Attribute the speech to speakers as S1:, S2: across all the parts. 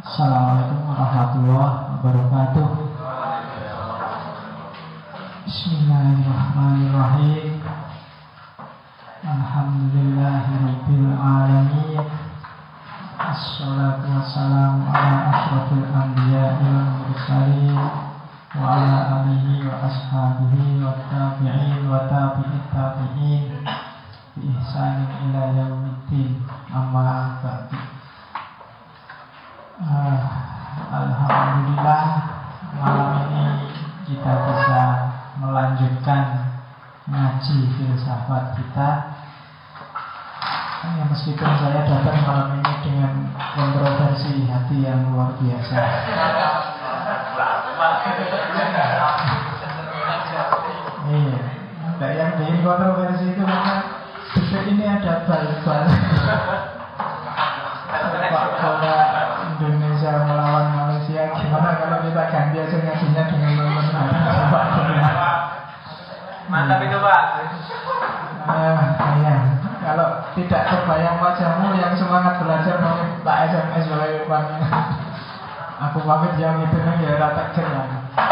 S1: Assalamualaikum warahmatullahi wabarakatuh. Bismillahirrahmanirrahim. Alhamdulillahirabbil alamin. Assalatu wassalamu ala asyrafil anbiya'i wal mursalin wa ala alihi wa ashabihi wa tabi'in wa tabi'it tabi'in bi ihsanin ila yaumiddin. Amma ba'du. Alhamdulillah, malam ini kita bisa melanjutkan ngaji filsafat kita. Ya, meskipun saya datang malam ini dengan kontroversi hati yang luar biasa. Iya, tidak yang bikin kontroversi itu karena detik ini ada bal-bal sepak bola Indonesia melawan Malaysia. Gimana kalau kita ganti aja ngajinya dengan teman-teman sepak bola?
S2: Mantap itu Pak.
S1: Iya. Kalau tidak terbayang wajahmu yang semangat belajar mungkin tak SMS oleh Bang. Aku pamit yang itu nih ya rata kerja.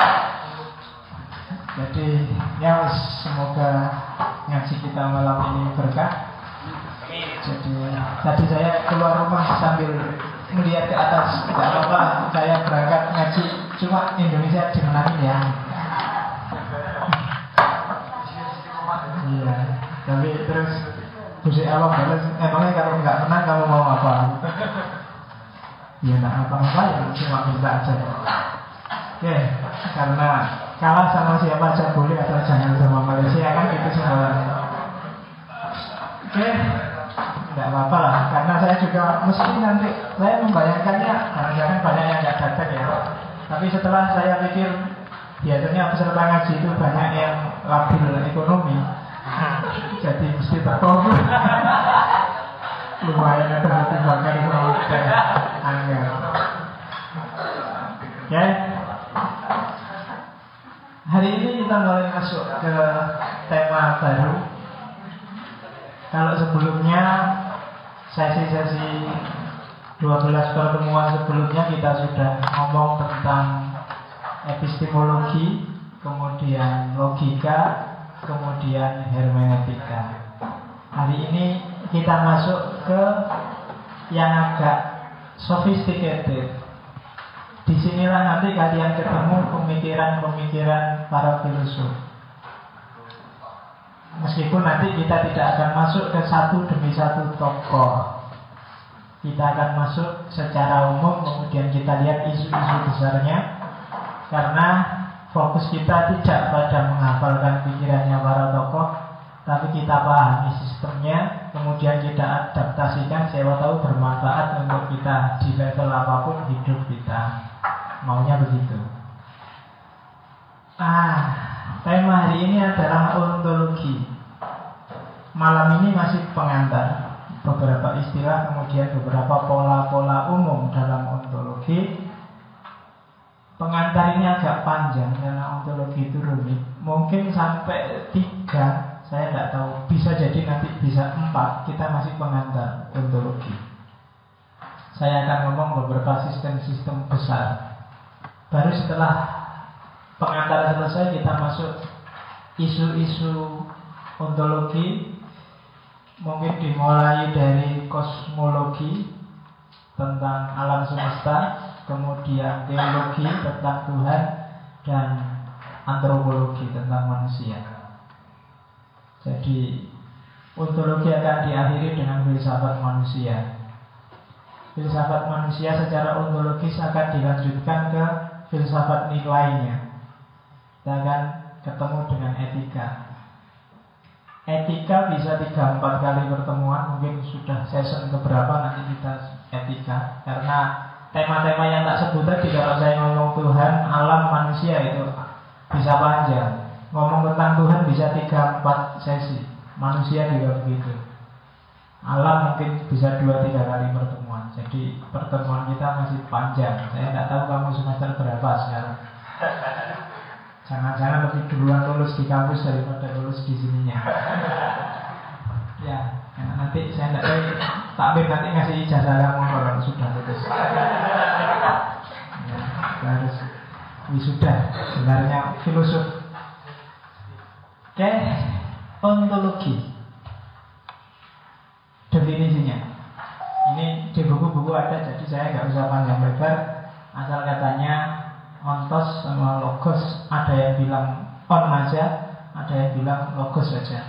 S1: Jadi ya semoga ngaji kita malam ini berkah. Jadi tadi saya keluar rumah sambil melihat ke atas. Tidak apa-apa, saya berangkat ngaji. Cuma Indonesia dimenangin ya. Iya. Tapi terus Gusti Allah balas, emangnya kalau nggak menang kamu mau apa? Ya nggak apa-apa ya, cuma minta aja. Oke, karena kalah sama siapa aja boleh atau jangan sama Malaysia kan itu sebenarnya. Oke, nggak apa-apa lah, karena saya juga mesti nanti saya membayangkannya, jangan banyak yang nggak datang ya. Tapi setelah saya pikir biasanya peserta ngaji itu banyak yang labil ekonomi. Jadi mesti terkompor. Lumayan ada pertimbangan ekonomi anggar. Oke. Hari ini kita mulai masuk ke tema baru. Kalau sebelumnya sesi-sesi 12 pertemuan sebelumnya kita sudah ngomong tentang epistemologi, kemudian logika, kemudian hermeneutika. Hari ini kita masuk ke yang agak sophisticated. Disinilah nanti kalian ketemu pemikiran-pemikiran para filsuf. Meskipun nanti kita tidak akan masuk ke satu demi satu tokoh, kita akan masuk secara umum, kemudian kita lihat isu-isu besarnya. Karena fokus kita tidak pada menghafalkan pikirannya para tokoh, tapi kita pahami sistemnya, kemudian kita adaptasikan, siapa tahu bermanfaat untuk kita di level apapun hidup kita. Maunya begitu. Tema hari ini adalah ontologi. Malam ini masih pengantar, beberapa istilah, kemudian beberapa pola-pola umum dalam ontologi. Pengantar ini agak panjang karena ontologi itu rumit. Mungkin sampai 3, saya tidak tahu. Bisa jadi nanti bisa 4. Kita masih pengantar ontologi. Saya akan ngomong beberapa sistem-sistem besar. Baru setelah pengantar selesai kita masuk isu-isu ontologi. Mungkin dimulai dari kosmologi tentang alam semesta, kemudian teologi tentang Tuhan, dan antropologi tentang manusia. Jadi ontologi akan diakhiri dengan filsafat manusia. Filsafat manusia secara ontologis akan dilanjutkan ke filsafat nilainya. Kita akan ketemu dengan etika. Etika bisa 3-4 kali pertemuan. Mungkin sudah season keberapa nanti kita etika. Karena tema-tema yang tak sebut tadi, kalau saya ngomong Tuhan, alam, manusia itu bisa panjang. Ngomong tentang Tuhan bisa 3-4 sesi. Manusia juga begitu. Alam mungkin bisa 2-3 kali pertemuan. Jadi pertemuan kita masih panjang. Saya tidak tahu kamu semester berapa sekarang. Jangan-jangan lebih duluan lulus di kampus daripada lulus di sininya. Ya, nanti saya tidak tahu. Takmir nanti ngasih ijazah kamu kalau sudah lulus. wisuda, sebenarnya filosof. Oke, ontologi. Definisinya. Ini di buku-buku ada, jadi saya nggak usah panjang lebar. Asal katanya ontos sama logos, ada yang bilang on aja, ada yang bilang logos saja.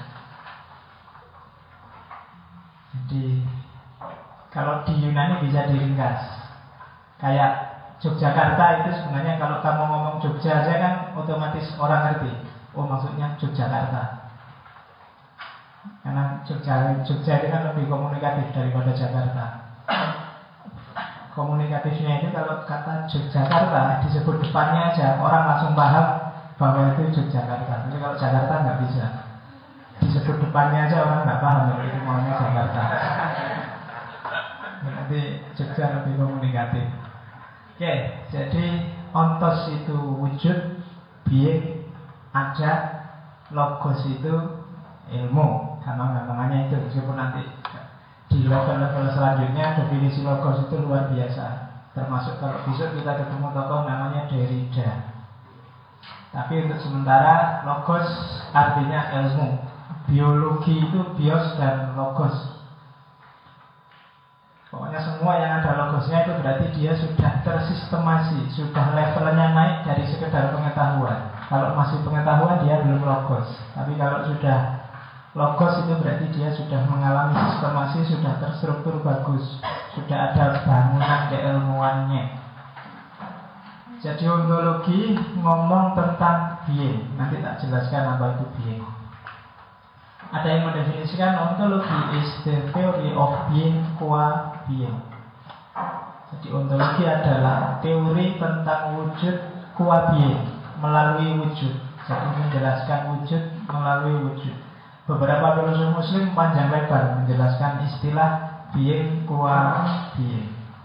S1: Jadi kalau di Yunani bisa diringkas. Kayak Yogyakarta itu sebenarnya kalau kamu ngomong Jogja aja kan otomatis orang ngerti. Oh maksudnya Yogyakarta. Karena Jogja itu kan lebih komunikatif daripada Jakarta. Komunikatifnya itu kalau kata Yogyakarta disebut depannya aja orang langsung paham bahwa itu Yogyakarta. Tapi kalau Jakarta nggak bisa. Disebut depannya aja orang nggak paham kalau itu maunya Jakarta. Berarti Jogja lebih komunikatif. Oke, jadi ontos itu wujud, being, ada, logos itu ilmu. Gampang-gampangannya itu, meskipun nanti di level-level selanjutnya definisi logos itu luar biasa. Termasuk kalau besok kita ketemu tokoh namanya Derrida. Tapi untuk sementara logos artinya ilmu. Biologi itu bios dan logos. Pokoknya semua yang ada logosnya itu berarti dia sudah tersistemasi, sudah levelnya naik dari sekedar pengetahuan. Kalau masih pengetahuan dia belum logos. Tapi kalau sudah logos itu berarti dia sudah mengalami sistemasi, sudah terstruktur bagus, sudah ada bangunan keilmuannya. Jadi ontologi ngomong tentang being. Nanti tak jelaskan apa itu being. Ada yang mendefinisikan ontologi is the theory of being qua being. Jadi ontologi adalah teori tentang wujud qua being, melalui wujud. Jadi menjelaskan wujud melalui wujud. Beberapa filosof muslim panjang lebar menjelaskan istilah being qua being.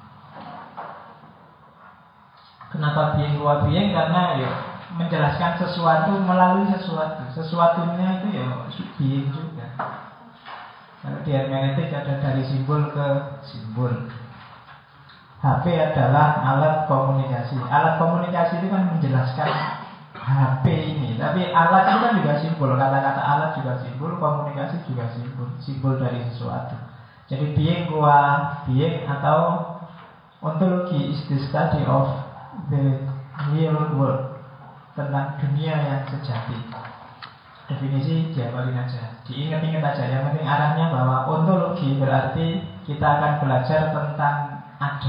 S1: Kenapa being qua being? Karena ya menjelaskan sesuatu melalui sesuatu. Sesuatunya itu ya being juga. Kalau di hermeneutik ada dari simbol ke simbol. HP adalah alat komunikasi. Alat komunikasi itu kan menjelaskan HP ini. Tapi alat itu kan juga simbol. Kata-kata alat juga simbol, komunikasi juga simbol. Simbol dari sesuatu. Jadi being qua being atau ontologi is the study of the real world, tentang dunia yang sejati. Definisi dihafalin aja, diingat-ingat aja. Yang penting arahnya bahwa ontologi berarti kita akan belajar tentang ada.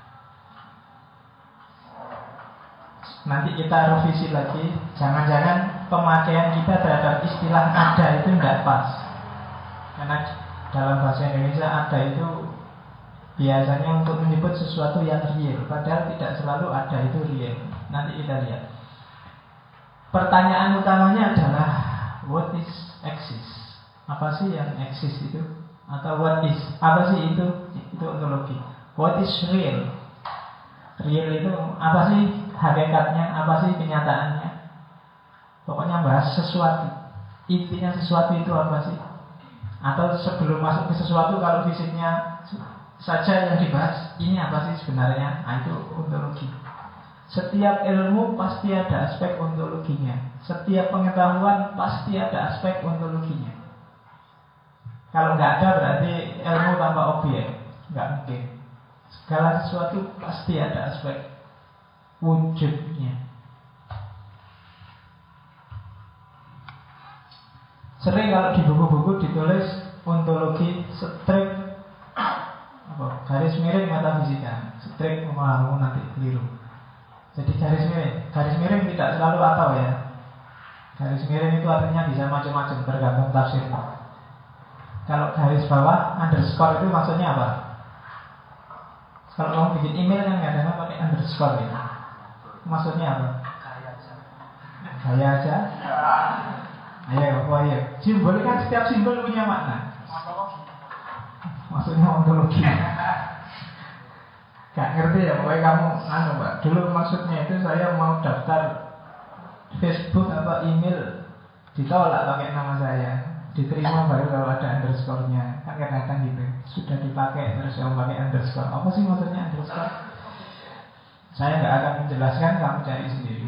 S1: Nanti kita revisi lagi. Jangan-jangan pemakaian kita terhadap istilah ada itu tidak pas. Karena dalam bahasa Indonesia ada itu biasanya untuk menyebut sesuatu yang real, padahal tidak selalu ada itu real. Nanti kita lihat. Pertanyaan utamanya adalah what is exist? Apa sih yang exist itu? Atau what is? Apa sih itu? Itu ontologi. What is real? Real itu apa sih hakikatnya? Apa sih kenyataannya? Pokoknya bahas sesuatu. Intinya sesuatu itu apa sih? Atau sebelum masuk ke sesuatu, kalau fisiknya saja yang dibahas, ini apa sih sebenarnya? Nah, itu ontologi. Setiap ilmu pasti ada aspek ontologinya. Setiap pengetahuan pasti ada aspek ontologinya. Kalau nggak ada berarti ilmu tanpa objek, nggak mungkin. Segala sesuatu pasti ada aspek wujudnya. Sering kalau di buku-buku ditulis ontologi strip garis miring metafisika. Strip nanti keliru. Jadi garis miring tidak selalu atau ya. Garis miring itu artinya bisa macam-macam tergantung tafsir. Kalau garis bawah underscore itu maksudnya apa? Kalau kamu bikin email kan kadang-kadang pakai underscore ya. Maksudnya apa? Gaya aja. Ayo, ayo. Simbol kan setiap simbol punya makna. Maksudnya ontologi. Gak ngerti ya, pokoknya kamu Mbak. Dulu maksudnya itu saya mau daftar Facebook apa email, ditolak pakai nama saya, diterima baru kalau ada underscore-nya. Kan kadang-kadang gitu. Sudah dipakai terus yang pakai underscore. Apa sih maksudnya underscore? Saya nggak akan menjelaskan, kamu cari sendiri.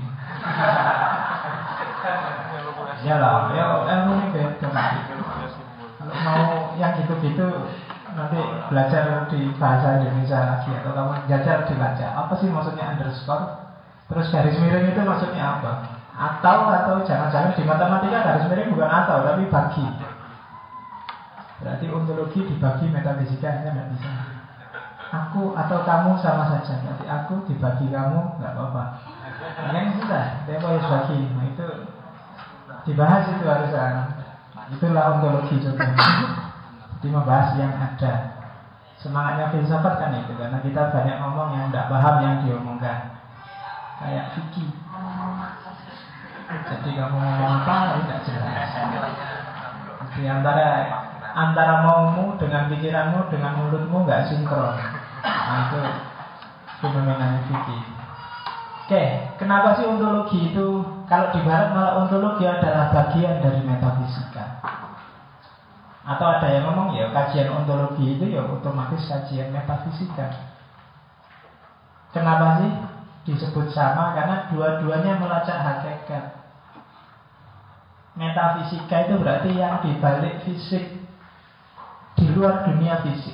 S1: Ya lah, ya ilmu ini beda. Kalau mau yang gitu-gitu nanti belajar di bahasa Indonesia lagi, atau kamu belajar dilacak. Apa sih maksudnya underscore? Terus garis miring itu maksudnya apa? Atau jangan-jangan di matematika garis miring bukan atau tapi bagi. Berarti ontologi dibagi, metafisika nggak bisa. Aku atau kamu sama saja. Nanti aku dibagi kamu nggak apa-apa. Yang susah, dia harus bagi. Nah itu dibahas itu harus. Itulah ontologi juga. Jadi membahas yang ada. Semangatnya filsafat kan itu, karena kita banyak ngomong yang tidak paham yang diomongkan. Kayak fikih. Jadi kamu ngomong apa tidak jelas. Jadi antara maumu dengan pikiranmu dengan mulutmu nggak sinkron. Nah, itu fenomena fikih. Oke, kenapa sih ontologi itu? Kalau di barat malah ontologi adalah bagian dari metafisika. Atau ada yang ngomong ya kajian ontologi itu ya otomatis kajian metafisika. Kenapa sih disebut sama? Karena dua-duanya melacak hakikat. Metafisika itu berarti yang dibalik fisik, di luar dunia fisik.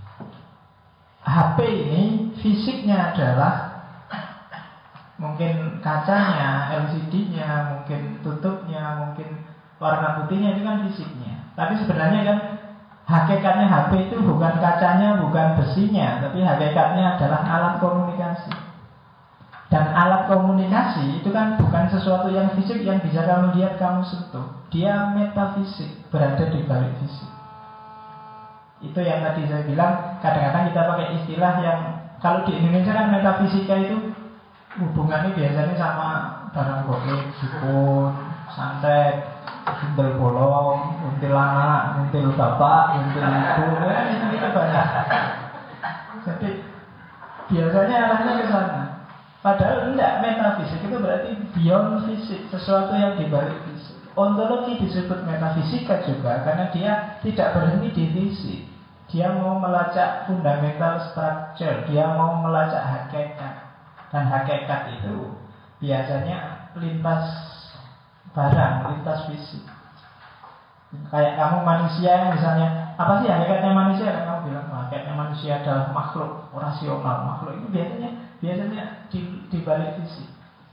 S1: HP ini fisiknya adalah mungkin kacanya, LCD-nya, mungkin tutupnya, mungkin warna putihnya, itu kan fisiknya. Tapi sebenarnya kan hakikatnya HP itu bukan kacanya, bukan besinya, tapi hakikatnya adalah alat komunikasi. Dan alat komunikasi itu kan bukan sesuatu yang fisik yang bisa kamu lihat, kamu sentuh. Dia metafisik, berada di balik fisik. Itu yang tadi saya bilang, kadang-kadang kita pakai istilah yang kalau di Indonesia kan metafisika itu hubungannya biasanya sama barang goib, dukun, santet, sundel bolong, until anak, until bapak, until ibu, itu banyak. Jadi biasanya arahnya ke sana. Padahal enggak, metafisik itu berarti beyond fisik, sesuatu yang dibalik fisik. Ontologi disebut metafisika juga karena dia tidak berhenti di fisik. Dia mau melacak fundamental structure, dia mau melacak hakikat. Dan hakikat itu biasanya lintas barang, lintas fisik. Kayak kamu manusia misalnya, apa sih hakikatnya manusia? Dan kamu bilang hakikatnya manusia adalah makhluk rasional. Makhluk itu biasanya di balik fisik.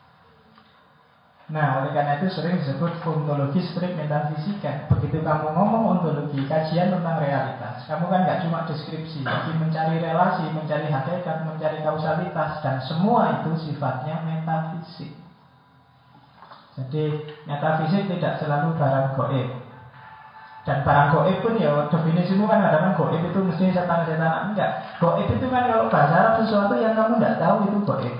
S1: Nah, oleh karena itu sering disebut ontologi strict metafisika. Begitu kamu ngomong ontologi, kajian tentang realitas, kamu kan nggak cuma deskripsi, tapi mencari relasi, mencari hakikat, mencari kausalitas, dan semua itu sifatnya metafisik. Jadi metafisik tidak selalu barang goib. Dan barang goib pun ya definisimu kan ada kan goib itu mesti setan-setan. Enggak, goib itu kan kalau bahasa Arab sesuatu yang kamu tidak tahu itu goib.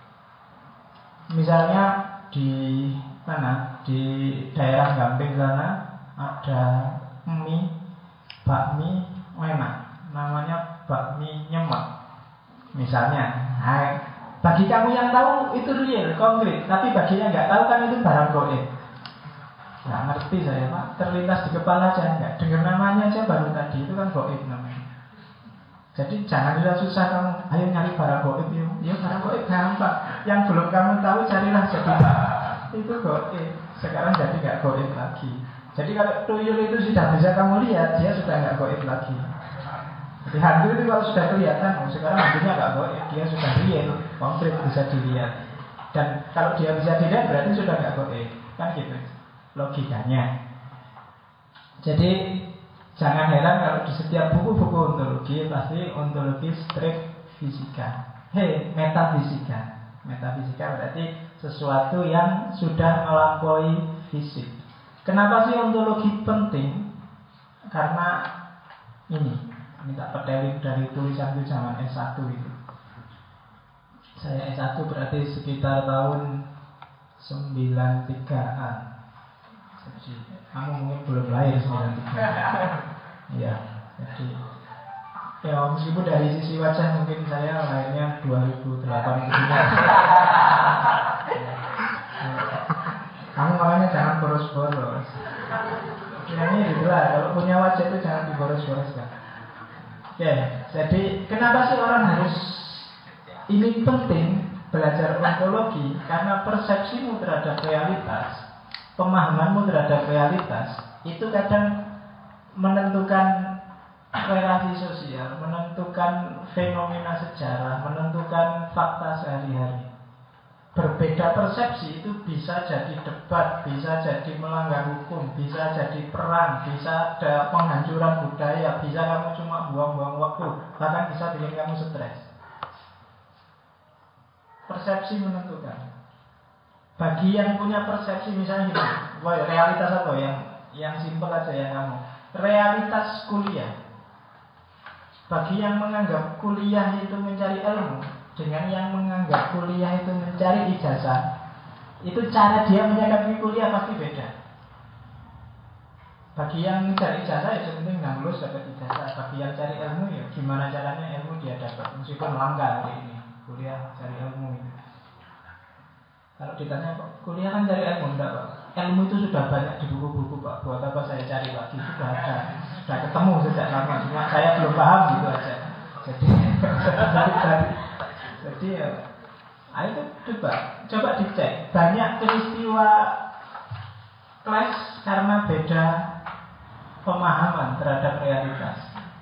S1: Misalnya di mana? Di daerah Gamping sana ada mie, bakmi enak, namanya bakmi nyemek. Misalnya, bagi kamu yang tahu itu real, konkret. Tapi bagi yang nggak tahu kan itu barang goib. Nggak ngerti saya Pak, terlintas di kepala aja nggak. Dengar namanya aja baru tadi, itu kan goib namanya. Jadi jangan susah kamu, ayo nyari barang goib yuk. Ya barang goib gampang. Yang belum kamu tahu carilah jadi. Itu goib. Sekarang jadi nggak goib lagi. Jadi kalau tuyul itu sudah bisa kamu lihat, dia sudah nggak goib lagi. Jadi hantu itu kalau sudah kelihatan, sekarang hantunya nggak goib, dia sudah real, konkret bisa dilihat. Dan kalau dia bisa dilihat berarti sudah nggak goib, kan gitu logikanya. Jadi jangan heran kalau di setiap buku-buku ontologi pasti ontologi strict fisika. Metafisika. Metafisika berarti sesuatu yang sudah melampaui fisik. Kenapa sih ontologi penting? Karena ini tak petelin dari tulisan itu zaman S1 itu. Saya S1 berarti sekitar tahun 93-an. Jadi kamu mungkin belum lahir 93. Ya, jadi ya meskipun dari sisi wajah mungkin saya lahirnya 2008 gitu. Kamu makanya jangan boros-boros. Kiranya gitu lah, kalau punya wajah itu jangan diboros-boros kan. Oke, jadi kenapa sih orang harus ini penting? belajar ontologi karena persepsimu terhadap realitas, pemahamanmu terhadap realitas itu kadang menentukan relasi sosial, menentukan fenomena sejarah, menentukan fakta sehari-hari. Berbeda persepsi itu bisa jadi debat, bisa jadi melanggar hukum, bisa jadi perang, bisa ada penghancuran budaya, bisa kamu cuma buang-buang waktu, bahkan bisa bikin kamu stres. Persepsi menentukan. Bagi yang punya persepsi misalnya gini, realitas apa yang simpel aja ya kamu. Realitas kuliah. Bagi yang menganggap kuliah itu mencari ilmu, dengan yang menganggap kuliah itu mencari ijazah, itu cara dia menyikapi kuliah pasti beda. Bagi yang mencari ijazah ya sebenarnya nggak lulus dapat ijazah. Bagi yang cari ilmu ya gimana caranya ilmu dia dapat, meskipun langka hari ini kuliah cari ilmu itu. Kalau ditanya kok kuliah kan cari ilmu, enggak Pak. Ilmu itu sudah banyak di buku-buku Pak. Buat apa saya cari lagi? Sudah ada, sudah ketemu sejak lama. Cuma saya belum paham gitu aja. Jadi ya, itu coba dicek. Banyak peristiwa clash karena beda pemahaman terhadap realitas.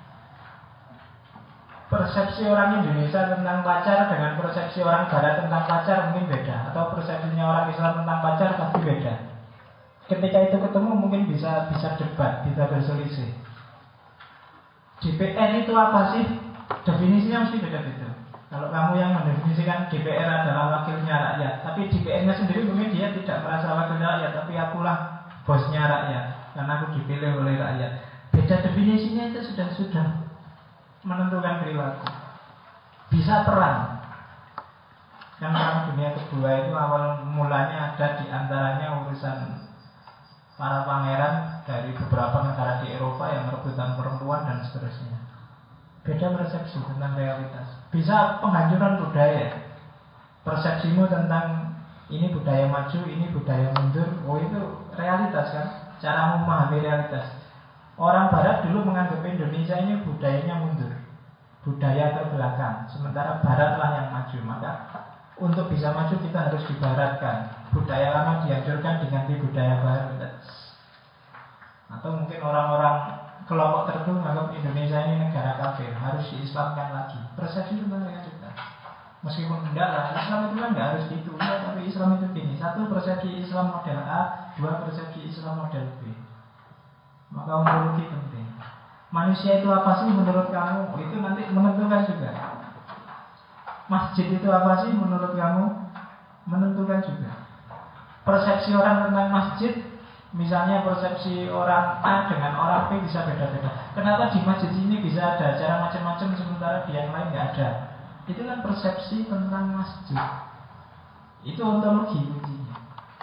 S1: Persepsi orang Indonesia tentang pacar dengan persepsi orang Barat tentang pacar mungkin beda, atau persepsinya orang Islam tentang pacar pasti beda. Ketika itu ketemu mungkin bisa debat, bisa berselisih. DPR itu apa sih? Definisinya mesti beda-beda. Kalau kamu yang mendefinisikan DPR adalah wakilnya rakyat, tapi DPR-nya sendiri mungkin dia tidak merasa wakilnya rakyat, tapi akulah bosnya rakyat, karena aku dipilih oleh rakyat. Beda definisinya itu sudah menentukan perilaku. Bisa perang. Yang perang dunia kedua itu awal mulanya ada di antaranya urusan para pangeran dari beberapa negara di Eropa yang merebutkan perempuan dan seterusnya. Beda persepsi tentang realitas. Bisa penghancuran budaya. Persepsimu tentang ini budaya maju, ini budaya mundur. Oh itu realitas kan? Cara memahami realitas. Orang Barat dulu menganggap Indonesia ini budayanya mundur, budaya terbelakang, sementara Baratlah yang maju. Maka untuk bisa maju kita harus dibaratkan. Budaya lama dihancurkan diganti budaya baru. Atau mungkin orang-orang kelompok tertentu menganggap Indonesia ini negara kafir, harus diislamkan lagi. Persepsi tentang realitas. Meskipun enggak lah, Islam itu kan enggak harus gitu ya, tapi Islam itu gini. Satu, persepsi Islam model A. Dua, persepsi Islam model B. Maka ontologi penting. Manusia itu apa sih menurut kamu? Itu nanti menentukan juga. Masjid itu apa sih menurut kamu? Menentukan juga. Persepsi orang tentang masjid, misalnya persepsi orang A dengan orang B bisa beda-beda. Kenapa di masjid ini bisa ada acara macam-macam sementara di yang lain nggak ada? Itu kan persepsi tentang masjid. Itu ontologi kuncinya.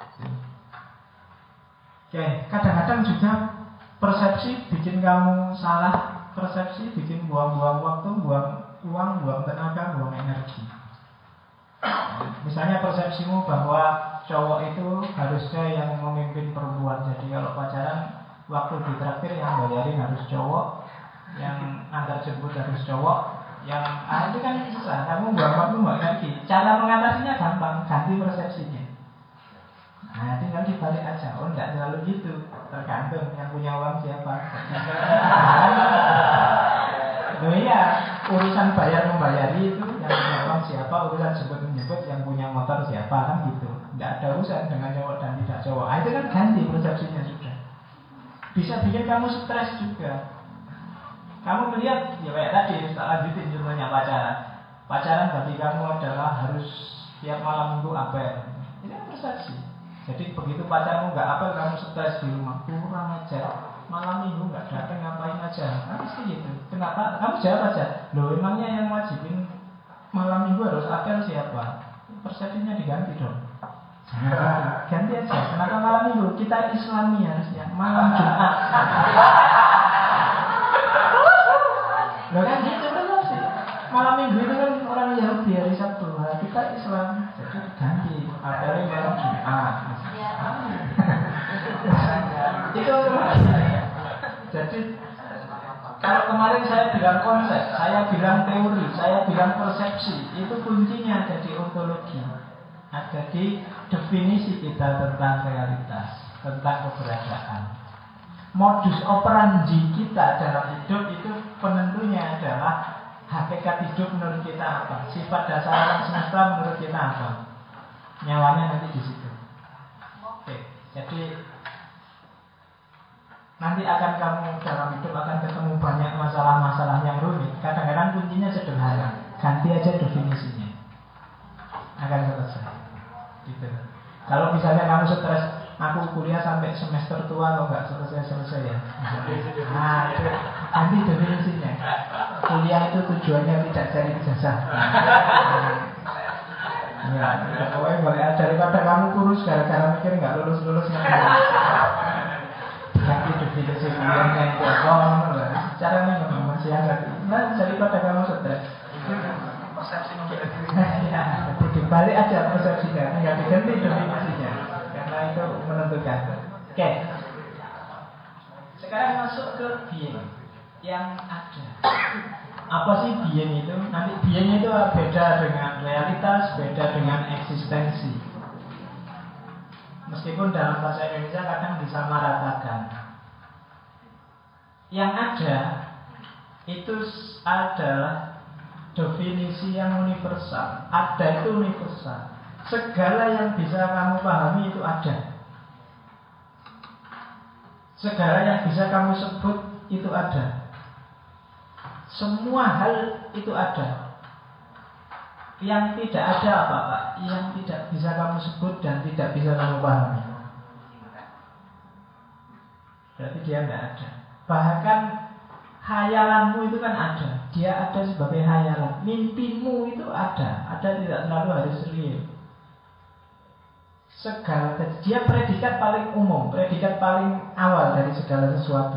S1: Oke, kadang-kadang juga persepsi bikin kamu salah, persepsi bikin buang-buang waktu, buang uang, buang tenaga, buang energi. Misalnya persepsimu bahwa cowok itu harusnya yang memimpin perempuan. Jadi kalau pacaran, waktu ditraktir yang bayarin harus cowok, yang antar jemput harus cowok, yang itu kan susah. Kamu buang waktu, buang energi. Cara mengatasinya gampang, ganti persepsinya. Nah, tinggal dibalik aja. Oh, enggak selalu gitu. Tergantung yang punya uang siapa. Loh iya, urusan bayar membayari itu yang punya uang siapa, urusan jemput menjemput yang punya motor siapa, kan gitu. Enggak ada urusan dengan cowok dan tidak cowok. Itu kan ganti persepsinya sudah. Bisa bikin kamu stres juga. Kamu melihat, ya kayak tadi, tak lanjutin contohnya pacaran. Pacaran bagi kamu adalah harus tiap malam minggu apel. Ini kan persepsi. Jadi begitu pacarmu nggak apel, kamu stres di rumah, kurang aja. Malam minggu nggak datang, ngapain aja? Kan mesti gitu. Kenapa? Kamu jawab aja. Loh, emangnya yang wajibin malam minggu harus apel siapa? Persepsinya diganti dong. Ganti aja. Kenapa malam minggu? Kita Islami harusnya malam Jumat. Loh kan gitu benar sih. Malam minggu itu kan orang Yahudi hari Sabtu. Nah, kita Islam, jadi ganti apelnya malam Jumat. Itu jadi Kalau kemarin saya bilang konsep, saya bilang teori, saya bilang persepsi, itu kuncinya ada di ontologi, ada di definisi kita tentang realitas, tentang keberadaan. Modus operandi kita dalam hidup itu penentunya adalah hakikat hidup menurut kita apa, sifat dasar alam semesta menurut kita apa, nyawanya nanti di situ. Oke, jadi nanti akan kamu dalam hidup akan ketemu banyak masalah-masalah yang rumit. Kadang-kadang kuncinya sederhana, ganti aja definisinya, akan selesai. Gitu. Kalau misalnya kamu stres, aku kuliah sampai semester tua kok nggak selesai ya. Nah itu ganti definisinya. Kuliah itu tujuannya tidak cari ijazah. Ya, pokoknya boleh daripada kamu kurus gara-gara mikir nggak lulus yang ganti definisi kuliahnya itu apa? Caranya memang masih agak. Nah, daripada kamu stres. Persepsi ya, jadi dibalik aja persepsinya, nggak diganti definisinya, karena itu menentukan. Oke, sekarang masuk ke being yang ada. Apa sih being itu? Nanti being itu beda dengan realitas, beda dengan eksistensi. Meskipun dalam bahasa Indonesia kadang disamaratakan. Yang ada itu adalah definisi yang universal. Ada itu universal. Segala yang bisa kamu pahami itu ada. Segala yang bisa kamu sebut itu ada. Semua hal itu ada. Yang tidak ada apa Pak? Yang tidak bisa kamu sebut dan tidak bisa kamu pahami. Berarti dia tidak ada. Bahkan hayalanmu itu kan ada. Dia ada sebagai hayalan. Mimpimu itu ada tidak selalu harus real. Segala, dia predikat paling umum, predikat paling awal dari segala sesuatu.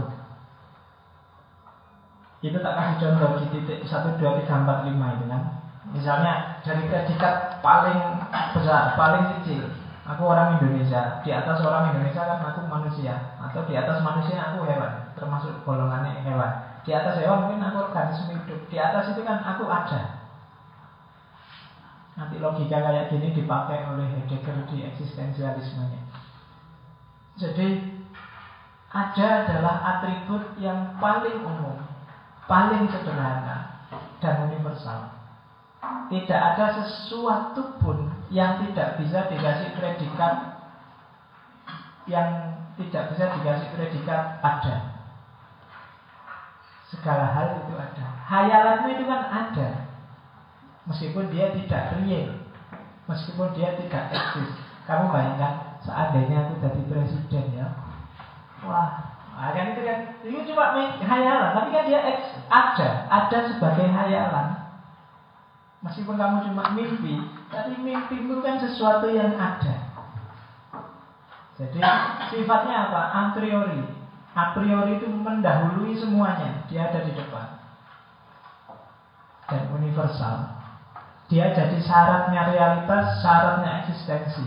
S1: Itu tak kasih contoh di titik 1, 2, 3, 4, 5 itu kan. Misalnya dari predikat paling besar, paling kecil, aku orang Indonesia. Di atas orang Indonesia kan aku manusia. Atau di atas manusia aku hewan, termasuk golongannya hewan. Di atas hewan mungkin aku organisme hidup. Di atas itu kan aku ada. Nanti logika kayak gini dipakai oleh Heidegger di eksistensialismenya. Jadi ada adalah atribut yang paling umum, paling sederhana dan universal. Tidak ada sesuatu pun yang tidak bisa dikasih predikat, yang tidak bisa dikasih predikat ada. Segala hal itu ada. Hayalanmu itu kan ada, meskipun dia tidak real, meskipun dia tidak eksis. Kamu bayangkan, seandainya aku jadi presiden ya, wah, kan itu kan, itu cuma hayalan, tapi kan dia ada sebagai hayalan. Meskipun kamu cuma mimpi, tapi mimpimu kan sesuatu yang ada. Jadi sifatnya apa? A priori. A priori itu mendahului semuanya. Dia ada di depan. Dan universal. Dia jadi syaratnya realitas, syaratnya eksistensi.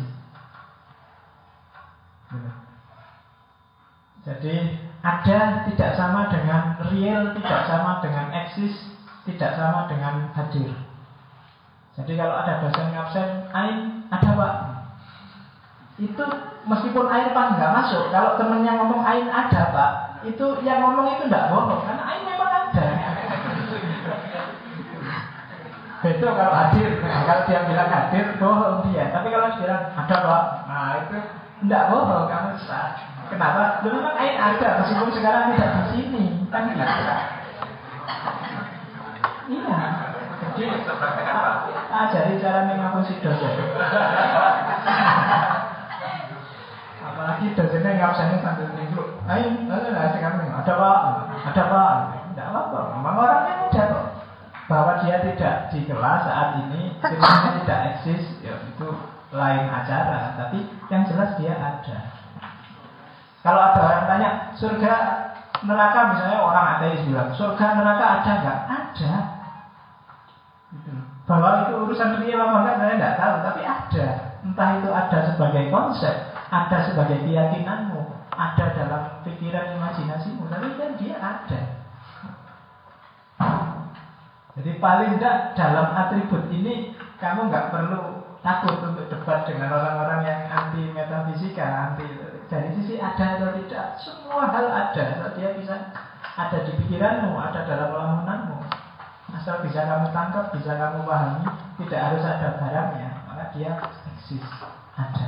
S1: Jadi ada tidak sama dengan real, tidak sama dengan eksis, tidak sama dengan hadir. Jadi kalau ada dosen ngabsen, Ain ada Pak. Itu meskipun Ain Pak nggak masuk, kalau temennya ngomong Ain ada Pak, itu yang ngomong itu nggak bohong, karena Ain memang ada. Beda kalau hadir, kalau dia bilang hadir bohong dia. Tapi kalau dia bilang ada Pak, nah itu nggak bohong, kamu sah. Kenapa? Lu memang Ain ada, meskipun sekarang tidak di sini, kan gitu. Iya. Jadi ajari cara mengakusi dosen. Apalagi dosennya ngabsennya sambil minggu. Ayo, ada Pak, ada Pak. Tidak apa-apa, memang orangnya ada kok. Bahwa dia tidak di kelas saat ini, sebenarnya tidak eksis, ya itu lain acara. Tapi yang jelas dia ada. Kalau ada orang tanya, surga neraka misalnya orang ateis bilang, surga neraka ada nggak? Ada. Gitu. Bahwa itu urusan real apa enggak saya tidak tahu, tapi ada. Entah itu ada sebagai konsep, ada sebagai keyakinanmu, ada dalam pikiran imajinasimu, tapi kan dia ada. Jadi paling tidak dalam atribut ini kamu nggak perlu takut untuk debat dengan orang-orang yang anti metafisika, anti. Dari sisi ada atau tidak, semua hal ada. Dia bisa ada di pikiranmu, ada dalam lamunanmu. Asal bisa kamu tangkap, bisa kamu pahami, tidak harus ada barangnya, maka dia eksis, ada.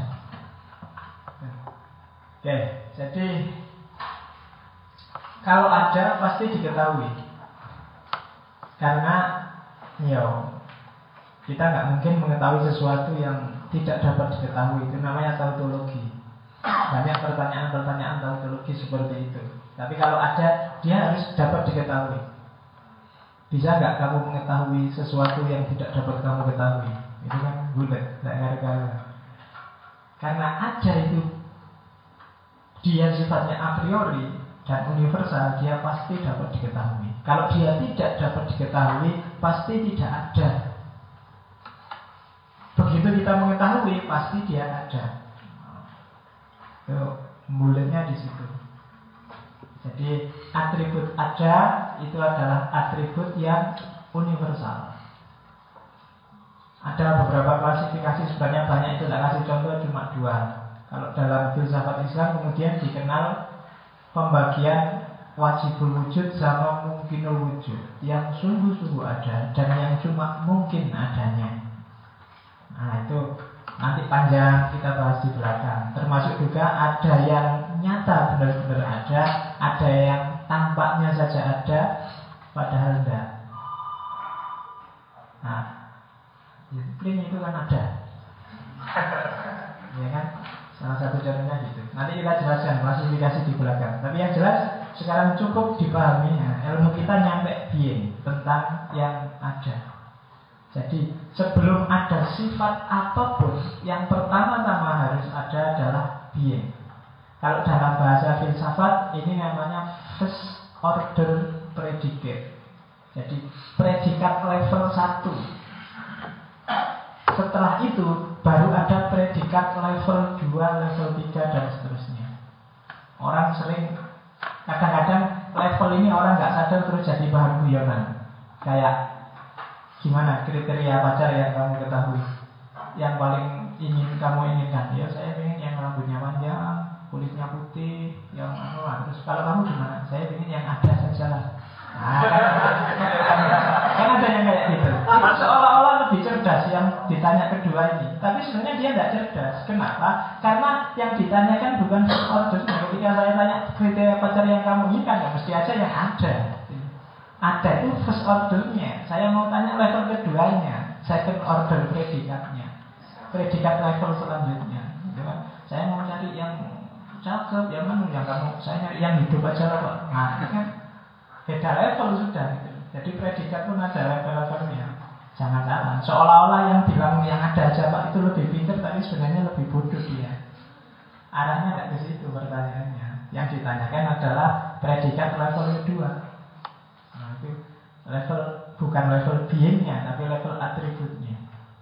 S1: Oke, jadi kalau ada pasti diketahui. Karena kita nggak mungkin mengetahui sesuatu yang tidak dapat diketahui. Itu namanya tautologi. Banyak pertanyaan-pertanyaan tautologi seperti itu. Tapi kalau ada, dia harus dapat diketahui. Bisa nggak kamu mengetahui sesuatu yang tidak dapat kamu ketahui? Itu kan bulat, tidak gara-gara. Karena ada itu, dia sifatnya a priori dan universal, dia pasti dapat diketahui. Kalau dia tidak dapat diketahui, pasti tidak ada. Begitu kita mengetahui, pasti dia ada. Mulanya di situ. Jadi atribut ada itu adalah atribut yang universal. Ada beberapa klasifikasi, sebenarnya banyak, itu tak kasih contoh cuma 2. Kalau dalam filsafat Islam kemudian dikenal pembagian wajibul wujud sama mungkinul wujud, yang sungguh-sungguh ada dan yang cuma mungkin adanya. Nah itu nanti panjang kita bahas di belakang. Termasuk juga ada yang nyata benar-benar ada yang tampaknya saja ada, padahal enggak. Nah, spring itu kan ada, ya kan? Salah satu contohnya gitu. Nanti kita jelaskan klasifikasi di belakang. Tapi yang jelas sekarang cukup dipahami ilmu kita nyampe being, tentang yang ada. Jadi sebelum ada sifat apapun, yang pertama-tama harus ada adalah being. Kalau dalam bahasa filsafat ini namanya first order predicate. Jadi predikat level 1. Setelah itu baru ada predikat level 2, level 3 dan seterusnya. Orang sering, kadang-kadang level ini orang nggak sadar terus jadi bahan guyonan. Kayak gimana kriteria pacar yang kamu ketahui, yang paling ingin kamu inginkan? Ya saya ingin yang rambutnya panjang, kulitnya putih, yang terus kalau kamu gimana? Saya ingin yang ada saja lah. Kan ada yang kayak gitu. Seolah-olah lebih cerdas yang ditanya kedua ini, tapi sebenarnya dia tidak cerdas. Kenapa? Karena yang ditanyakan bukan order. Ketika saya tanya kriteria pacar yang kamu inginkan, ya mesti aja yang ada. Ada itu first ordernya. Saya mau tanya level keduanya, second order predikatnya, predikat level selanjutnya. Saya mau cari yang cakep, yang mana, yang kamu, saya nyari yang hidup aja lah Pak. Nah itu kan beda level sudah gitu. Jadi predikat pun ada level-levelnya. Jangan salah, seolah-olah yang bilang yang ada aja Pak itu lebih pintar, tapi sebenarnya lebih bodoh dia. Arahnya tidak ke situ pertanyaannya. Yang ditanyakan adalah predikat level kedua. Level, bukan level beingnya, tapi level atributnya.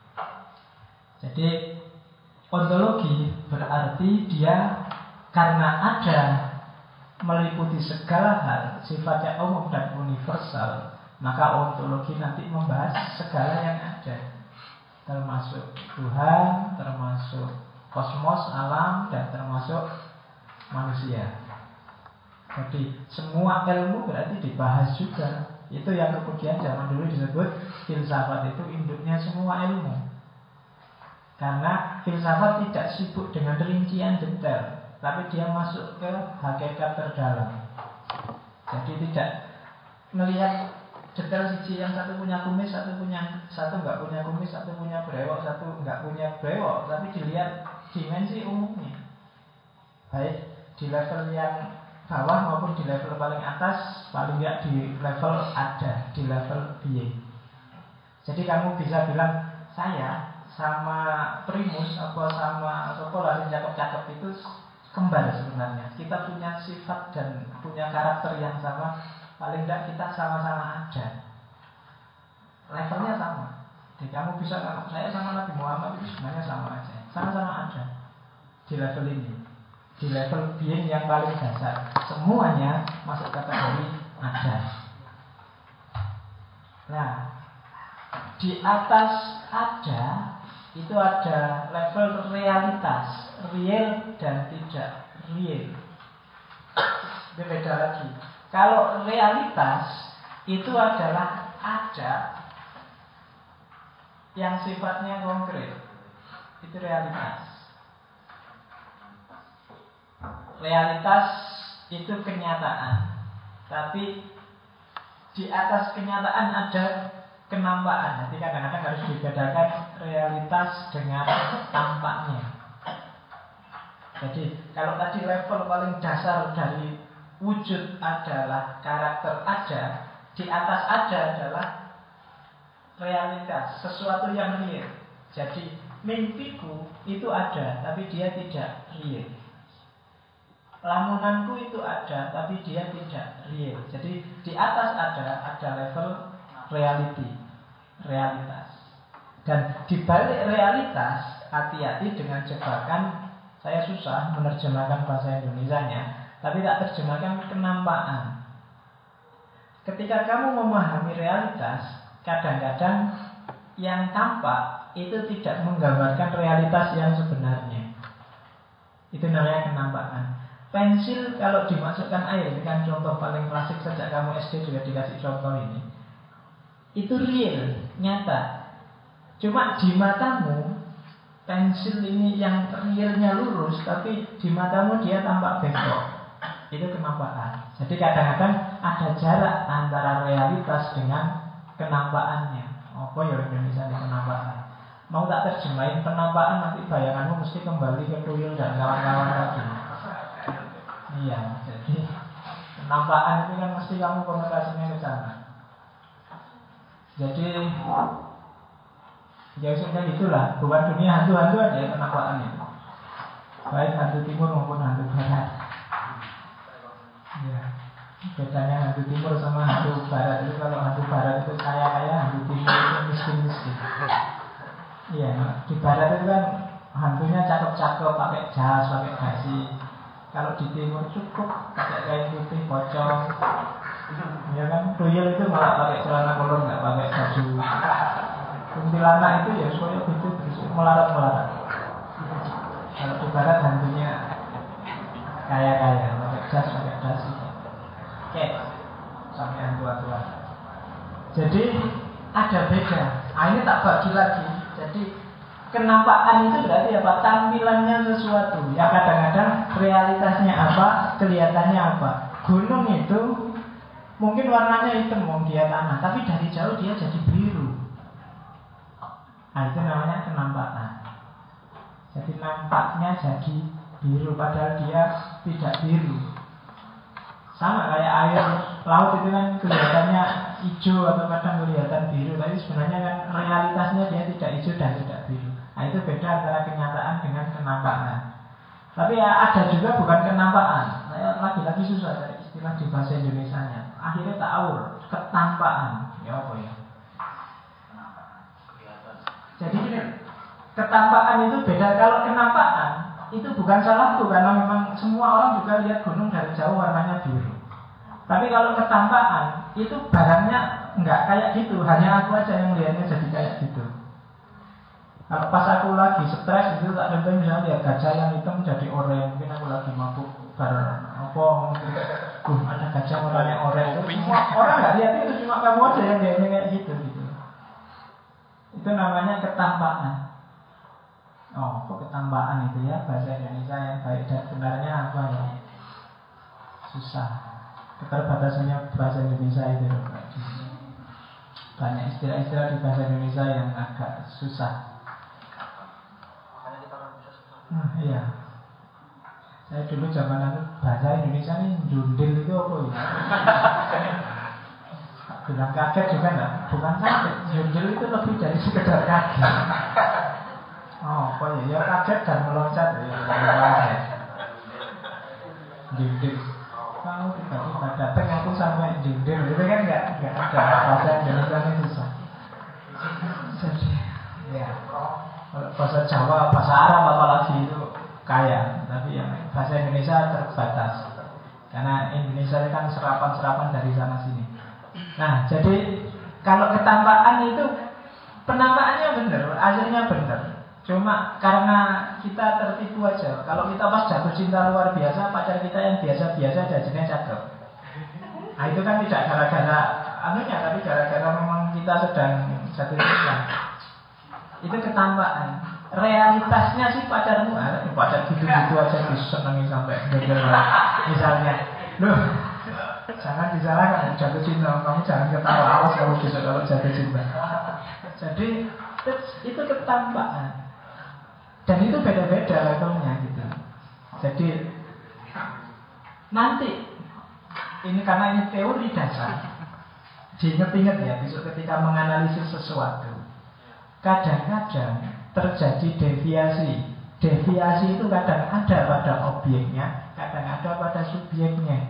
S1: Jadi ontologi berarti dia karena ada, meliputi segala hal, sifatnya umum dan universal, maka ontologi nanti membahas segala yang ada, termasuk Tuhan, termasuk kosmos, alam, dan termasuk manusia. Jadi semua ilmu berarti dibahas juga. Itu yang kemudian zaman dulu disebut filsafat itu induknya semua ilmu. Karena filsafat tidak sibuk dengan rincian detail, tapi dia masuk ke hakikat terdalam. Jadi tidak melihat detail siji, yang satu punya kumis, satu nggak punya kumis, satu punya brewok, satu nggak punya brewok, tapi dilihat dimensi umumnya. Baik di level yang bawah maupun di level paling atas, paling nggak di level ada, di level being. Jadi kamu bisa bilang saya sama Primus apa sama Sopola yang cakep-cakep itu kembar sebenarnya. Kita punya sifat dan punya karakter yang sama, paling nggak kita sama-sama ada. Levelnya sama. Jadi kamu bisa ngomong saya sama Nabi Muhammad itu sebenarnya sama aja, sama-sama ada di level ini. Di level being yang paling dasar, semuanya masuk kategori ada. Nah, Di atas ada, itu ada level realitas, real dan tidak real. Itu beda lagi. Kalau realitas itu adalah ada yang sifatnya konkret. Itu realitas. Realitas itu kenyataan. Tapi di atas kenyataan ada kenampakan. Jadi kadang-kadang harus dibedakan realitas dengan tampaknya. Jadi kalau tadi level paling dasar dari wujud adalah karakter ada, di atas ada adalah realitas, sesuatu yang real. Jadi mimpiku itu ada, tapi dia tidak real. Lamunanku itu ada, tapi dia tidak real. Jadi di atas ada level reality, realitas. Dan di balik realitas, hati-hati dengan jebakan. Saya susah menerjemahkan bahasa Indonesianya, tapi tak terjemahkan kenampakan. Ketika kamu memahami realitas, kadang-kadang yang tampak itu tidak menggambarkan realitas yang sebenarnya. Itu namanya kenampakan. Pensil kalau dimasukkan air, ini kan contoh paling klasik sejak kamu SD juga dikasih contoh ini. Itu real, nyata. Cuma di matamu pensil ini yang realnya lurus, tapi di matamu dia tampak bengkok. Itu kenampakan. Jadi kadang-kadang ada jarak antara realitas dengan kenampakannya. Apa ya Indonesia di kenampakan? Mau tak terjemahin penampakan, nanti bayanganmu mesti kembali ke tuyul dan kawan-kawan lagi. Iya, jadi kenampakan itu kan mesti kamu konotasinya ke sana. Jadi ya sudah itulah, bukan dunia hantu-hantu aja kenampakan itu. Baik hantu timur maupun hantu barat. Ya, bedanya hantu timur sama hantu barat itu, kalau hantu barat itu kaya-kaya, hantu timur itu miskin-miskin. Iya, di barat itu kan hantunya cakep-cakep, pakai jas, pakai dasi. Kalau di timur cukup pakai kain putih pocong. Ya kan, tuyul itu malah pakai celana kolor, nggak pakai baju. Kuntilanak itu ya soalnya gitu terus melarat-melarat. Kalau di barat hantunya kaya-kaya, pakai jas, pakai dasi. Oke, sampai hantu-hantuan. Jadi ada beda. Nah, ini tak bagi lagi. Jadi kenampakan itu berarti apa? Tampilannya sesuatu. Ya kadang-kadang realitasnya apa, kelihatannya apa. Gunung itu mungkin warnanya hitam, dia tanah, tapi dari jauh dia jadi biru. Nah itu namanya kenampakan. Jadi nampaknya jadi biru, padahal dia tidak biru. Sama kayak air laut itu kan kelihatannya hijau atau kadang kelihatan biru, tapi sebenarnya kan realitasnya dia tidak hijau dan tidak biru. Nah itu beda antara kenyataan dengan kenampakan. Tapi ya ada juga bukan kenampakan. Saya lagi-lagi susah cari istilah di bahasa Indonesianya. Akhirnya ta'awur, ketampaan. Ya apa ya? Jadi gini, ketampaan itu beda. Kalau kenampaan itu bukan salahku, karena memang semua orang juga lihat gunung dari jauh warnanya biru. Tapi kalau ketampaan itu barangnya nggak kayak gitu, hanya aku aja yang lihatnya jadi kayak gitu. Kalau pas aku lagi stres itu tak contoh misalnya lihat gajah yang hitam jadi oranye, mungkin aku lagi mabuk bareng apa, ada gajah warnanya oranye. Semua orang nggak lihat itu, cuma kamu aja yang lihatnya kayak gitu. Itu namanya ketampaan. Oh, kok ketampaan itu ya, bahasa Indonesia yang baik dan benarnya apa ya? Susah. Keterbatasannya bahasa Indonesia itu banyak istilah-istilah di bahasa Indonesia yang agak susah. Iya. Saya dulu zaman bahasa Indonesia ini jundil itu apa ya? Bilang kaget juga enggak? Bukan kaget, jundil itu lebih dari sekedar kaget. Oh, apa ya? Ya kaget dan meloncat ya. Jundil. Kalau tiba-tiba datang aku sampai jundil, itu kan enggak ada. Bahasa Indonesia ini susah. Jadi, ya. Kalau bahasa Jawa, bahasa Arab apalagi itu kaya, tapi yang bahasa Indonesia terbatas. Karena Indonesia itu kan serapan-serapan dari sana sini. Nah, jadi kalau ketampaan itu Penampakannya benar, hasilnya benar. Cuma karena kita tertipu aja. Kalau kita pas jatuh cinta luar biasa, pacar kita yang biasa-biasa jadinya cakep. Nah itu kan tidak gara-gara anunya, tapi gara-gara memang kita sedang jatuh cinta. Itu ketampakan. Realitasnya sih pacarmu, pacar gitu-gitu aja disenangi sampai misalnya, loh, jangan disalahkan jatuh cinta. Kamu jangan ketawa, awas kamu bisa kalau jatuh cinta. Jadi itu ketampakan. Dan itu beda-beda levelnya gitu. Jadi nanti ini karena ini teori dasar, diingat-ingat ya besok ketika menganalisis sesuatu. Kadang-kadang terjadi deviasi. Deviasi itu kadang ada pada objeknya, kadang ada pada subjeknya.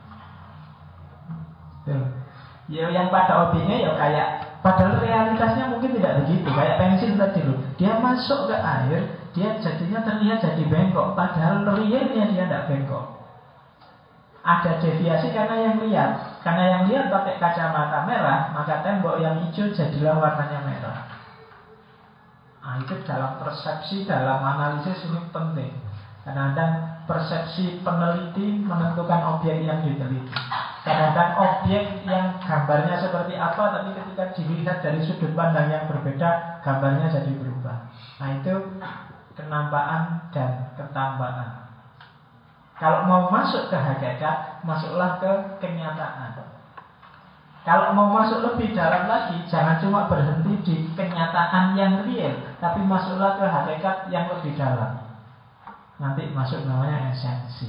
S1: Tuh. Ya yang pada objeknya ya kayak padahal realitasnya mungkin tidak begitu. Kayak pensil tadi loh, dia masuk ke air, dia jadinya terlihat jadi bengkok, padahal realnya dia tidak bengkok. Ada deviasi karena yang lihat. Karena yang lihat pakai kacamata merah, maka tembok yang hijau jadilah warnanya merah. Nah, itu dalam persepsi, dalam analisis ini penting. Kadang-kadang persepsi peneliti menentukan objek yang diteliti. Kadang-kadang objek yang gambarnya seperti apa, tapi ketika dilihat dari sudut pandang yang berbeda, gambarnya jadi berubah. Nah itu kenampakan dan ketampakan. Kalau mau masuk ke hakikat, masuklah ke kenyataan. Kalau mau masuk lebih dalam lagi, jangan cuma berhenti di kenyataan yang real, tapi masuklah ke hakikat yang lebih dalam. Nanti masuk namanya esensi.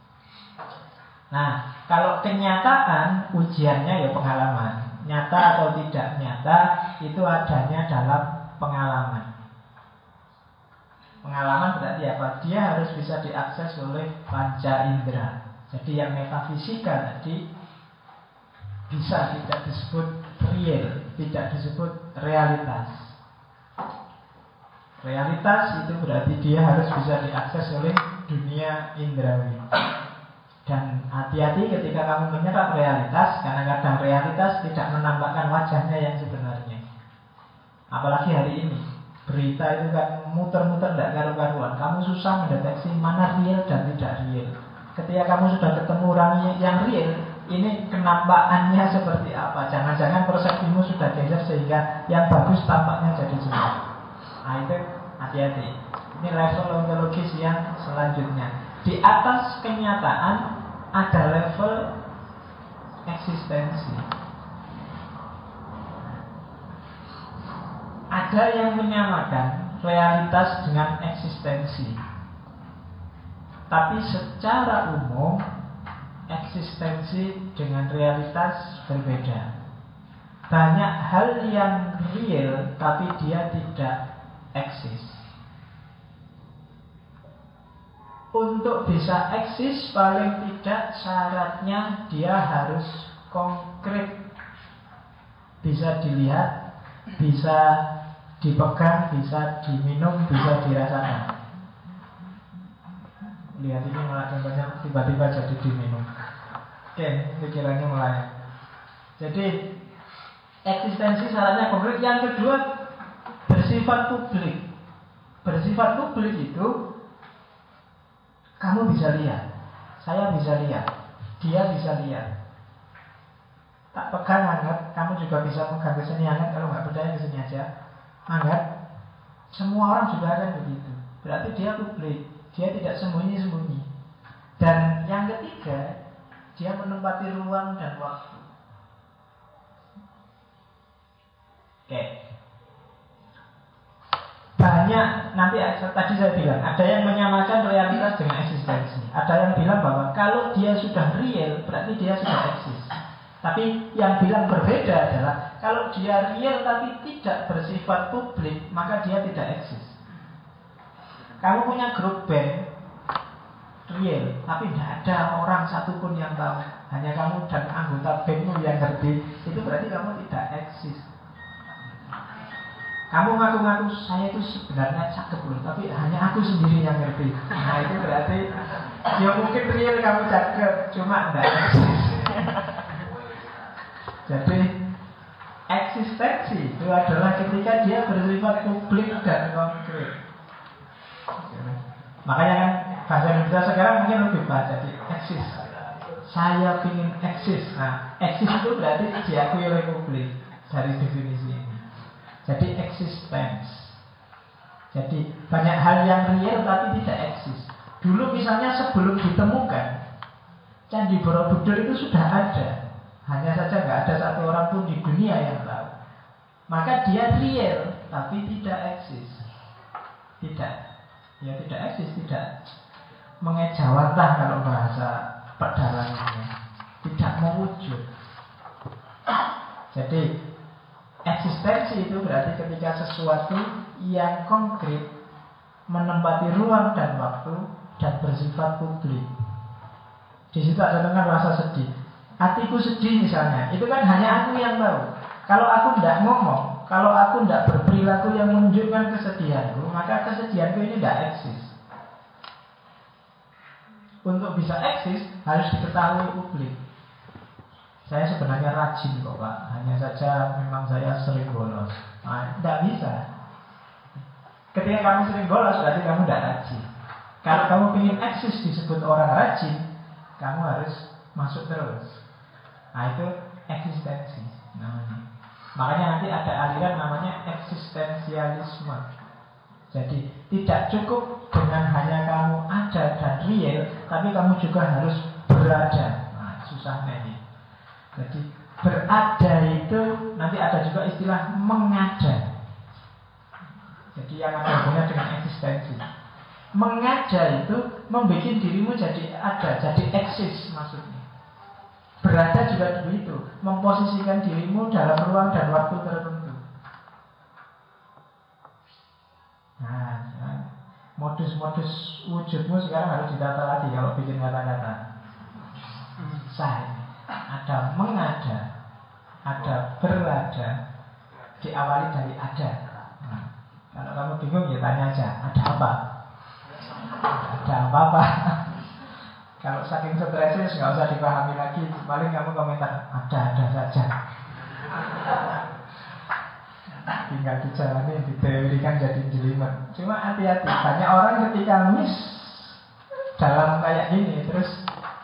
S1: Nah, kalau kenyataan, ujiannya ya pengalaman. Nyata atau tidak nyata, itu adanya dalam pengalaman. Pengalaman berarti apa? Dia harus bisa diakses oleh panca indera. Jadi yang metafisika tadi bisa tidak disebut real, tidak disebut realitas. Realitas itu berarti dia harus bisa diakses oleh dunia indrawi. Dan hati-hati ketika kamu menyerap realitas, karena kadang realitas tidak menampakkan wajahnya yang sebenarnya. Apalagi hari ini, berita itu kan muter-muter tidak karu-karuan. Kamu susah mendeteksi mana real dan tidak real. Ketika kamu sudah ketemu orang yang real, ini kenampakannya seperti apa? Jangan-jangan persepsimu sudah geser sehingga yang bagus tampaknya jadi jelek. Nah itu hati-hati. Ini level ontologis yang selanjutnya. Di atas kenyataan ada level eksistensi. Ada yang menyamakan realitas dengan eksistensi. Tapi secara umum eksistensi dengan realitas berbeda. Banyak hal yang real tapi dia tidak eksis. Untuk bisa eksis paling tidak syaratnya dia harus konkret, bisa dilihat, bisa dipegang, bisa diminum, bisa dirasakan. Lihat ini malah contohnya tiba-tiba jadi diminum. Oke, pikirannya mulai. Jadi eksistensi syaratnya konkret. Yang kedua bersifat publik. Bersifat publik itu kamu bisa lihat, saya bisa lihat, dia bisa lihat. Tak pegang hangat, kamu juga bisa pegang ke sini hangat. Kalau nggak percaya ke sini aja hangat. Semua orang juga akan begitu. Berarti dia publik, dia tidak sembunyi-sembunyi. Dan yang ketiga, dia menempati ruang dan waktu. Oke. Banyak, nanti tadi saya bilang, ada yang menyamakan realitas dengan eksistensi. Ada yang bilang bahwa kalau dia sudah real, berarti dia sudah eksis. Tapi yang bilang berbeda adalah kalau dia real tapi tidak bersifat publik, maka dia tidak eksis. Kamu punya grup band real, tapi tidak ada orang satupun yang tahu. Hanya kamu dan anggota bandmu yang ngerti. Itu berarti kamu tidak eksis. Kamu ngaku-ngaku saya itu sebenarnya cakep loh, tapi hanya aku sendiri yang ngerti. Nah itu berarti ya mungkin real kamu cakep, cuma tidak eksis. Jadi eksistensi itu adalah ketika dia bersifat publik dan konkret. Makanya kan bahasa Indonesia sekarang mungkin lebih baik jadi eksis. Saya ingin eksis. Nah, eksis itu berarti diakui oleh publik dari definisi ini. Jadi existence. Jadi banyak hal yang real tapi tidak eksis. Dulu misalnya sebelum ditemukan Candi Borobudur itu sudah ada. Hanya saja nggak ada satu orang pun di dunia yang tahu. Maka dia real tapi tidak eksis. Tidak. Ya tidak eksis, tidak mengejawantah kalau bahasa pedalangannya. Tidak mewujud. Jadi eksistensi itu berarti ketika sesuatu yang konkret menempati ruang dan waktu dan bersifat publik. Di situ ada dengan rasa sedih. Hatiku sedih misalnya, itu kan hanya aku yang tahu. Kalau aku tidak ngomong, kalau aku tidak berperilaku yang menunjukkan kesedihanku, maka kesedihanku ini tidak eksis. Untuk bisa eksis harus diketahui publik. Saya sebenarnya rajin kok Pak, hanya saja memang saya sering bolos. Nah, tidak bisa. Ketika kamu sering bolos berarti kamu tidak rajin. Kalau kamu ingin eksis disebut orang rajin, kamu harus masuk terus. Nah itu eksistensi namanya. Makanya nanti ada aliran namanya eksistensialisme. Jadi tidak cukup dengan hanya kamu ada dan real, tapi kamu juga harus berada. Nah susahnya ini. Jadi berada itu nanti ada juga istilah mengada. Jadi yang ada hubungannya dengan eksistensi. Mengada itu membuat dirimu jadi ada, jadi eksis maksudnya. Berada juga begitu, memposisikan dirimu dalam ruang dan waktu tertentu. Nah, modus-modus wujudmu sekarang harus ditata lagi kalau bikin kata-kata. Saya ada mengada, ada berada, diawali dari ada. Nah, kalau kamu bingung ya tanya aja, ada apa? Ada apa-apa. Kalau saking stresnya nggak usah dipahami lagi, paling kamu komentar ada saja. Tinggal dijalani, diteorikan jadi jelimet. Cuma hati-hati, banyak orang ketika miss dalam kayak gini, terus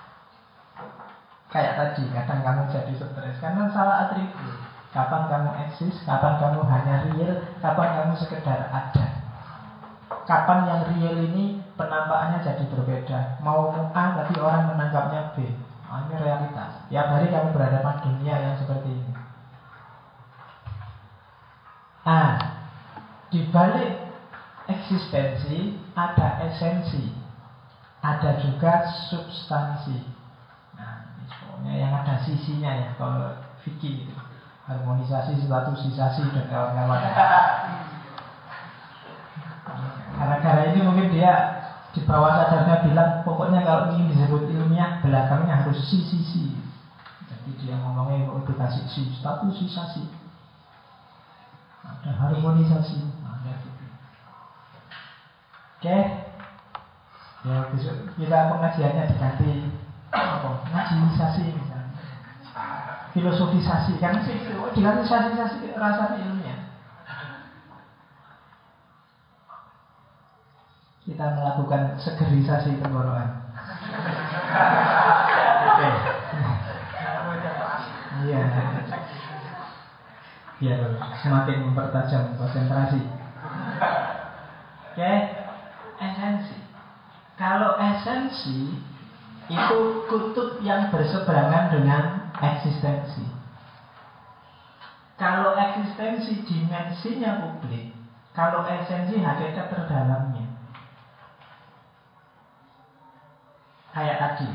S1: kayak tadi, kadang kamu jadi stres karena salah atribut. Kapan kamu eksis, kapan kamu hanya real, kapan kamu sekedar ada. Kapan yang real ini penampakannya jadi berbeda. Mau A tapi orang menangkapnya B. Nah, ini realitas. Tiap hari kamu berhadapan dunia yang seperti ini. Di balik eksistensi ada esensi, ada juga substansi. Nah, ini pokoknya yang ada sisinya ya kalau fikih itu. Harmonisasi, statusisasi dan kawan-kawan. Gara-gara ini mungkin dia di bawah sadarnya bilang pokoknya kalau ingin disebut ilmiah belakangnya harus si. Jadi dia ngomongnya edukasi si, statusisasi, ada harmonisasi, ada gitu. Oke, ya besok kita pengajiannya diganti apa? Ngajiisasi misalnya, filosofisasi kan sih gitu. Diganti sasi rasanya ilmiah. Kita melakukan segerisasi tenggorokan. Oke. Iya. Biar semakin mempertajam konsentrasi. Oke. Esensi. Kalau esensi itu kutub yang berseberangan dengan eksistensi. Kalau eksistensi dimensinya publik, kalau esensi hakikat terdalamnya. Kayak tadi,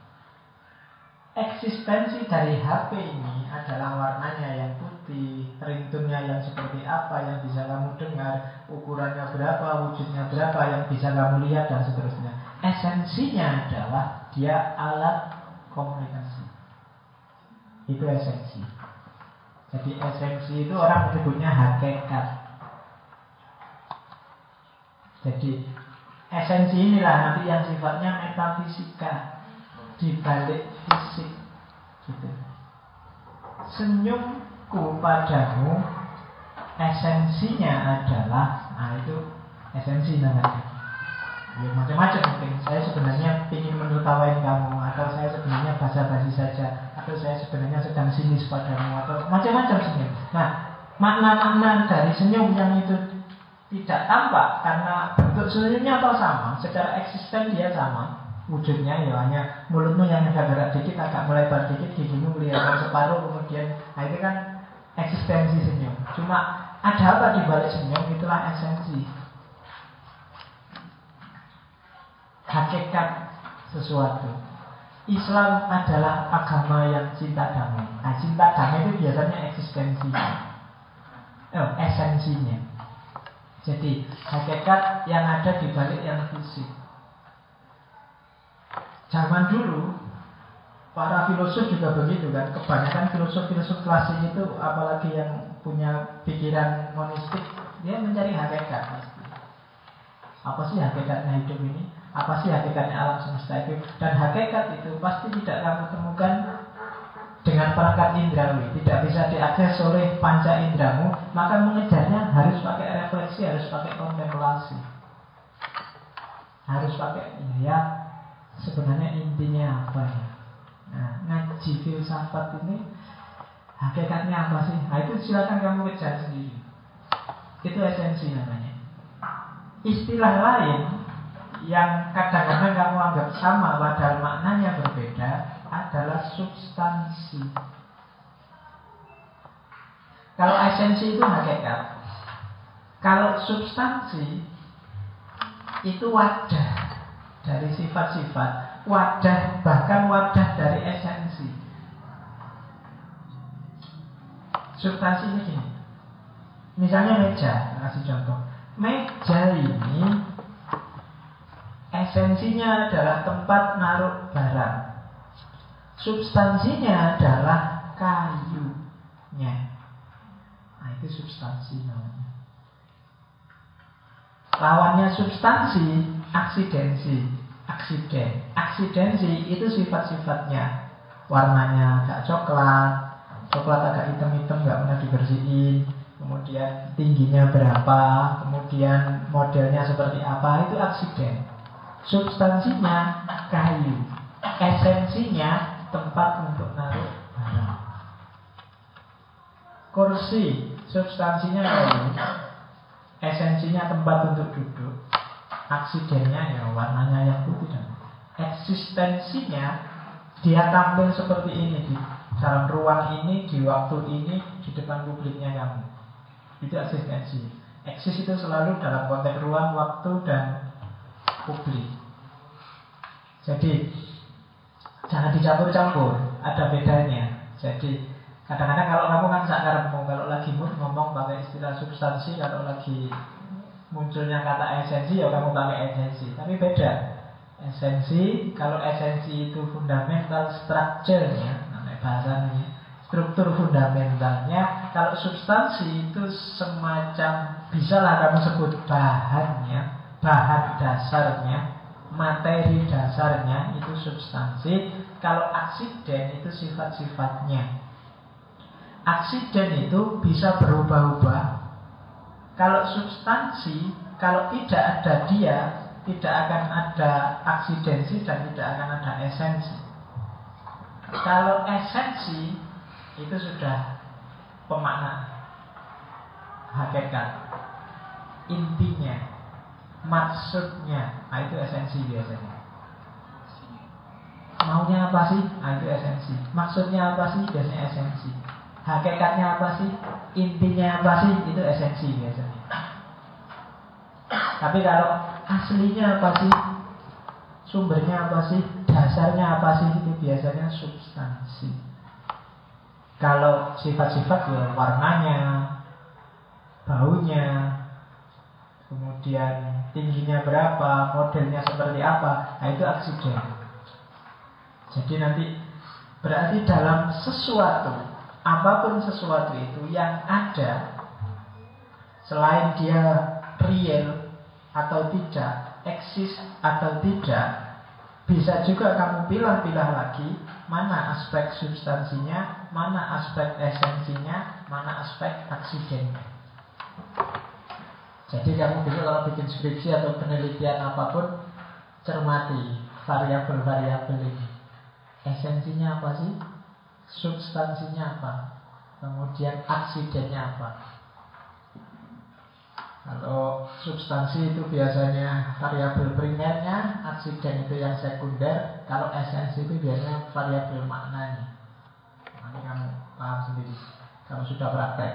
S1: eksistensi dari HP ini adalah warnanya yang putih, ringtone-nya yang seperti apa, yang bisa kamu dengar, ukurannya berapa, wujudnya berapa, yang bisa kamu lihat, dan seterusnya. Esensinya adalah dia alat komunikasi. Itu esensi. Jadi esensi itu orang menyebutnya hakikat. Jadi esensi inilah nanti yang sifatnya metafisika di balik fisik gitu. Senyum ku padamu esensinya adalah, nah itu esensi namanya. Ya macam-macam mungkin. Saya sebenarnya ingin menertawain kamu, atau saya sebenarnya basa-basi saja, atau saya sebenarnya sedang sinis padamu, atau macam-macam senyum. Nah, makna-makna dari senyum yang itu tidak tampak karena bentuk senyumnya atau sama, secara eksisten dia sama. Wujudnya ya hanya mulutmu yang agak gerak dikit, agak melebar dikit, gigimu kelihatan separuh, kemudian nah itu kan eksistensi senyum. Cuma ada apa di balik senyum, itulah esensi. Hakikat sesuatu. Islam adalah agama yang cinta damai. Nah, cinta damai itu biasanya eksistensinya, esensinya. Jadi hakikat yang ada di balik yang fisik. Zaman dulu para filosof juga begitu kan. Kebanyakan filosof-filosof klasik itu, apalagi yang punya pikiran monistik, dia mencari hakikat pasti. Apa sih hakikatnya hidup ini? Apa sih hakikatnya alam semesta itu? Dan hakikat itu pasti tidak kamu temukan dengan perangkat indrawi, tidak bisa diakses oleh panca indramu. Maka mengejarnya harus pakai refleksi, harus pakai kontemplasi, harus pakai ya sebenarnya intinya apa ya. Nah, ngaji filsafat ini hakikatnya apa sih? Nah itu silakan kamu kejar sendiri. Itu esensi namanya. Istilah lain yang kadang-kadang kamu anggap sama padahal maknanya berbeda adalah substansi. Kalau esensi itu hakikat, kalau substansi itu wadah dari sifat-sifat, wadah bahkan wadah dari esensi. Substansi ini gini, misalnya meja, kasih contoh. Meja ini esensinya adalah tempat naruh barang. Substansinya adalah kayunya. Nah itu substansi namanya. Lawannya substansi, aksidensi. Aksidensi itu sifat-sifatnya. Warnanya agak coklat, agak hitam-hitam, gak pernah dibersihin. Kemudian tingginya berapa, kemudian modelnya seperti apa, itu aksiden. Substansinya kayu, esensinya tempat untuk naruh barang. Kursi, substansinya kayu, esensinya tempat untuk duduk, aksidennya ya warnanya yang putih. Eksistensinya dia tampil seperti ini di dalam ruang ini, di waktu ini, di depan publiknya kamu. Itu eksistensi. Eksis itu selalu dalam konteks ruang, waktu, dan publik. Jadi jangan dicampur-campur, ada bedanya. Jadi kadang-kadang kalau kamu kan sakarepmu, kalau lagi mood ngomong pakai istilah substansi, kalau lagi munculnya kata esensi ya kamu pakai esensi. Tapi beda. Esensi, kalau esensi itu fundamental structure-nya, namanya bahasanya struktur fundamentalnya. Kalau substansi itu semacam, bisalah kamu sebut bahannya, bahan dasarnya, materi dasarnya, itu substansi. Kalau aksiden itu sifat-sifatnya. Aksiden itu bisa berubah-ubah. Kalau substansi, kalau tidak ada dia, tidak akan ada aksidensi dan tidak akan ada esensi. Kalau esensi itu sudah pemaknaan, hakikat, intinya, maksudnya. Nah itu esensi biasanya. Maunya apa sih? Nah itu esensi. Maksudnya apa sih? Biasanya esensi. Hakikatnya apa sih? Intinya apa sih? Itu esensi biasanya. Tapi kalau aslinya apa sih? Sumbernya apa sih? Dasarnya apa sih? Itu biasanya substansi. Kalau sifat-sifat ya warnanya, baunya, kemudian tingginya berapa, modelnya seperti apa, nah itu aksiden. Jadi nanti berarti dalam sesuatu, apapun sesuatu itu yang ada, selain dia real atau tidak, eksis atau tidak, Bisa juga kamu pilah-pilah lagi mana aspek substansinya, mana aspek esensinya, mana aspek aksidennya. Jadi kamu besok kalau bikin skripsi atau penelitian apapun, cermati variabel-variabel ini. Esensinya apa sih? Substansinya apa? Kemudian aksidennya apa? Kalau substansi itu biasanya variabel primernya, aksiden itu yang sekunder. Kalau esensi itu biasanya variabel maknanya. Nanti kamu paham sendiri kalau sudah praktek.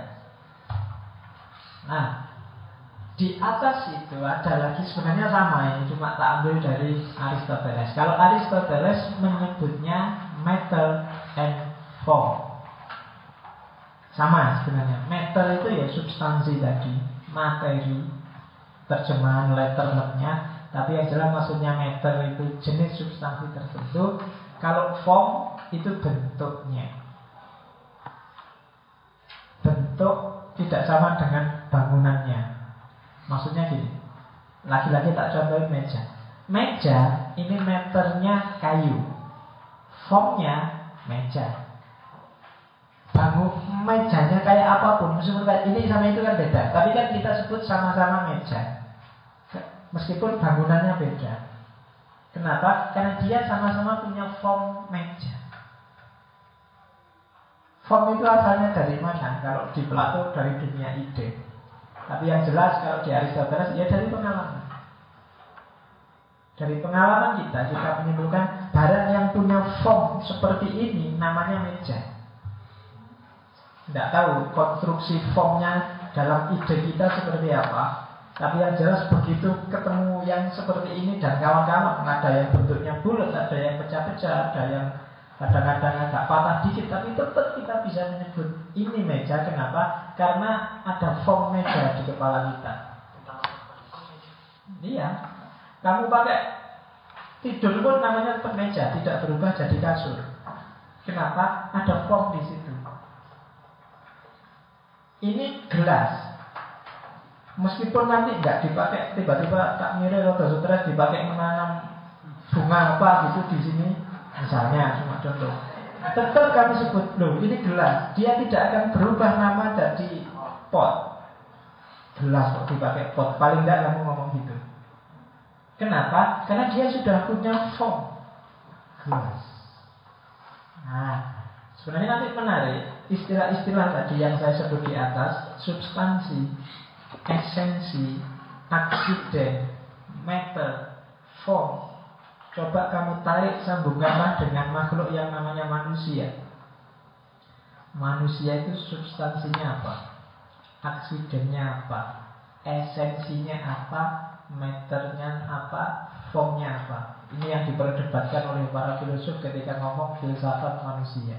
S1: Nah, di atas itu ada lagi sebenarnya sama ini, cuma tak ambil dari Aristoteles. Kalau Aristoteles menyebutnya matter and form. Sama sebenarnya. Matter itu ya substansi tadi, materi, terjemahan letternya. Tapi yang jelas maksudnya matter itu jenis substansi tertentu. Kalau form itu bentuknya. Bentuk tidak sama dengan bangunannya. Maksudnya gini, lagi-lagi tak contohin meja. Meja ini meternya kayu, formnya meja. Bangun mejanya kayak apapun, meskipun kayak ini sama itu kan beda. Tapi kan kita sebut sama-sama meja, meskipun bangunannya beda. Kenapa? Karena dia sama-sama punya form meja. Form itu asalnya dari mana? Kalau di Plato dari dunia ide. Tapi yang jelas kalau di Aristoteles ya dari pengalaman. Dari pengalaman kita menyimpulkan barang yang punya form seperti ini namanya meja. Tidak tahu konstruksi formnya dalam ide kita seperti apa. Tapi yang jelas begitu ketemu yang seperti ini dan kawan-kawan, ada yang bentuknya bulat, ada yang pecah-pecah, ada yang kadang-kadang agak patah dikit, tapi tetap kita bisa menyebut ini meja. Kenapa? Karena ada form meja di kepala kita. Iya. Kamu pakai tidur pun namanya tetap meja, tidak berubah jadi kasur. Kenapa? Ada form di situ. Ini gelas. Meskipun nanti nggak dipakai, tiba-tiba tak mirip atau stres dipakai menanam bunga apa gitu di sini, misalnya cuma contoh, tetap kami sebut loh ini gelas. Dia tidak akan berubah nama jadi pot. Gelas kok dipakai pot, paling tidak kamu ngomong gitu. Kenapa? Karena dia sudah punya form gelas. Nah, sebenarnya nanti menarik istilah-istilah tadi yang saya sebut di atas, substansi, esensi, aksiden, matter, form. Coba kamu tarik sambungkanlah dengan makhluk yang namanya manusia. Manusia itu substansinya apa? Aksidennya apa? Esensinya apa? Matternya apa? Formnya apa? Ini yang diperdebatkan oleh para filosof ketika ngomong filsafat manusia.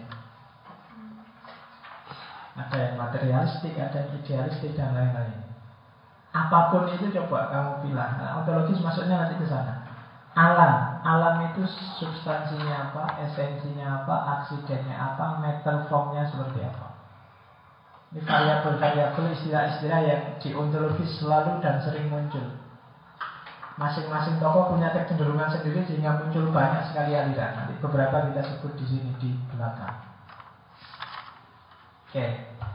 S1: Ada yang materialistik, ada yang idealistik, dan lain-lain. Apapun itu coba kamu pilih. Nah, ontologis maksudnya nanti ke sana. Alam itu substansinya apa, esensinya apa, aksidennya apa, matter formnya seperti apa. Ini variabel-variabel, istilah-istilah yang di ontologis selalu dan sering muncul. Masing-masing tokoh punya kecenderungan sendiri sehingga muncul banyak sekali aliran. Nanti beberapa kita sebut di sini di belakang. Oke.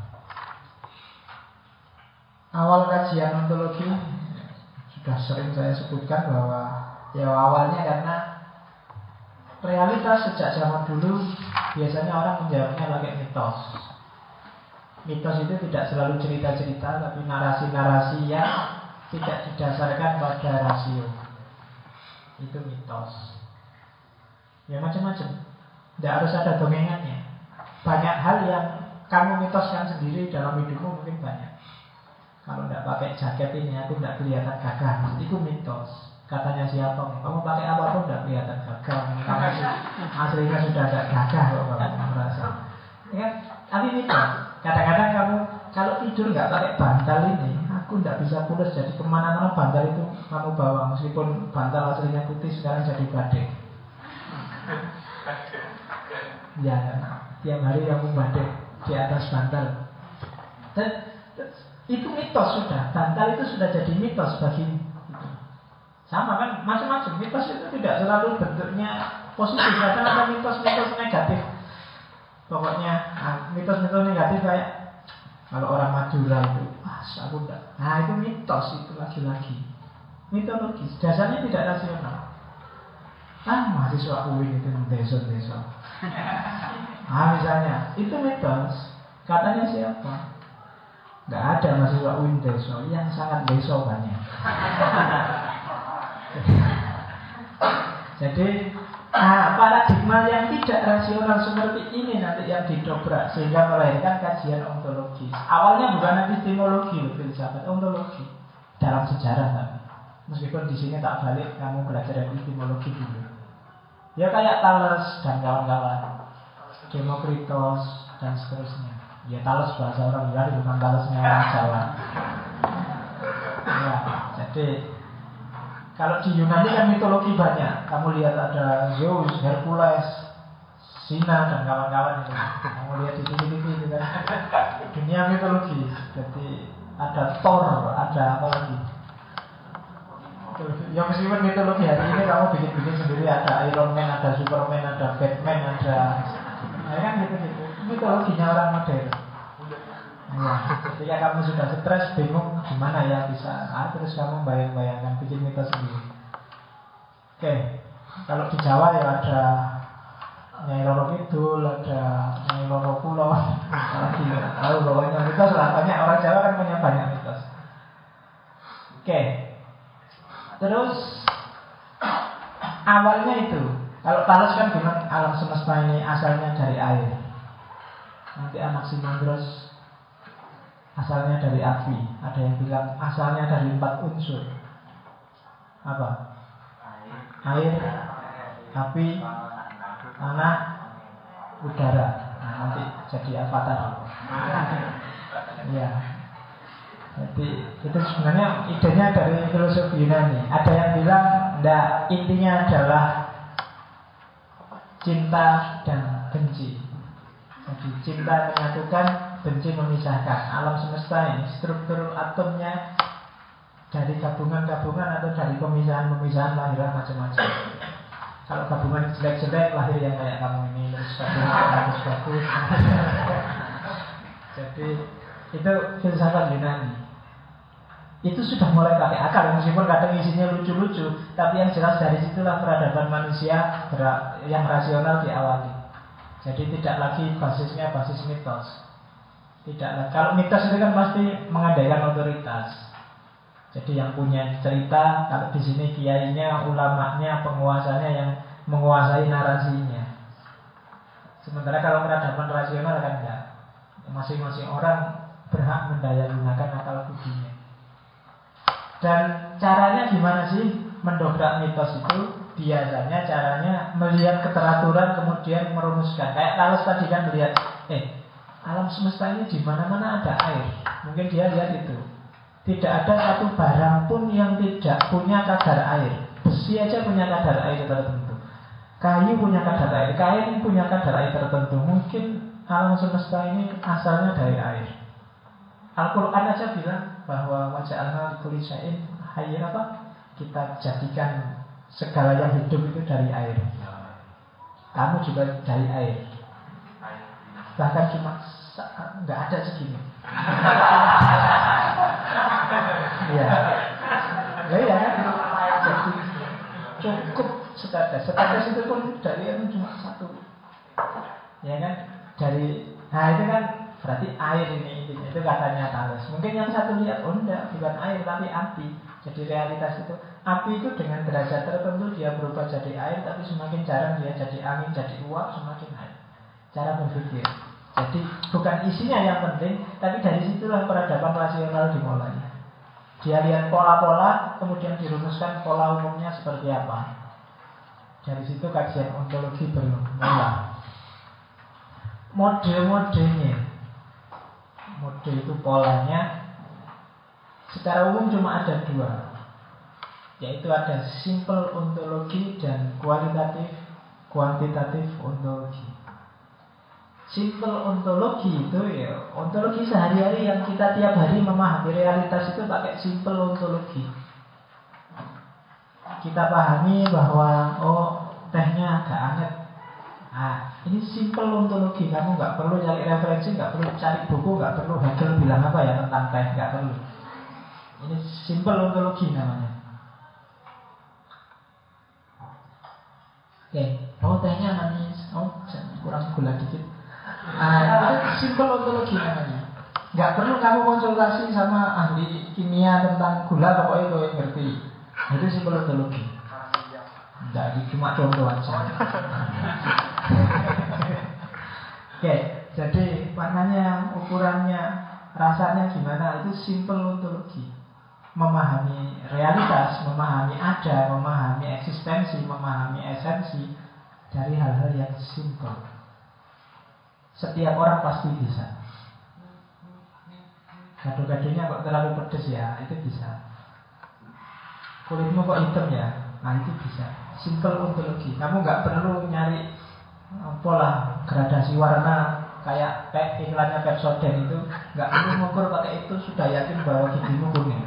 S1: Awal kajian ontologi sudah sering saya sebutkan bahwa ya awalnya karena realitas sejak zaman dulu biasanya orang menjawabnya pakai mitos. Mitos itu tidak selalu cerita-cerita, tapi narasi-narasi yang tidak didasarkan pada rasio. Itu mitos. Ya macam-macam. Tidak harus ada dongengannya. Banyak hal yang kamu mitoskan sendiri dalam hidupmu mungkin banyak. Kalau tidak pakai jaket ini aku tidak kelihatan gagah. Itu mitos. Katanya siapa? Kamu pakai apapun tidak kelihatan gagah. Kamu aslinya sudah tidak gagah kalau kamu merasa. Ya, tapi mitos. Kadang-kadang kamu kalau tidur nggak pakai bantal ini, aku tidak bisa pulas. Jadi kemana-mana bantal itu kamu bawa. Meskipun bantal aslinya putih sekarang jadi badai. Ya, tiap hari kamu badai di atas bantal. Dan itu mitos sudah. Bantal itu sudah jadi mitos bagi itu. Sama kan, macam-macam. Mitos itu tidak selalu bentuknya positif. Kadang ada mitos-mitos negatif. Pokoknya mitos-mitos negatif kayak kalau orang Madura itu, aku enggak. Nah itu mitos, itu lagi-lagi mitologis. Dasarnya tidak rasional. Mahasiswa UIN itu desa-desa. Misalnya itu mitos. Katanya siapa? Nggak ada mahasiswa UIN desa. Yang sangat desa banyak. Jadi paradigma yang tidak rasional seperti ini nanti yang didobrak sehingga melahirkan kajian ontologis. Awalnya bukan epistemologi, filsafat, ontologi dalam sejarah tapi. Meskipun di sini tak balik, kamu belajar epistemologi dulu. Ya kayak Thales dan kawan-kawan, Demokritos dan seterusnya. Ya Thales bahasa orang Yunani, bukan Thalesnya orang Jawa. Ya, jadi kalau di Yunani kan mitologi banyak. Kamu lihat ada Zeus, Hercules, Sina dan kawan-kawan itu. Kamu lihat di TV itu kan. Dunia mitologi. Jadi ada Thor, ada apa lagi? Ya meskipun mitologi hari ini kamu bikin-bikin sendiri. Ada Iron Man, ada Superman, ada Batman, ada kan gitu-gitu. Mitologinya orang modern. Ya, ketika kamu sudah stres, bingung gimana ya bisa, terus kamu bayang-bayangkan bikin mitos sendiri. Oke, kalau di Jawa ya ada Nyai Roro Kidul, ada Nyai Roro Kulon, lagi tahu pokoknya mitos lah. Banyak orang Jawa kan punya banyak mitos. Oke, terus awalnya itu, kalau Thales kan bilang alam semesta ini asalnya dari air. Nanti Anaximandros asalnya dari api. Ada yang bilang asalnya dari 4 unsur. Apa? Air, api, tanah, udara. Nah, nanti jadi avatar. Ya. Jadi itu sebenarnya idenya dari filosofi Yunani. Ada yang bilang enggak, intinya adalah cinta dan benci. Jadi cinta menyatukan, benci memisahkan. Alam semesta ini struktur atomnya dari gabungan-gabungan atau dari pemisahan-pemisahan lahirlah macam-macam. Kalau gabungan jelek-jelek lahir yang kayak kamu ini, terus gabungan bagus. Jadi itu filsafat Yunani. Itu sudah mulai pakai akal, meskipun kadang isinya lucu-lucu, tapi yang jelas dari situlah peradaban manusia yang rasional diawali. Jadi tidak lagi basisnya basis mitos. Tidak lagi. Kalau mitos itu kan pasti mengandaikan otoritas. Jadi yang punya cerita, kalau di sini kiainya, ulamanya, penguasanya yang menguasai narasinya. Sementara kalau peradaban rasional kan enggak. Masing-masing orang berhak mendaya-gunakan akal budinya. Dan caranya gimana sih mendobrak mitos itu? Biasanya caranya melihat keteraturan kemudian merumuskan. Kayak Thales tadi kan melihat, alam semesta ini di mana-mana ada air. Mungkin dia lihat itu. Tidak ada satu barang pun yang tidak punya kadar air. Besi aja punya kadar air tertentu. Kayu punya kadar air. Kain punya kadar air tertentu. Mungkin alam semesta ini asalnya dari air. Al-Quran aja bilang bahwa waja'alna likulli syai'in hayyin apa? Kita jadikan segala yang hidup itu dari air. Kamu juga dari air. Bahkan cuma nggak ada segini. Iya. Ya kan? Jadi cukup setetes. Setetes itu pun dari itu cuma satu. Ya kan? Nah itu kan berarti air ini intinya. Itu katanya Thales. Mungkin yang satu lihat, enggak, bukan air tapi api. Jadi realitas itu, api itu dengan derajat tertentu dia berubah jadi air, tapi semakin jarang dia jadi angin, jadi uap, semakin air. Cara berpikir. Jadi bukan isinya yang penting, tapi dari situlah peradaban rasional dimulai. Dia lihat pola-pola, kemudian dirumuskan pola umumnya seperti apa. Dari situ kajian ontologi bermula. Mode-modenya, mode itu polanya secara umum cuma ada 2, yaitu ada simple ontologi dan kuantitatif ontologi. Simple ontologi itu ya ontologi sehari-hari yang kita tiap hari memahami realitas itu pakai simple ontologi. kita pahami bahwa tehnya agak anget. Ini simple ontologi. Kamu nggak perlu cari referensi, nggak perlu cari buku, nggak perlu Hegel bilang apa ya tentang teh, nggak perlu. Ini simple ontologi namanya. Oke, tehnya manis, kurang gula dikit. Itu simple ontologi namanya. Nggak perlu kamu konsultasi sama ahli kimia tentang gula, pokoknya kau yang ngerti. Itu simple ontologi. Jadi cuma contoh aja. Oke, jadi maknanya, ukurannya, rasanya gimana, itu simple ontologi. Memahami realitas, memahami ada, memahami eksistensi, memahami esensi dari hal-hal yang simple. Setiap orang pasti bisa. Gado-gadonya kok terlalu pedes ya, itu bisa. Kulitmu kok hitam ya, itu bisa. Simple ontologi. Kamu nggak perlu nyari pola gradasi warna kayak iklannya Pepsodent itu, nggak perlu mengukur pakai itu, sudah yakin bahwa gigimu kuning.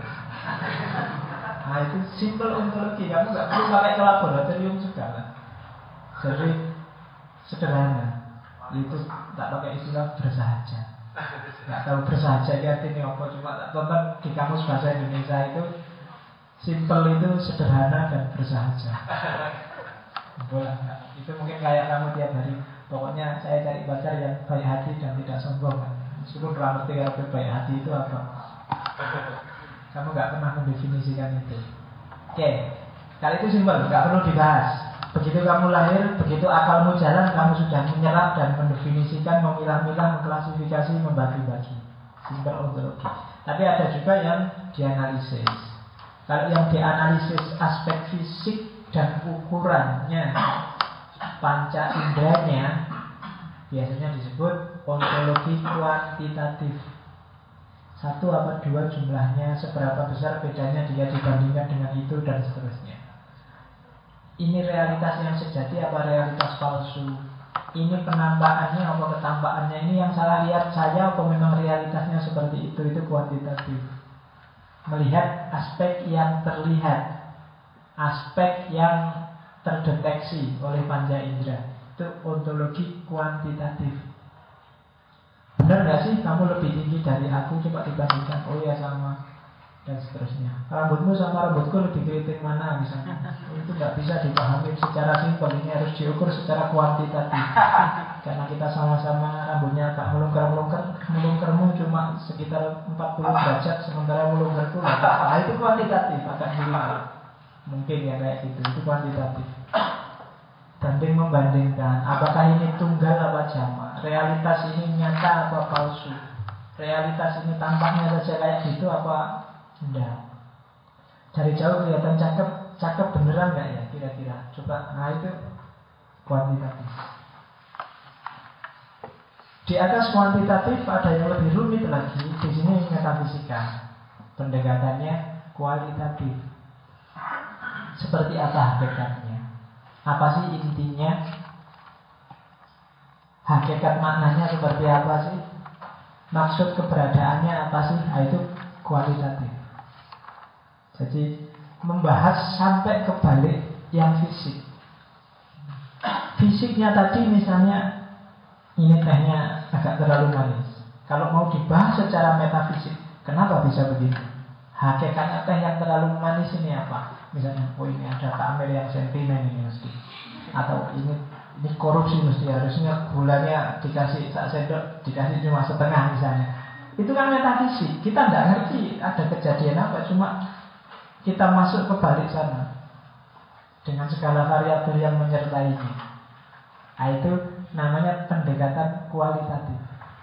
S1: Itu simple ontologi. Kamu nggak perlu pakai ke laboratorium segala. Jadi sederhana. Itu tak pakai istilah bersahaja. Nggak tahu bersahaja ini artinya apa, cuma tak tonton di kamus bahasa Indonesia itu simple itu sederhana dan bersahaja. Boleh. Itu mungkin kayak kamu tiap hari, pokoknya saya cari pacar yang baik hati dan tidak sombong. Meskipun pernah ngerti kalau baik hati itu apa, kamu nggak pernah mendefinisikan itu. Oke, kali itu simpel, nggak perlu dibahas. Begitu kamu lahir, begitu akalmu jalan, kamu sudah menyerap dan mendefinisikan, memilah-milah, mengklasifikasi, membagi-bagi. Simpel ontologi. Tapi ada juga yang dianalisis. Kalau yang dianalisis aspek fisik dan ukurannya, panca inderanya, biasanya disebut ontologi kuantitatif. 1 apa 2 jumlahnya, seberapa besar bedanya dia dibandingkan dengan itu, dan seterusnya. Ini realitas yang sejati apa realitas palsu? Ini penampakannya apa ketampakannya? Ini yang salah lihat saya apa memang realitasnya seperti itu kuantitatif. Melihat aspek yang terlihat, aspek yang terdeteksi oleh panca indera, itu ontologi kuantitatif. Benar nggak sih kamu lebih tinggi dari aku? Coba dibandingkan. Oh ya sama, dan seterusnya. Rambutmu sama rambutku lebih keriting mana misalnya. Itu nggak bisa dipahami secara simpel. Ini harus diukur secara kuantitatif. Karena kita sama-sama rambutnya agak melungkermu cuma sekitar 40 derajat, sementara melungkerku itu kuantitatif, agak hilang. Mungkin ya kayak gitu. Itu kuantitatif. Banding membandingkan, apakah ini tunggal apa jamak, realitas ini nyata apa palsu, realitas ini tampaknya saja kayak gitu apa enggak. Dari jauh kelihatan cakep beneran nggak ya kira-kira? Coba, itu kuantitatif. Di atas kuantitatif ada yang lebih rumit lagi. Di sini metafisika. Pendekatannya kualitatif. Seperti apa hakikatnya? Apa sih intinya? Hakikat maknanya seperti apa sih? Maksud keberadaannya apa sih? Itu kualitatif. Jadi membahas sampai ke balik yang fisik. Fisiknya tadi misalnya, ini tehnya agak terlalu manis. Kalau mau dibahas secara metafisik, kenapa bisa begitu? Hakikatnya teh yang terlalu manis ini apa? Misalnya, ini ada takmir yang sentimen ini mesti, atau ini korupsi mesti, harusnya gulanya dikasih sak sendok, dikasih cuma setengah misalnya. Itu kan metafisik. Kita nggak ngerti ada kejadian apa, cuma kita masuk ke balik sana dengan segala variabel yang menyertainya. Itu namanya pendekatan kualitatif.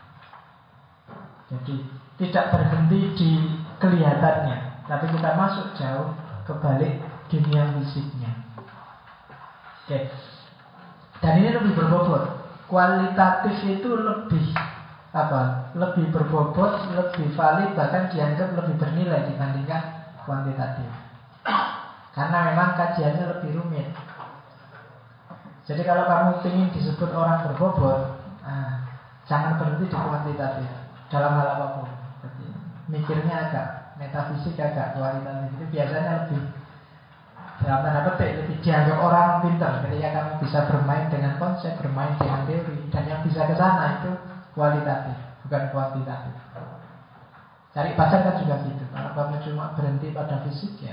S1: Jadi tidak berhenti di kelihatannya, tapi kita masuk jauh ke balik dunia fisiknya. Oke. Dan ini lebih berbobot. Kualitatif itu lebih lebih berbobot, lebih valid, bahkan dianggap lebih bernilai dibandingkan kuantitatif. Karena memang kajiannya lebih rumit. Jadi kalau kamu ingin disebut orang berbobot, jangan berhenti di kuantitatif dalam hal apapun. Jadi, mikirnya agak metafisik, agak kualitatif. Itu biasanya lebih dalam tanda petik lebih dianggap orang pintar ketika kamu bisa bermain dengan konsep, bermain dengan teori, dan yang bisa ke sana itu kualitatif, bukan kuantitatif. Cari pacar kan juga gitu. Kalau kamu cuma berhenti pada fisik ya,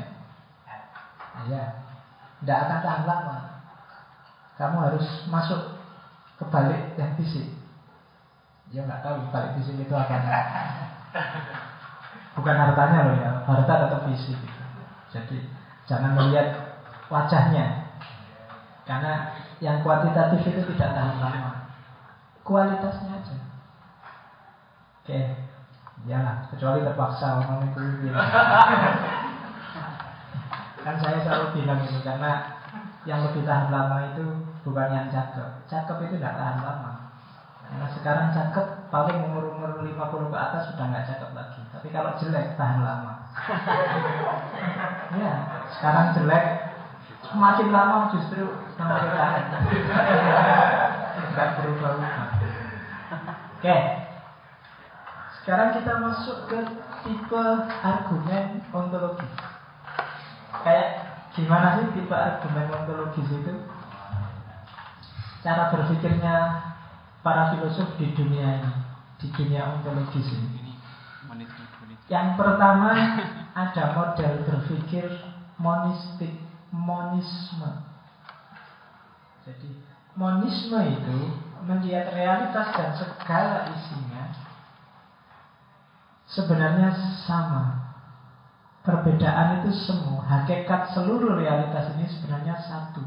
S1: tidak akan tahan lama. Kamu harus masuk ke balik yang fisik. Ya nggak tahu balik fisik itu apa. Bukan hartanya loh ya, harta tetap fisik gitu. Jadi jangan melihat wajahnya, karena yang kuantitatif itu tidak tahan lama. Kualitasnya aja. Oke, iyalah, kecuali terpaksa ngomong itu. Kan saya selalu bilang itu, karena yang lebih tahan lama itu bukan yang cakep. Cakep itu tidak tahan lama. Karena sekarang cakep paling umur 50 ke atas sudah nggak cakep lagi. Tapi kalau jelek tahan lama. Ya, sekarang jelek semakin lama justru semakin tahan. Nggak berubah-ubah. Oke. Sekarang kita masuk ke tipe argumen ontologis. Kayak gimana sih tipe argumen ontologis itu? Cara berpikirnya para filosof di dunia ini, di dunia ontologis ini. Yang pertama ada model berpikir monistik, monisme. Jadi monisme itu melihat realitas dan segala isinya sebenarnya sama. Perbedaan itu semu. Hakikat seluruh realitas ini sebenarnya satu.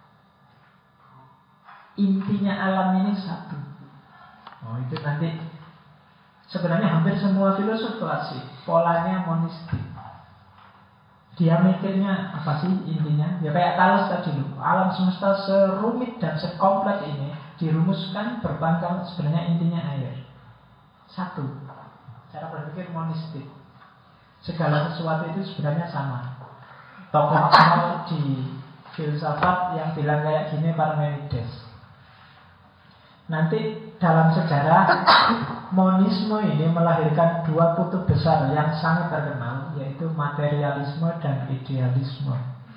S1: Intinya alam ini satu. Oh, itu nanti sebenarnya hampir semua filosof klasik polanya monistik. Dia mikirnya apa sih intinya? Ya kayak Thales tadi loh. Alam semesta serumit dan sekompleks ini dirumuskan berpangkal sebenarnya intinya air. Satu. Cara berpikir monistik. Segala sesuatu itu sebenarnya sama. Tokoh awal di filsafat yang bilang kayak gini Parmenides. Nanti dalam sejarah monisme ini melahirkan dua kutub besar yang sangat terkenal, yaitu materialisme dan idealisme.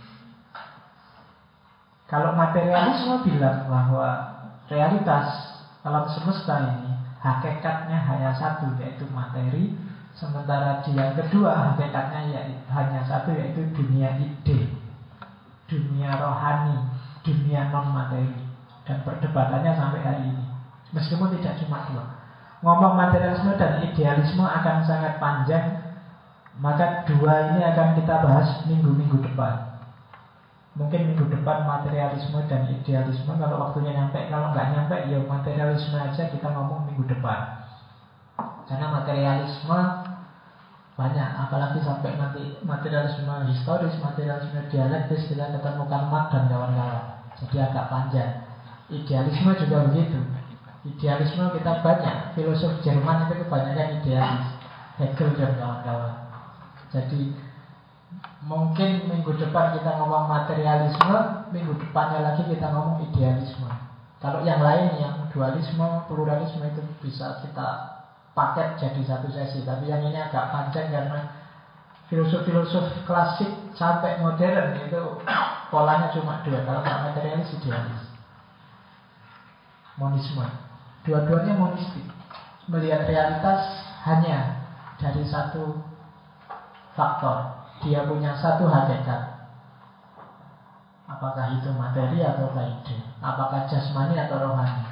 S1: Kalau materialisme bilang bahwa realitas alam semesta ini hakikatnya hanya satu, yaitu materi. Sementara di yang kedua hakikatnya hanya satu, yaitu dunia ide, dunia rohani, dunia non-materi. Dan perdebatannya sampai hari ini, meskipun tidak cuma dua. Ngomong materialisme dan idealisme akan sangat panjang, maka dua ini akan kita bahas minggu-minggu depan. Mungkin minggu depan materialisme dan idealisme kalau waktunya nyampe. Kalau nggak nyampe ya materialisme aja kita ngomong minggu depan. Karena materialisme banyak, apalagi sampai nanti materialisme historis, materialisme dialektis, kita ketemukan Marx dan kawan-kawan. Jadi agak panjang. Idealisme juga begitu. Idealisme kita banyak. Filosof Jerman itu kebanyakan idealis, Hegel dan kawan-kawan. Jadi mungkin minggu depan kita ngomong materialisme, minggu depannya lagi kita ngomong idealisme. Kalau yang lain, yang dualisme, pluralisme itu bisa kita paket jadi satu sesi. Tapi yang ini agak panjang karena filosof-filosof klasik sampai modern itu polanya cuma dua. Kalau nggak materialis, idealis. Monisme. Dua-duanya monistik. Melihat realitas hanya dari satu faktor. Dia punya satu hakikat. Apakah itu materi atau ide? Apakah jasmani atau rohani?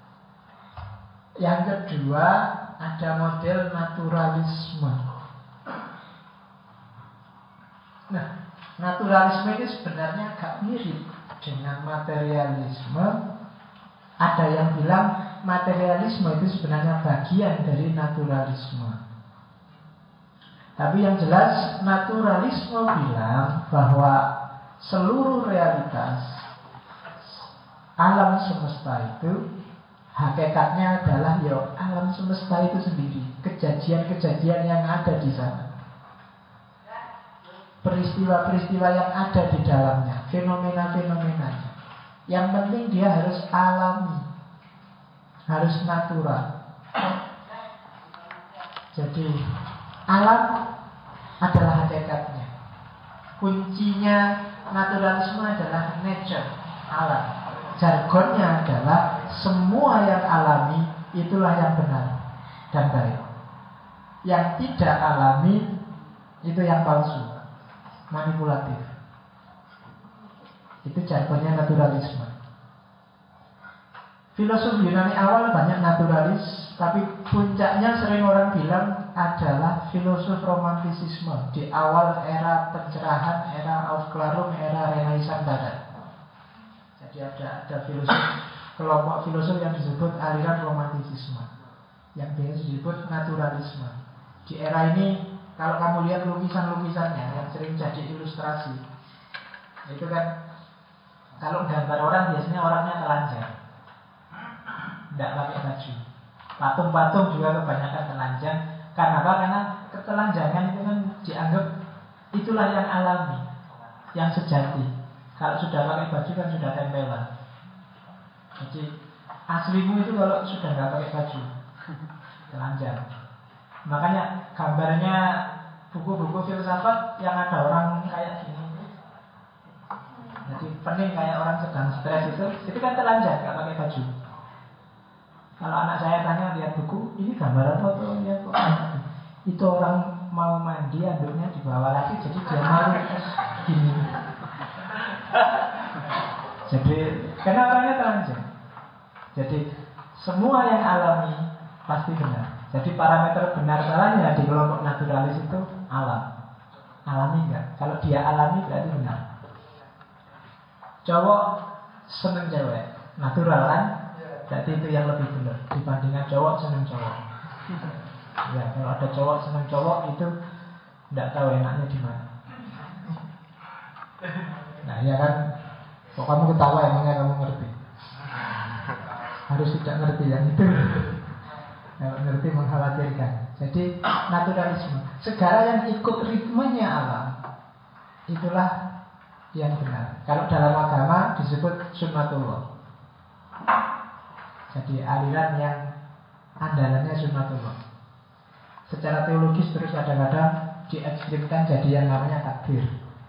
S1: Yang kedua, ada model naturalisme. Nah, naturalisme ini sebenarnya agak mirip dengan materialisme. Ada yang bilang materialisme itu sebenarnya bagian dari naturalisme. Tapi yang jelas naturalisme bilang bahwa seluruh realitas alam semesta itu hakikatnya adalah ya alam semesta itu sendiri, kejadian-kejadian yang ada di sana, peristiwa-peristiwa yang ada di dalamnya, fenomena-fenomenanya. Yang penting dia harus alami, harus natural. Jadi alam adalah hakikatnya. Kuncinya naturalisme adalah nature, alam. Jargonnya adalah semua yang alami itulah yang benar dan baik. Yang tidak alami itu yang palsu, manipulatif. Itu jargonnya naturalisme. Filosof Yunani awal banyak naturalis, tapi puncaknya sering orang bilang adalah filosof romantisisme di awal era pencerahan, era Aufklärung, era Renaissance Barat. Jadi ada filosof, kelompok filosof yang disebut aliran romantisisme, yang biasa disebut naturalisme. Di era ini, kalau kamu lihat lukisan-lukisannya yang sering jadi ilustrasi, itu kan kalau gambar orang biasanya orangnya telanjang, tidak pakai baju. Patung-patung juga kebanyakan telanjang. Karena apa? Karena ketelanjangan itu kan dianggap itulah yang alami, yang sejati. Kalau sudah pakai baju kan sudah tempelan. Jadi aslimu itu kalau sudah nggak pakai baju, telanjang. Makanya gambarnya buku-buku filsafat yang ada orang kayak gini, jadi pening kayak orang sedang stres itu kan telanjang, nggak pakai baju. Kalau anak saya tanya lihat buku, ini gambar apa tuh? Lihat kok itu orang mau mandi, anduknya dibawa lagi, jadi dia malu gini. Jadi karena orangnya telanjang. Jadi semua yang alami pasti benar. Jadi parameter benar salahnya di kelompok naturalis itu alam. Alami enggak? Kalau dia alami berarti benar. Cowok seneng cewek, natural kan? Berarti itu yang lebih benar dibandingkan cowok seneng cowok. Ya, kalau ada cowok seneng cowok itu enggak tahu enaknya di mana. Nah, ya kan? Kok kamu ketawa emangnya kamu ngerti? Harus tidak ngerti yang itu. Kalau ngerti mengkhawatirkan. Jadi naturalisme, segala yang ikut ritmenya alam, itulah yang benar. Kalau dalam agama disebut sunnatullah. Jadi aliran yang andalannya sunnatullah. Secara teologis terus kadang-kadang diekstrimkan jadi yang namanya takdir.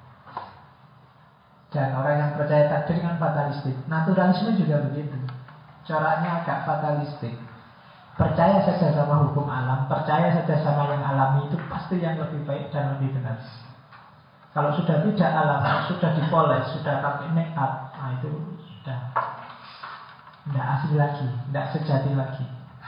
S1: Dan orang yang percaya takdir kan fatalistik. Naturalisme juga begitu. Coraknya agak fatalistik. Percaya saja sama hukum alam, percaya saja sama yang alami, itu pasti yang lebih baik dan lebih benar. Kalau sudah tidak alami, sudah dipoles, sudah pakai make up, nah itu sudah tidak asli lagi, tidak sejati lagi.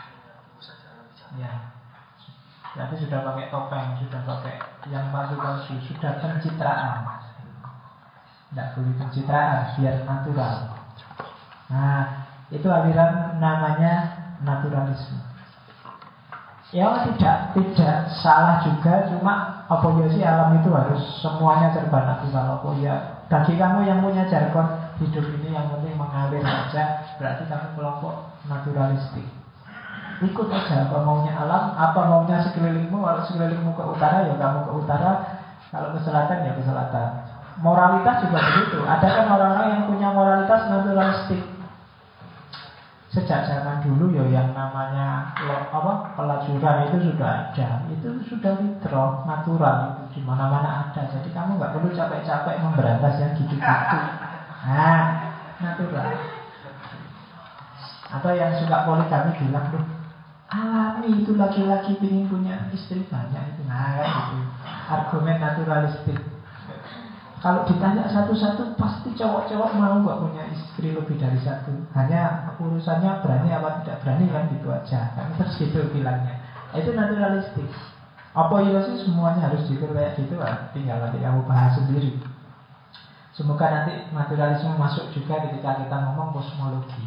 S1: Ya, berarti sudah pakai topeng, sudah pakai yang palsu-palsu, sudah pencitraan. Tidak boleh pencitraan, biar natural. Nah, itu aliran namanya naturalisme. Ya tidak salah juga, cuma apa ya sih alam itu harus semuanya serba natural. Apa ya bagi kamu yang punya jargon hidup ini yang penting mengalir saja, berarti kamu kelompok naturalistik. Ikut aja apa maunya alam, apa maunya sekelilingmu. Kalau sekelilingmu ke utara ya kamu ke utara, kalau ke selatan ya ke selatan. Moralitas juga begitu. Ada kan orang-orang yang punya moralitas naturalistik. Sejak zaman dulu ya yang namanya pelacuran itu sudah ada, itu sudah withdraw natural, itu di mana-mana ada. Jadi kamu nggak perlu capek-capek memberantas yang gitu-gitu. Nah, natural. Atau yang suka poligami bilang tuh alami itu laki-laki ingin punya istri banyak itu. Nah, kan gitu. Argumen naturalistik. Kalau ditanya satu-satu pasti cowok-cowok mau gak punya istri lebih dari satu. Hanya urusannya berani apa tidak berani kan gitu aja. Kan terus gitu bilangnya. Itu naturalistik. Apa iya sih semuanya harus gitu kayak gitu kan? Tinggal nanti kamu bahas sendiri. Semoga nanti naturalisme masuk juga ketika kita ngomong kosmologi.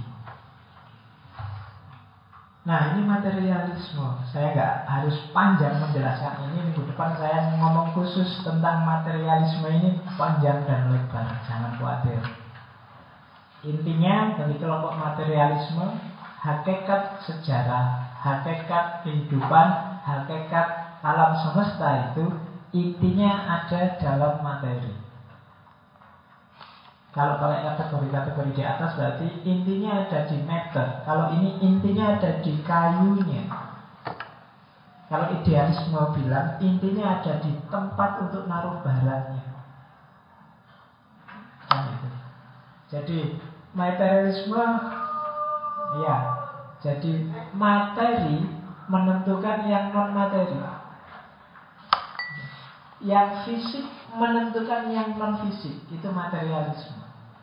S1: Nah ini materialisme. Saya nggak harus panjang menjelaskan ini. Minggu depan saya ngomong khusus tentang materialisme ini panjang dan lebar. Jangan khawatir. Intinya dari kelompok materialisme, hakikat sejarah, hakikat kehidupan, hakikat alam semesta itu intinya ada dalam materi. Kalau pakai kategori-kategori di atas berarti intinya ada di matter. Kalau ini intinya ada di kayunya. Kalau idealisme bilang intinya ada di tempat untuk naruh barangnya. Jadi materialisme, ya, jadi materi menentukan yang non materi, yang fisik menentukan yang non fisik, itu materialisme.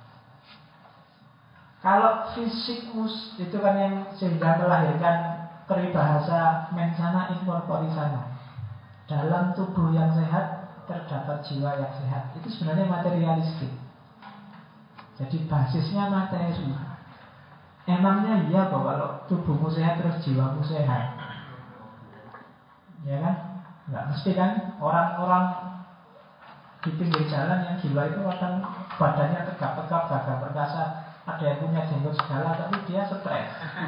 S1: Kalau fisik itu kan yang sehingga melahirkan peribahasa mensana in corpore sano. Dalam tubuh yang sehat terdapat jiwa yang sehat. Itu sebenarnya materialistik. Jadi basisnya materi. Emangnya iya kok kalau tubuhmu sehat terus jiwamu sehat? Ya kan? Nggak mesti kan. Orang-orang di pinggir jalan yang gila itu kadang badannya tegap-tegap, gagah perkasa, ada yang punya jenggot segala, tapi dia stres.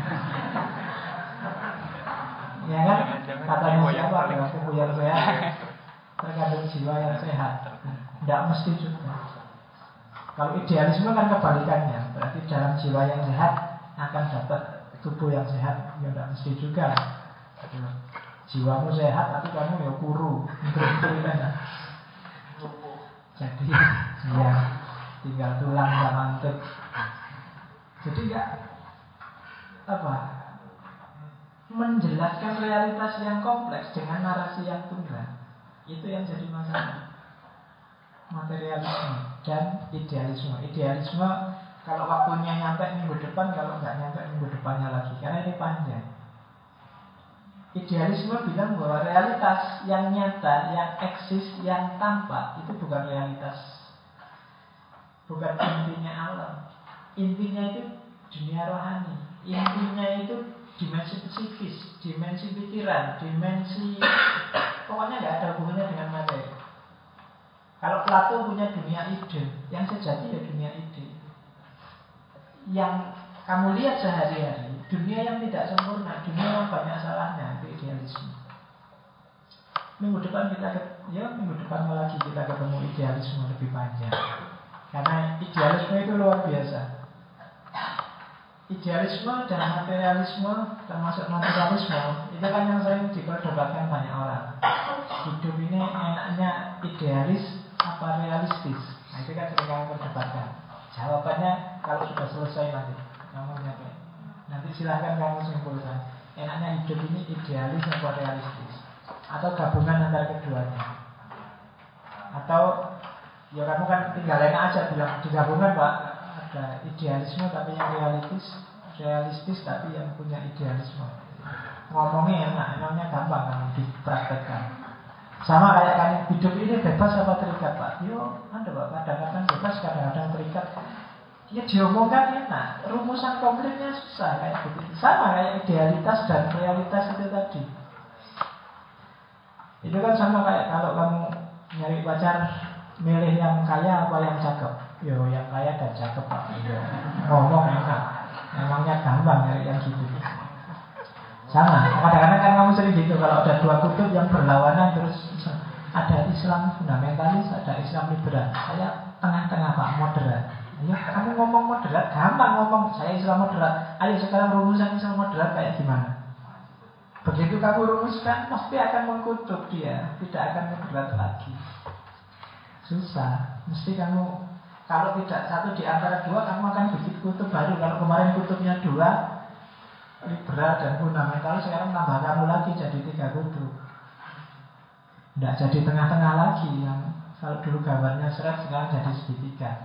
S1: Ya kan? Katanya siapa? Dengan tubuh yang sehat terkandung jiwa yang sehat. Nggak mesti juga. Kalau idealisme kan kebalikannya. Berarti dalam jiwa yang sehat akan dapat tubuh yang sehat. Ya tidak mesti juga. Jiwamu sehat tapi kamu ya kuru. Jadi ya tinggal tulang sama antek. Jadi ya menjelaskan realitas yang kompleks dengan narasi yang tunggal. Itu yang jadi masalah. Materialisme dan idealisme. Idealisme kalau waktunya nyampe minggu depan, kalau nggak nyampe minggu depannya lagi, karena ini panjang. Idealisme bilang bahwa realitas yang nyata, yang eksis, yang tampak itu bukan realitas, bukan intinya alam. Intinya itu dunia rohani. Intinya itu dimensi psikis, dimensi pikiran, dimensi, pokoknya nggak ada hubungannya dengan materi. Kalau Plato punya dunia ide, yang sejati ya dunia ide. Yang kamu lihat sehari-hari, dunia yang tidak sempurna, dunia yang banyak salahnya, itu idealisme. Minggu depan lagi kita ketemu idealisme lebih panjang. Karena idealisme itu luar biasa. Idealisme dan materialisme, termasuk naturalisme, itu kan yang sering diperdebatkan banyak orang. Hidup ini enaknya idealis apa realistis? Nah itu kan sering kamu perdebatkan. Jawabannya kalau sudah selesai nanti kamu nyampe. Nanti silahkan kamu simpulkan. Enaknya hidup ini idealis atau realistis? Atau gabungan antara keduanya? Atau ya kamu kan tinggal enak aja bilang digabungkan Pak. Ada idealisme tapi yang realistis tapi yang punya idealisme. Ngomongnya enak, emangnya gampang kamu dipraktekkan. Sama kayak kan hidup ini bebas apa terikat Pak? Yo, ada Pak, kadang-kadang bebas, kadang-kadang terikat. Ya diomongkan enak, rumusan konkretnya susah kayak gitu. Sama kayak idealitas dan realitas itu tadi. Itu kan sama kayak kalau kamu nyari pacar, milih yang kaya apa yang cakep? Yo, yang kaya dan cakep Pak. Yo, ngomong enak. Emangnya gampang nyari yang gitu. Sama, kadang-kadang kan kamu sering gitu. Kalau ada dua kutub yang berlawanan, terus ada Islam fundamentalis, ada Islam liberal. Saya tengah-tengah Pak, moderat. Ayo kamu ngomong moderat, gampang ngomong saya Islam moderat. Ayo sekarang rumusan Islam moderat kayak gimana? Begitu kamu rumuskan, pasti akan mengkutub dia, tidak akan moderat lagi. Susah. Mesti kamu, kalau tidak satu di antara dua, kamu akan bikin kutub baru. Kalau kemarin kutubnya dua, liberal dan fundamental, sekarang tambah kamu lagi jadi 3 kutub. Tidak jadi tengah-tengah lagi. Yang kalau dulu gambarnya seret, sekarang jadi segitiga.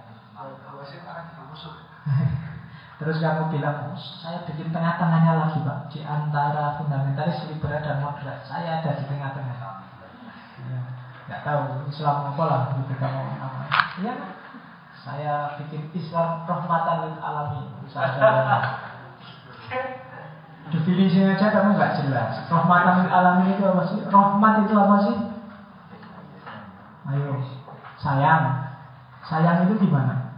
S1: Terus kamu bilang, saya bikin tengah-tengahnya lagi Pak, di antara fundamentalis, liberal dan moderat. Saya ada di tengah-tengah. Ya, nggak tahu Islam apa lah gitu kamu apa. Ya, saya bikin Islam rahmatan lil alamin. Definisinya aja kamu nggak jelas. Rahmatan lil alamin itu apa sih? Rahmat itu apa sih? Ayo, sayang. Sayang itu gimana?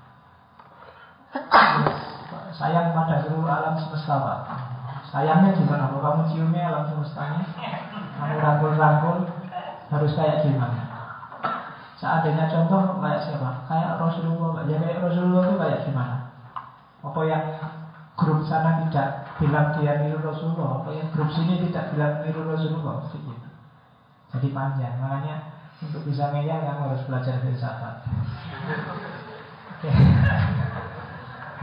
S1: Sayang pada seluruh alam semesta Pak. Sayangnya gimana? Kalau kamu ciumnya alam semestanya, kamu rangkul-rangkul, harus kayak gimana? Seandainya contoh kayak siapa? Kayak Rasulullah. Ya kayak Rasulullah itu kayak gimana? Apa yang grup sana tidak bilang dia niru Rasulullah, apa yang grup sini tidak bilang niru Rasulullah, gitu. Jadi panjang, makanya untuk bisa ngeyel kamu harus belajar filsafat. Oke.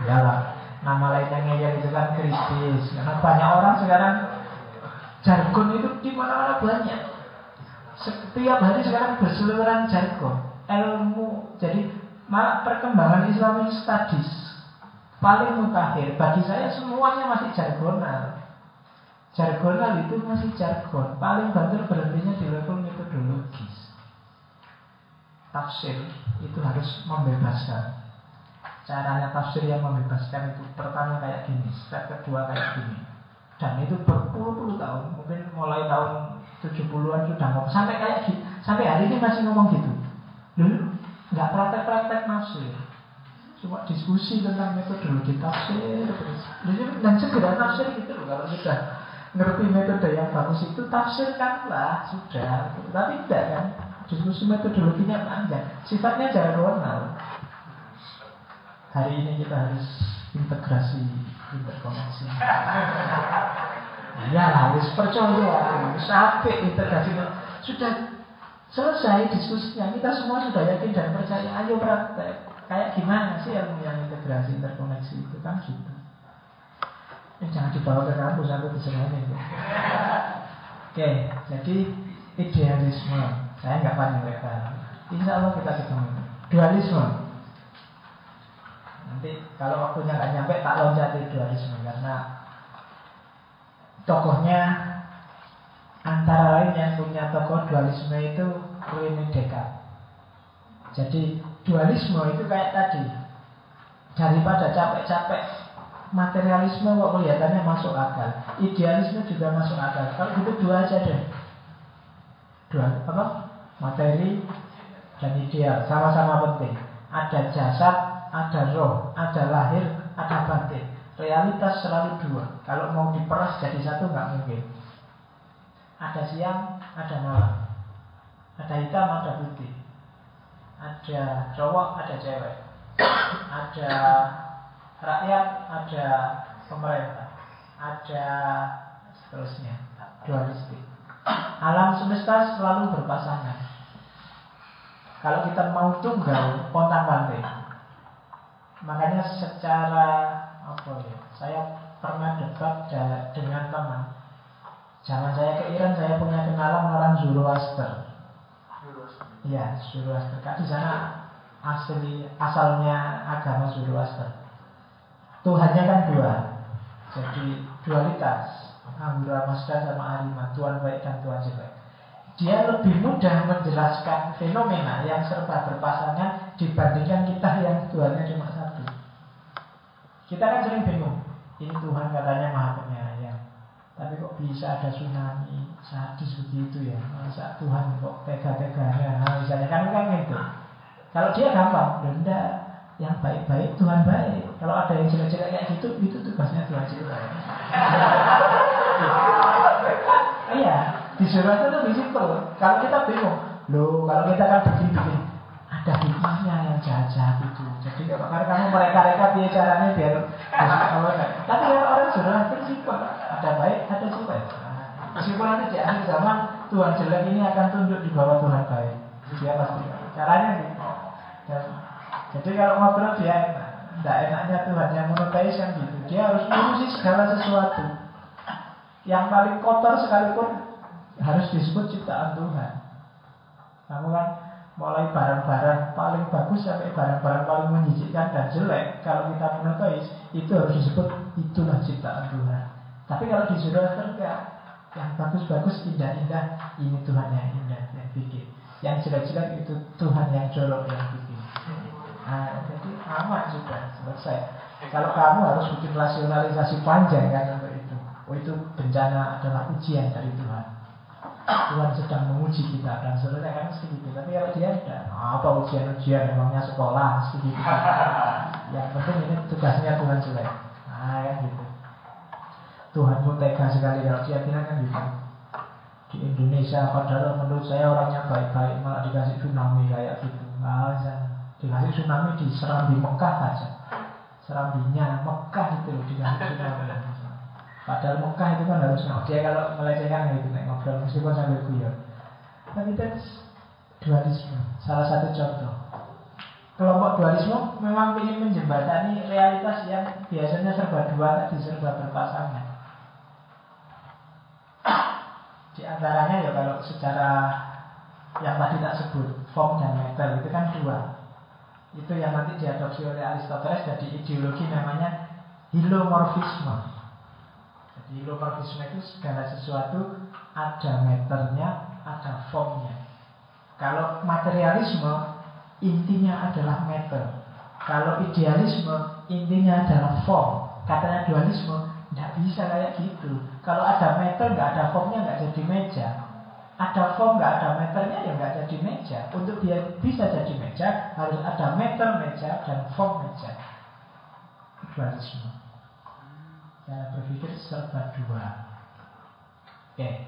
S1: Iyalah, nama lainnya ngeyel itu kan kritis. Karena banyak orang sekarang jargon itu di mana-mana banyak. Setiap hari sekarang berseliweran jargon, ilmu. Jadi malah perkembangan Islamic Studies paling mutakhir bagi saya semuanya masih jargonal. Jargonal itu masih jargon. Paling banter berhentinya di level metodologis. Tafsir itu harus membebaskan. Caranya tafsir yang membebaskan itu pertama kayak gini, step kedua kayak gini. Dan itu berpuluh-puluh tahun, mungkin mulai tahun 70-an sudah ngomong sampai kayak gitu. Sampai hari ini masih ngomong gitu. Dulu nggak praktek-praktek tafsir, cuma diskusi tentang metodologi tafsir terus. Dan segera tafsir gitu loh. Kalau sudah ngerti metode yang bagus itu tafsirkanlah sudah. Tapi tidak kan, diskusi metodologinya panjang, sifatnya jargonal. Hari ini kita harus integrasi, interkoneksi. Ya harus percaya, sampai integrasi sudah selesai diskusinya. Kita semua sudah yakin dan percaya. Ayo praktek. Kayak gimana sih yang integrasi, interkoneksi itu kan gitu. Jangan dibawa ke kampus sampai disengaja. Oke, jadi idealisme. Saya nggak panjang lebar. Insya Allah kita ketemu. Dualisme. Nanti kalau waktunya nggak nyampe tak loncat di dualisme karena tokohnya antara lain yang punya tokoh dualisme itu Rene Descartes. Jadi dualisme itu kayak tadi, daripada capek-capek materialisme kok kelihatannya masuk akal, idealisme juga masuk akal. Kalau gitu dua aja deh, dua apa? Materi dan ideal sama-sama penting. Ada jasad, ada roh, ada lahir, ada batin. Realitas selalu dua. Kalau mau diperas jadi satu nggak mungkin. Ada siang, ada malam. Ada hitam, ada putih. Ada cowok, ada cewek. Ada rakyat, ada pemerintah. Ada seterusnya. Dualistik. Alam semesta selalu berpasangan. Kalau kita mau tunggal, pontang-panting. Makanya secara apa ya? Saya pernah debat dengan teman. Zaman saya ke Iran, saya punya kenalan orang Zoroaster. Iya, Zoroaster. Kan di sana asalnya agama Zoroaster. Tuhannya kan dua. Jadi dualitas. Ahura Mazda sama Ahriman, Tuhan baik dan Tuhan jelek. Dia lebih mudah menjelaskan fenomena yang serba berpasangan dibandingkan kita yang Tuhannya cuma satu. Kita kan sering bingung. Ini Tuhan katanya maha penyayang, tapi kok bisa ada tsunami sadis begitu ya? Masa Tuhan kok tega-teganya? Nah, misalnya kan gitu. Kalau dia gampang, benda yang baik-baik Tuhan baik. Kalau ada yang jelek-jelek kayak gitu, itu tugasnya Tuhan jelek. Iya, di surat itu lebih simpel. Kalau kita bingung, loh, kalau kita kan bikin ada hikmahnya yang jahat-jahat itu. Jadi kalau kamu mereka-reka biar caranya biar tapi kalau orang sudah simpel, ada baik, ada jelek. Meskipun nanti di akhir zaman Tuhan jelek ini akan tunduk di bawah Tuhan baik. Dia pasti caranya gitu. Jadi kalau ngobrol dia enak. Tidak enaknya Tuhan yang monoteis yang gitu. Dia harus ngurusi segala sesuatu. Yang paling kotor sekalipun harus disebut ciptaan Tuhan. Kamu kan mulai barang-barang paling bagus sampai barang-barang paling menjijikkan dan jelek. Kalau kita monoteis, itu harus disebut itulah ciptaan Tuhan. Tapi kalau di Zoroaster enggak. Yang bagus-bagus, indah-indah, ini Tuhan yang indah yang bikin. Yang jelek-jelek itu Tuhan yang jorok yang bikin. Nah, jadi aman sudah selesai. Kalau kamu harus bikin rasionalisasi panjang kan untuk itu. Oh, itu bencana adalah ujian dari Tuhan. Tuhan sedang menguji kita dan sebenarnya kan mesti gitu. Tapi kalau dia tidak, apa ujian-ujian memangnya sekolah mesti gitu. Yang penting ini tugasnya Tuhan jelek. Nah, kan gitu. Tuhan pun tega sekali kalau dia bilang kan gitu. Di Indonesia padahal menurut saya orangnya baik-baik malah dikasih tsunami kayak gitu. Nah, dikasih tsunami di Serambi Mekah aja. Serambinya Mekah itu dikasih tsunami. Padahal Mekah itu kan harusnya dia kalau melecehkan gitu ngobrol meskipun sambil guyon. Tapi itu dualisme. Salah satu contoh. Kelompok dualisme memang ingin menjembatani realitas yang biasanya serba dua tadi, serba berpasangan. Di antaranya ya kalau secara yang tadi tak sebut, form dan matter itu kan dua. Itu yang nanti diadopsi oleh Aristoteles jadi ideologi namanya hilomorfisme. Jadi hilomorfisme itu segala sesuatu ada matternya, ada formnya. Kalau materialisme intinya adalah matter. Kalau idealisme intinya adalah form. Katanya dualisme tidak bisa kayak gitu. Kalau ada matter nggak ada formnya nggak jadi meja. Ada form nggak ada matternya ya nggak jadi meja. Untuk dia bisa jadi meja harus ada matter meja dan form meja. Dualisme. Cara berpikir serba dua. Oke.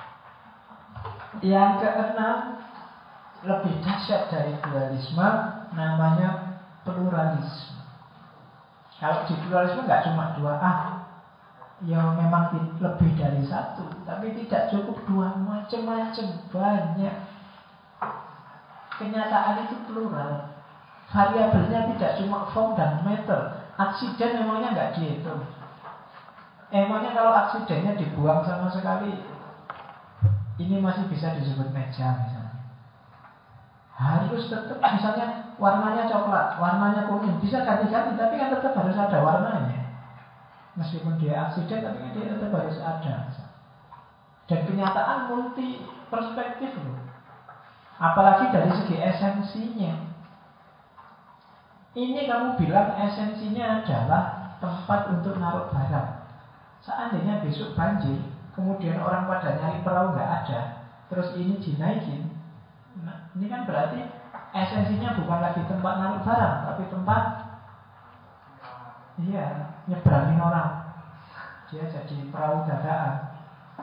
S1: Yang keenam lebih dahsyat dari dualisme, namanya pluralisme. Kalau di pluralisme nggak cuma dua yang memang lebih dari satu, tapi tidak cukup dua, macam-macam, banyak. Kenyataan itu plural. Variabelnya tidak cuma form dan matter. Aksiden emangnya nggak dihitung. Emangnya kalau aksidennya dibuang sama sekali, ini masih bisa disebut meja misalnya. Harus tetap misalnya warnanya coklat, warnanya kuning, bisa ganti-ganti, tapi kan tetap harus ada warnanya. Meskipun dia aksiden, tapi kan dia tetap harus ada. Dan kenyataan multi perspektif loh. Apalagi dari segi esensinya. Ini kamu bilang esensinya adalah tempat untuk naruh barang. Seandainya besok banjir, kemudian orang pada nyari perahu nggak ada, terus ini dinaikin. Nah, ini kan berarti esensinya bukan lagi tempat naruh barang, tapi tempat nyebrangin orang. Dia jadi perahu dadaan.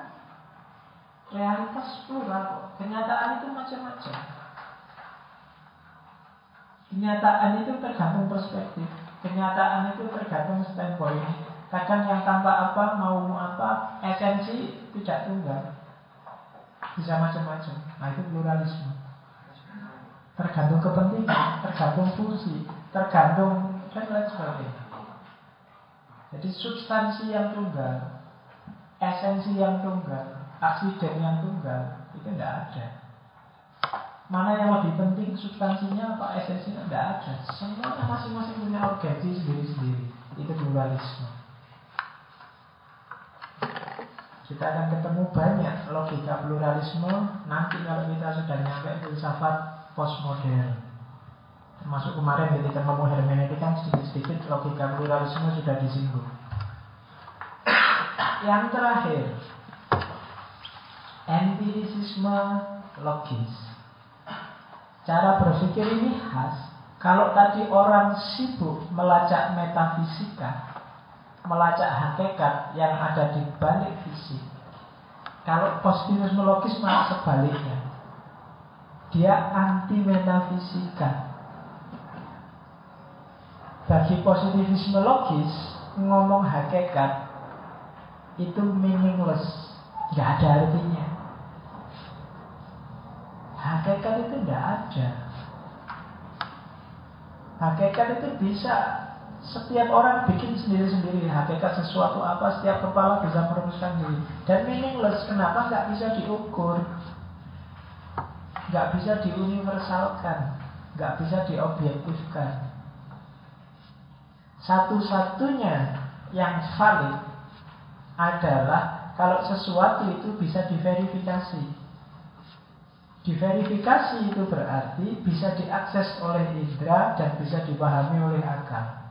S1: Realitas plural, kenyataan itu macam-macam. Kenyataan itu tergantung perspektif. Kenyataan itu tergantung standpoint. Kadang yang tanpa apa, mau apa, esensi tidak tunggal. Bisa macam-macam. Nah itu pluralisme. Tergantung kepentingan, tergantung fungsi, tergantung dan lain sebagainya. Jadi substansi yang tunggal, esensi yang tunggal, aksiden yang tunggal, itu tidak ada. Mana yang lebih penting, substansinya apa, esensinya, tidak ada. Semuanya masing-masing punya urgensi sendiri-sendiri. Itu pluralisme. Kita akan ketemu banyak logika pluralisme nanti kalau kita sudah nyampe filsafat postmodern. Termasuk kemarin ketika ngomong hermeneutika, sedikit-sedikit logika pluralisme sudah disinggung. Yang terakhir, empirisisme logis. Cara berpikir ini khas. Kalau tadi orang sibuk melacak metafisika, melacak hakikat yang ada di balik fisik, kalau positivisme logis malah sebaliknya. Dia anti metafisika. Bagi positivisme logis, ngomong hakikat itu meaningless, nggak ada artinya. Hakikat itu nggak ada. Hakikat itu bisa setiap orang bikin sendiri-sendiri. Hakikat sesuatu apa, setiap kepala bisa merumuskan sendiri. Dan meaningless, kenapa nggak bisa diukur, nggak bisa diuniversalkan, nggak bisa diobjektifkan. Satu-satunya yang valid adalah kalau sesuatu itu bisa diverifikasi. Diverifikasi itu berarti bisa diakses oleh indera dan bisa dipahami oleh akal.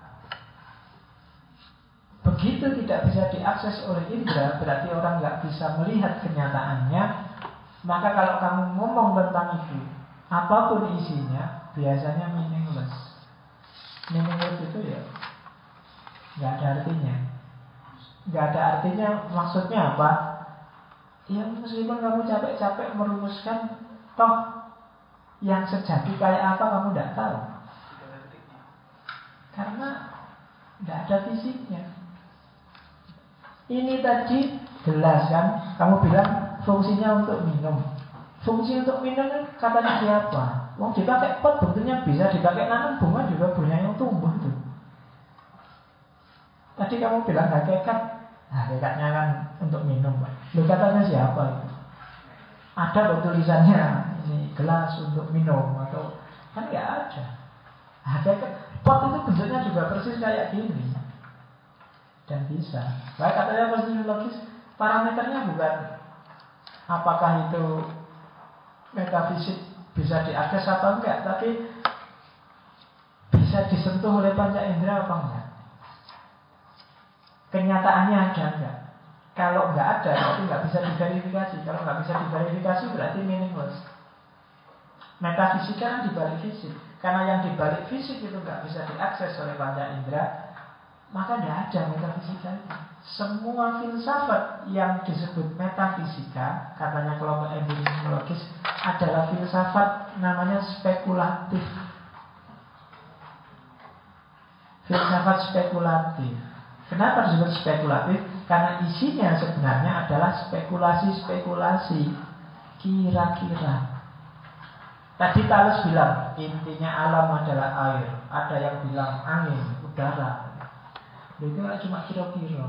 S1: Begitu tidak bisa diakses oleh indera, berarti orang nggak bisa melihat kenyataannya. Maka kalau kamu ngomong tentang itu, apapun isinya, biasanya meaningless. Meaningless itu ya nggak ada artinya. Nggak ada artinya maksudnya apa? Ya meskipun kamu capek-capek merumuskan, toh yang sejati kayak apa kamu tidak tahu. Karena tidak ada fisiknya. Ini tadi gelas kan, kamu bilang fungsinya untuk minum. Fungsi untuk minum katanya siapa? Wong dipakai pot bentuknya bisa dipakai nanam bunga juga bunga yang tumbuh tuh. Tadi kamu bilang hakikatnya kan untuk minum, Pak. Lu katanya siapa itu? Ada loh tulisannya ini gelas untuk minum atau kan nggak ada. Hakikat pot itu bentuknya juga persis kayak gini dan bisa. Baik katanya kosmologis, parameternya bukan apakah itu metafisik bisa diakses atau enggak, tapi bisa disentuh oleh panca indera apa enggak. Kenyataannya ada enggak? Kalau enggak ada, berarti enggak bisa diverifikasi. Kalau enggak bisa diverifikasi, berarti meaningless. Metafisika kan dibalik fisik. Karena yang dibalik fisik itu enggak bisa diakses oleh panca indera, maka enggak ada metafisika itu. Semua filsafat yang disebut metafisika, katanya kelompok epistemologis, adalah filsafat namanya spekulatif. Filsafat spekulatif. Kenapa disebut spekulatif? Karena isinya sebenarnya adalah spekulasi-spekulasi. Kira-kira. Tadi Thales bilang intinya alam adalah air. Ada yang bilang angin, udara. Itu cuma kira-kira.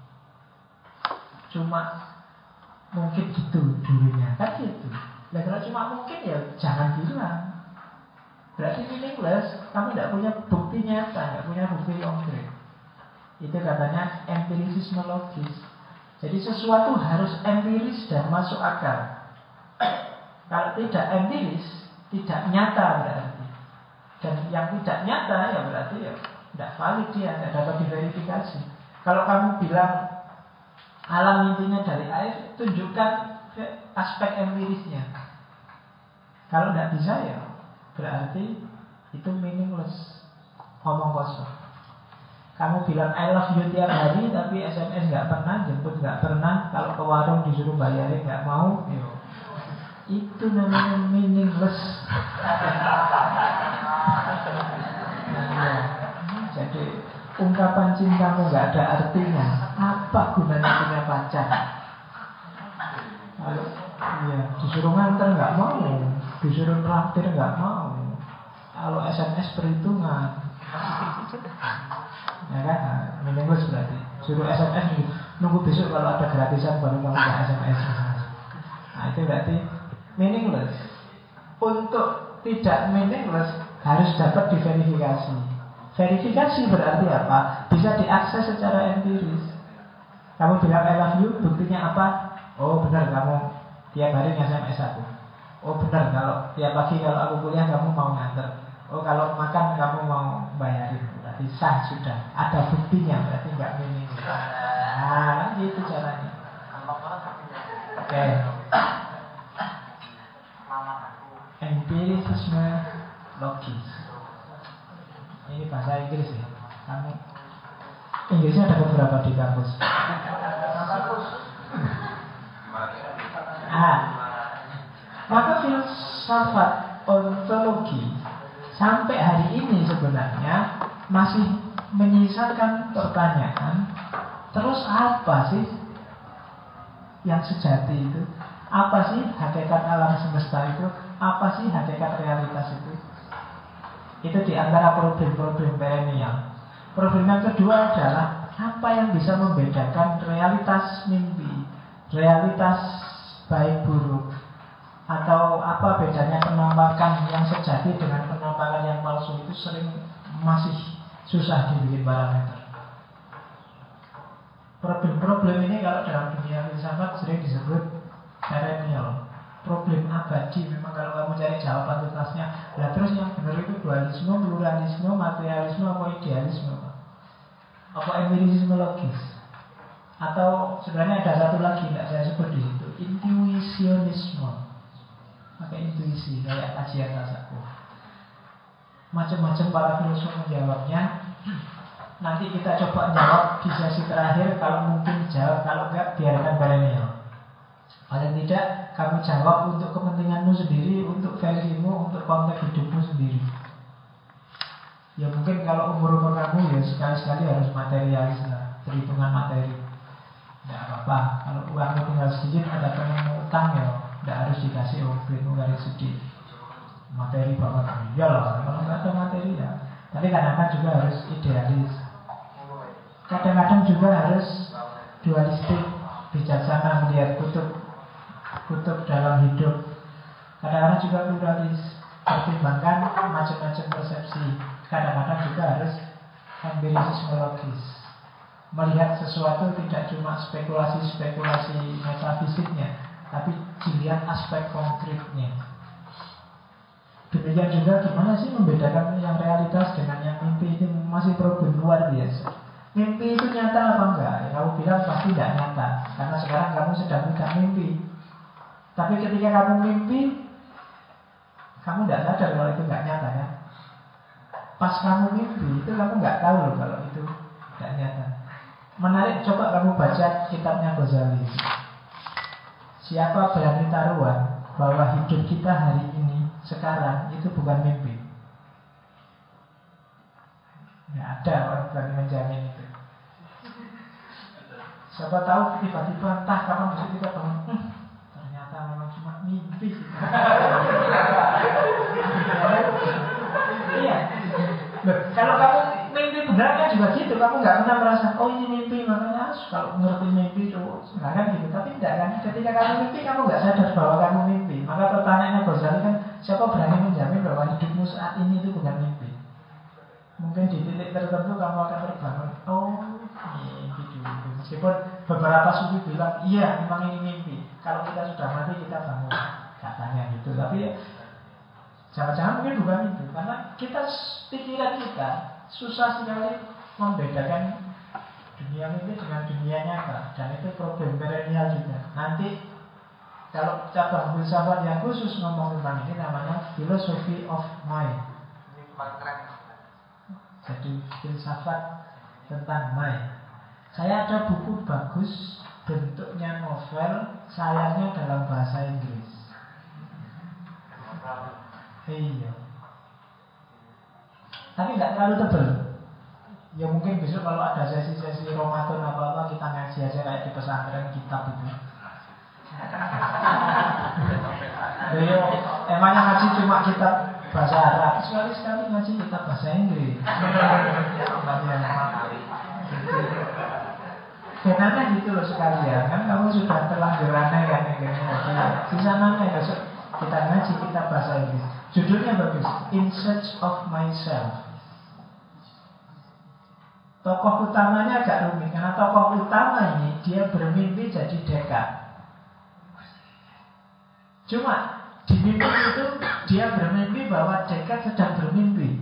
S1: Cuma mungkin gitu dulunya. Kan gitu. Nah, kalau cuma mungkin ya jangan bilang. Berarti meaningless. Kamu tidak punya bukti nyata, tidak punya bukti konkret. Itu katanya empirisisme logis. Jadi sesuatu harus empiris dan masuk akal. Kalau tidak empiris, tidak nyata berarti. Dan yang tidak nyata ya berarti ya tidak valid dia, tidak dapat diverifikasi. Kalau kamu bilang alam intinya dari air, tunjukkan aspek empirisnya. Kalau tidak bisa ya berarti itu meaningless, omong kosong. Kamu bilang I love you tiap hari tapi SMS nggak pernah, jemput nggak pernah, kalau ke warung disuruh bayarin nggak mau, yo. Itu namanya meaningless. Nah, jadi ungkapan cintamu nggak ada artinya. Apa gunanya punya pacar? Kalau ya disuruh nganter nggak mau, disuruh traktir nggak mau. Kalau SMS perhitungan. Ya kan, meaningless berarti. Suruh SMS nunggu besok kalau ada gratisan baru kamu ke SMS. Nah itu berarti meaningless. Untuk tidak meaningless harus dapat diverifikasi. Verifikasi berarti apa? Bisa diakses secara empiris. Kamu bilang I love you, buktinya apa? Oh benar kamu tiap hari nge-SMS aku. Oh benar kalau tiap pagi kalau aku kuliah kamu mau nganter. Oh kalau makan kamu mau bayarin. Berarti sah sudah. Ada buktinya, berarti nggak meaningless. Nah kan gitu caranya. Oke. Empirisisme logis. Ini bahasa Inggris ya. Kamu Inggrisnya ada beberapa di kampus. Maka filsafat ontologi sampai hari ini sebenarnya masih menyisakan pertanyaan. Terus apa sih yang sejati itu? Apa sih hakikat alam semesta itu? Apa sih hakikat realitas itu? Itu di antara problem-problem perennial. Problem yang kedua adalah apa yang bisa membedakan realitas mimpi, realitas baik buruk, atau apa bedanya penampakan yang sejati dengan penampakan yang palsu. Itu sering masih susah dibikin parameter. Problem-problem ini kalau dalam dunia filsafat sering disebut perennial, problem abadi. Memang kalau kamu cari jawaban tuntasnya, nah terus yang benar itu dualisme, pluralisme, materialisme, apa idealisme, apa empirisisme logis, atau sebenarnya ada satu lagi nggak saya sebut di situ, intuisionisme, pakai intuisi kayak kajian tasawuf. Macam-macam para filsuf menjawabnya. Nanti kita coba jawab di sesi terakhir. Kalau mungkin jawab, kalau enggak biarkan perennial. Paling tidak kamu jawab untuk kepentinganmu sendiri, untuk versimu, untuk konteks hidupmu sendiri. Ya mungkin kalau umur-umur kamu ya sekali-sekali harus materialis lah, perhitungan materi. Tidak apa-apa. Kalau uangmu tinggal sedikit, ada temanmu utang ya tidak harus dikasih duitmu garis sedikit. materi banget. Iyalah, kalau nggak ada materi ya. Tapi kadang-kadang juga harus idealis. Kadang-kadang juga harus dualistik, bijaksana melihat kutub dalam hidup. Kadang-kadang juga pluralis, pertimbangkan macam-macam persepsi. Kadang-kadang juga harus empirisismologis, melihat sesuatu tidak cuma spekulasi-spekulasi metafisiknya, tapi dilihat aspek konkretnya. Demikian juga gimana sih membedakan yang realitas dengan yang mimpi, itu masih problem luar biasa. Mimpi itu nyata apa enggak? Ya, kamu bilang pasti tidak nyata, karena sekarang kamu sedang tidak mimpi. Tapi ketika kamu mimpi, kamu tidak sadar kalau itu nggak nyata ya. Pas kamu mimpi, itu kamu nggak tahu loh kalau itu nggak nyata. Menarik, coba kamu baca kitabnya Ghazali. Siapa berani taruhan bahwa hidup kita hari ini, sekarang, itu bukan mimpi? Nggak ada orang berani menjamin itu. Siapa tahu tiba-tiba entah kapan besok kita bangun, ternyata memang cuma mimpi. Iya. Loh, kalau kamu mimpi benar kan juga gitu, kamu nggak pernah merasa oh ini mimpi, makanya kalau ngerti mimpi itu nggak kan gitu. Tapi tidak kan, ketika kamu mimpi kamu nggak sadar bahwa kamu mimpi. Maka pertanyaannya Ghazali kan, siapa berani menjamin bahwa hidupmu saat ini itu bukan mimpi? Mungkin di titik tertentu kamu akan terbangun, oh mimpi dulu. Meskipun beberapa sufi bilang iya memang ini mimpi, kalau kita sudah mati kita bangun, katanya gitu. Tapi jangan-jangan mungkin bukan itu, karena pikiran kita susah sekali membedakan dunia mimpi dengan dunia nyata, dan itu problem perennial juga. Nanti kalau cabang filsafat yang khusus ngomong tentang ini namanya philosophy of mind. Jadi filsafat tentang mind. Saya ada buku bagus, bentuknya novel, sayangnya dalam bahasa Inggris. Iya. Tapi nggak terlalu tebal. Ya mungkin besok kalau ada sesi-sesi Ramadan apa-apa kita ngaji aja kayak di pesantren kitab itu. Yo, emangnya ngaji cuma kitab bahasa Arab, sekali-sekali ngaji kitab bahasa Inggris. Benarnya gitu loh sekalian, kan kamu sudah terlanjur aneh kan kayaknya. Sisa mana ya besok kita ngaji kitab bahasa Inggris. Judulnya bagus, In Search of Myself. Tokoh utamanya agak rumit, karena tokoh utama ini dia bermimpi jadi Descartes. Cuma di mimpi itu dia bermimpi bahwa Descartes sedang bermimpi.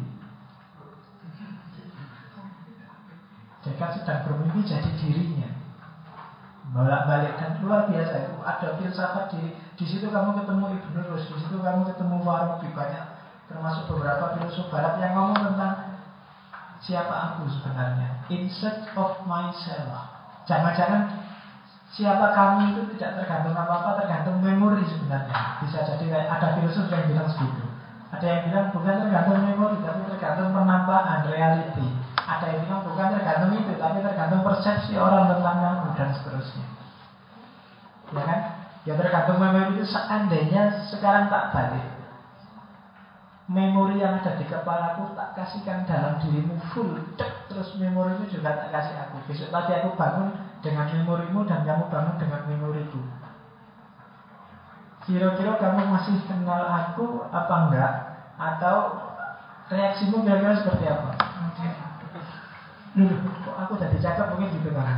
S1: Descartes sedang bermimpi jadi dirinya. Bolak-balik, dan luar biasa itu. Ada filsafat di situ kamu ketemu Ibnu Rus, di situ kamu ketemu Farabi, banyak termasuk beberapa filosof barat yang ngomong tentang siapa aku sebenarnya, in search of myself. Jangan-jangan siapa kamu itu tidak tergantung apa-apa, tergantung memori sebenarnya. Bisa jadi ada filosof yang bilang segitu. Ada yang bilang bukan tergantung memori, tapi tergantung penampakan, reality. Ada yang bilang bukan tergantung itu, tapi tergantung persepsi orang tentang kamu dan seterusnya. Ya kan? Ya tergantung memori itu. Seandainya sekarang tak balik, memori yang ada di kepalaku tak kasihkan dalam dirimu full, terus memorimu juga tak kasih aku. Besok pagi aku bangun dengan memorimu dan kamu bangun dengan memoriku. Kira-kira kamu masih kenal aku apa enggak? Atau reaksimu kira-kira seperti apa? Loh, kok aku jadi cakep mungkin gitu kan?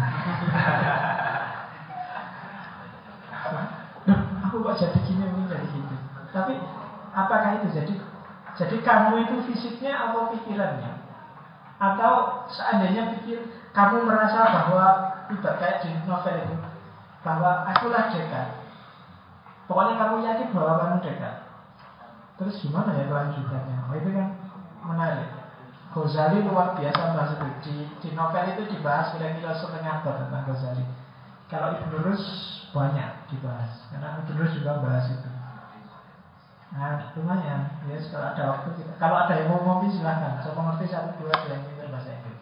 S1: Loh, aku kok jadi gini mungkin jadi gitu. Tapi apakah itu jadi kamu itu fisiknya atau pikirannya? Atau seandainya kamu merasa bahwa tidak kayak di novel itu, bahwa akulah Descartes. Pokoknya kamu yakin bahwa kamu Descartes. Terus gimana ya kelanjutannya? Oh, itu kan menarik. Ghazali luar biasa bahas itu. Di novel itu dibahas kira-kira setengah bab tentang Ghazali. Kalau Ibnu Rus banyak dibahas, karena Ibnu Rus juga bahas itu. Nah, lumayan. Ya, kalau ada waktu kita. Kalau ada yang mau ngopi silahkan. Saya mengerti satu dua yang pintar bahasa Inggris.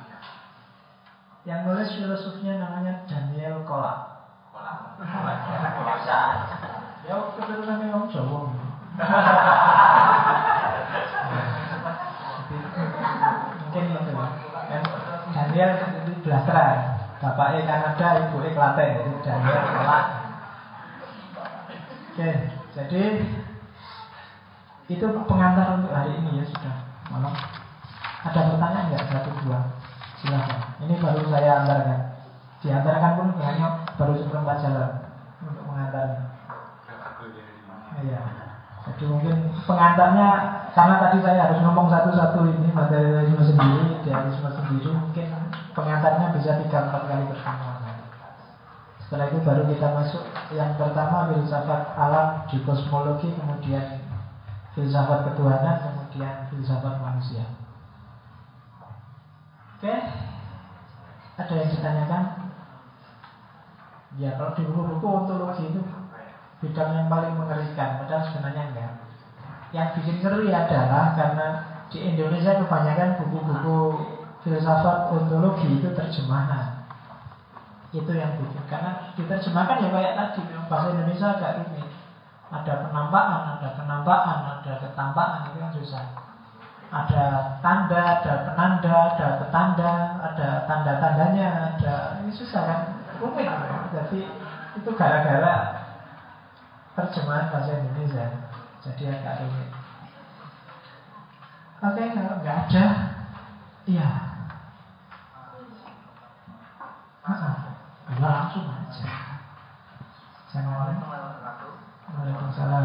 S1: Yang nulis filosofnya namanya Daniel Kolak. Ya, keturunan orang Jawa. Mungkin itu. Daniel itu blasteran. Bapaknya Kanada, ibunya Klaten. Jadi Daniel kelak. Oke, jadi itu pengantar untuk hari ini ya sudah. Malam. Ada pertanyaan nggak? 1, 2. Silakan. Ini baru saya antarkan. Diantarkan pun hanya baru seperempat jalan untuk mengantarnya. Iya. Jadi mungkin pengantarnya karena tadi saya harus ngomong satu-satu ini materialisme sendiri, idealisme sendiri, mungkin pengantarnya bisa 3-4 kali pertemuan. Setelah itu baru kita masuk yang pertama filsafat alam di kosmologi, kemudian filsafat ketuhanan, kemudian filsafat manusia. Oke, ada yang ditanyakan? Ya kalau di buku-buku ontologi itu bidang yang paling mengerikan, padahal sebenarnya enggak. Yang bikin ngeri adalah karena di Indonesia kebanyakan buku-buku filsafat ontologi itu terjemahan. Itu yang bikin, karena diterjemahkan ya kayak tadi, bahasa Indonesia agak rumit. Ada penampakan, ada kenampakan, ada ketampakan, itu kan susah. Ada tanda, ada penanda, ada petanda, ada tanda-tandanya, ada, ini susah kan, rumit. Jadi itu gara-gara terjemahan bahasa Indonesia, jadi agak rumit. Oke, kalau nggak ada, iya. Langsung aja. Jangan. Waalaikumsalam.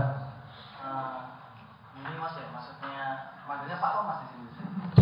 S2: Ini Mas ya, maksudnya manggilnya Pak Thomas di sini.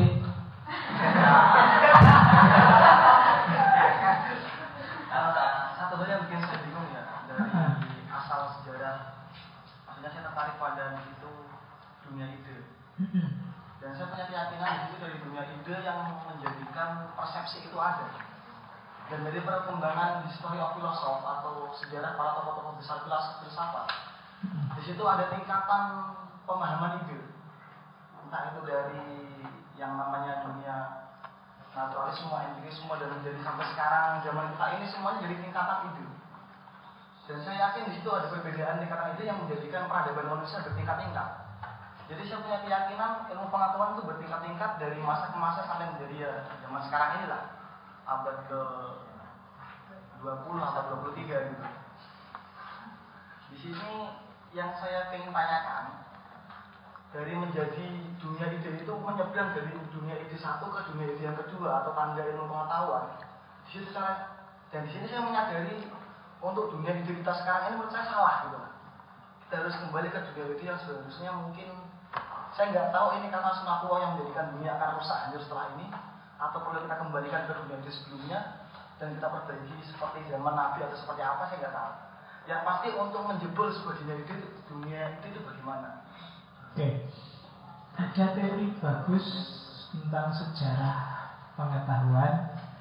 S2: Satu hal yang bikin saya bingung ya dari asal sejarah. Maksudnya saya tertarik pada itu dunia ide. Dan saya punya keyakinan itu dari dunia ide yang menjadikan persepsi itu ada. Dan dari perkembangan history of philosophy atau sejarah para tokoh-tokoh besar filsafat, di situ ada tingkatan pemahaman ide. Entah itu dari yang namanya dunia naturalisme, empirisme, dan menjadi sampai sekarang zaman kita ini semuanya jadi tingkatan ide. Dan saya yakin di situ ada perbedaan tingkatan ide yang menjadikan peradaban manusia bertingkat-tingkat. Jadi saya punya keyakinan ilmu pengetahuan itu bertingkat-tingkat dari masa ke masa sampai menjadi ya zaman sekarang inilah. Abad ke 20 atau 23 gitu. Di sini yang saya ingin tanyakan, dari menjadi dunia ide itu menyeberang dari dunia ide satu ke dunia ide yang kedua atau tangga ilmu pengetahuan. Di situ dan di sini saya menyadari untuk dunia ide kita sekarang ini menurut saya salah gitu. Kita harus kembali ke dunia ide yang seharusnya mungkin saya nggak tahu ini karena sunatullah yang menjadikan dunia akan rusak hanya setelah ini, atau perlu kita kembalikan ke dunia ide sebelumnya dan kita perbaiki seperti zaman Nabi atau seperti apa, saya nggak tahu. Yang pasti untuk menjebol sebuah dunia ide itu bagaimana?
S1: Oke. Ada teori bagus tentang sejarah pengetahuan.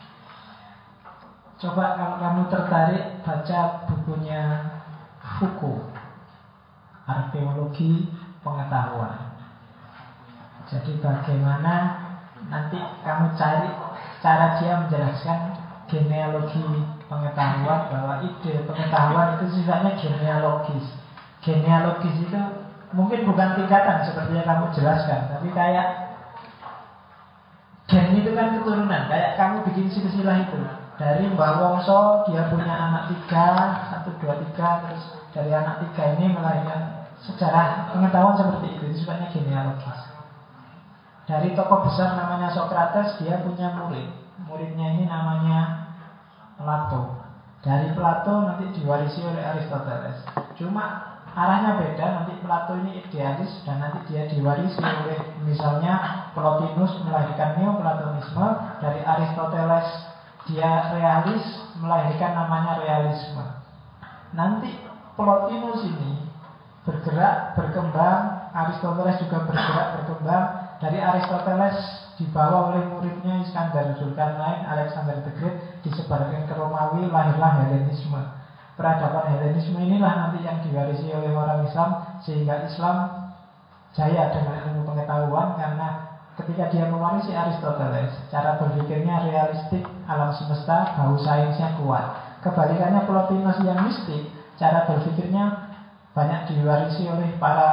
S1: Coba kalau kamu tertarik baca bukunya Foucault, Arkeologi Pengetahuan. Jadi bagaimana nanti kamu cari cara dia menjelaskan genealogi pengetahuan, bahwa ide pengetahuan itu sifatnya genealogis. Genealogis itu mungkin bukan tingkatan seperti yang kamu jelaskan, tapi kayak gen itu kan keturunan. Kayak kamu bikin silsilah itu dari Mbah Wongso, dia punya anak 3, 1, 2, 3, terus dari anak 3 ini melahirkan sejarah pengetahuan seperti itu sifatnya genealogis. Dari tokoh besar namanya Socrates, dia punya murid. Muridnya ini namanya Plato. Dari Plato nanti diwarisi oleh Aristoteles. Cuma arahnya beda, nanti Plato ini idealis dan nanti dia diwarisi oleh misalnya Plotinus melahirkan Neoplatonisme, dari Aristoteles dia realis melahirkan namanya realisme. Nanti Plotinus ini bergerak, berkembang, Aristoteles juga bergerak, berkembang. Dari Aristoteles dibawa oleh muridnya Iskandar Zulkarnain, Alexander the Great, disebarkan ke Romawi, lahirlah Helenisme. Peradaban Helenisme inilah nanti yang diwarisi oleh orang Islam, sehingga Islam jaya dengan ilmu pengetahuan karena ketika dia mewarisi Aristoteles, cara berpikirnya realistik, alam semesta, bau sainsnya kuat. Kebalikannya Plotinus yang mistik, cara berpikirnya banyak diwarisi oleh para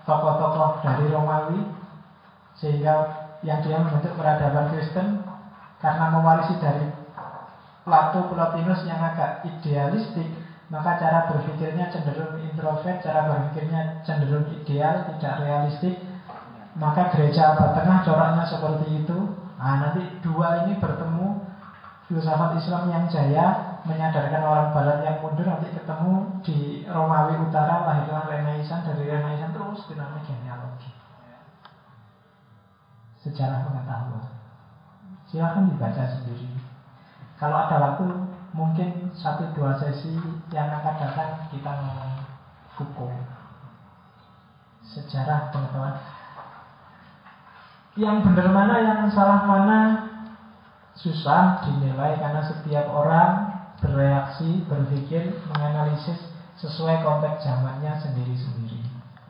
S1: tokoh-tokoh dari Romawi, sehingga yang dia membentuk peradaban Kristen karena mewarisi dari Plato Plotinus yang agak idealistik, maka cara berpikirnya cenderung introvert, cara berpikirnya cenderung ideal, tidak realistik. Maka gereja abad tengah coraknya seperti itu. Nah, nanti dua ini bertemu, filsafat Islam yang jaya menyadarkan orang Barat yang mundur, nanti ketemu di Romawi Utara, lahirlah Renaissance. Dari Renaissance terus dinamik genealogi, sejarah pengetahuan. Silahkan dibaca sendiri. Kalau ada waktu, mungkin 1-2 sesi yang akan datang kita ngomong hukum, sejarah pengetahuan. Yang benar mana, yang salah mana, susah dinilai karena setiap orang bereaksi, berpikir, menganalisis sesuai konteks zamannya sendiri-sendiri.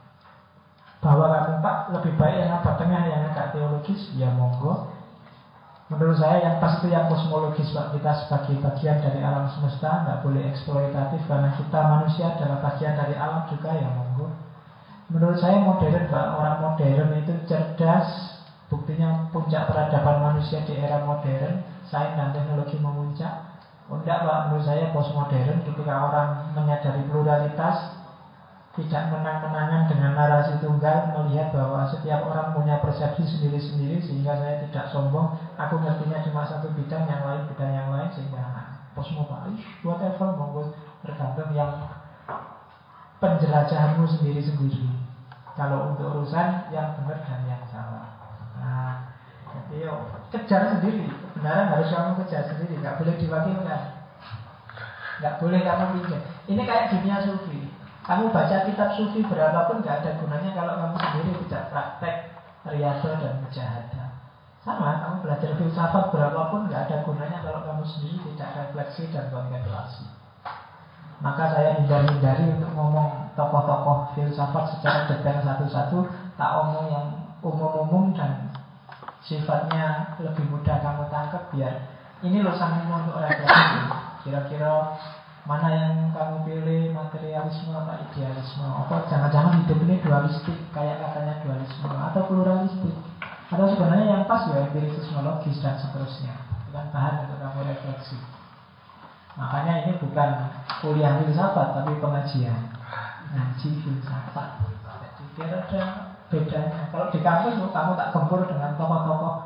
S1: Bahwa kamu Pak lebih baik yang abad tengah yang agak teologis, ya monggo. Menurut saya yang pasti yang kosmologis Pak, kita sebagai bagian dari alam semesta, nggak boleh eksploitatif karena kita manusia adalah bagian dari alam juga, ya monggo. Menurut saya modern Pak, orang modern itu cerdas, buktinya puncak peradaban manusia di era modern, sains dan teknologi memuncak. Oh enggak Pak, menurut saya postmodern ketika orang menyadari pluralitas, tidak menang-menangan dengan narasi tunggal, melihat bahwa setiap orang punya persepsi sendiri-sendiri, sehingga saya tidak sombong, aku ngertinya cuma satu bidang, yang lain bidang yang lain, sehingga kosmopolis, whatever, monggo, tergantung yang penjelajahanmu sendiri-sendiri. Kalau untuk urusan yang benar dan yang salah, nah, jadi kejar sendiri, kebenaran harus kamu kejar sendiri, nggak boleh diwakilkan, nggak boleh kamu pinjam. Ini kayak dunia sufi. Kamu baca kitab sufi berapapun gak ada gunanya kalau kamu sendiri tidak praktek riyadhah dan mujahadah. Sama, kamu belajar filsafat berapapun gak ada gunanya kalau kamu sendiri tidak refleksi dan kontemplasi. Maka saya hindari untuk ngomong tokoh-tokoh filsafat secara detail satu-satu. Tak omong yang umum-umum dan sifatnya lebih mudah kamu tangkap, biar ini loh sambungan untuk refleksi. Kira-kira mana yang kamu pilih, materialisme atau idealisme? Atau jangan-jangan hidup ini dualistik, kayak katanya dualisme, atau pluralistik? Atau sebenarnya yang pas ya empirisismologis dan seterusnya. Itu kan bahan untuk kamu refleksi. Makanya ini bukan kuliah filsafat, tapi pengajian ngaji filsafat. Jadi biar ada bedanya. Kalau di kampus kamu tak gempur dengan tokoh-tokoh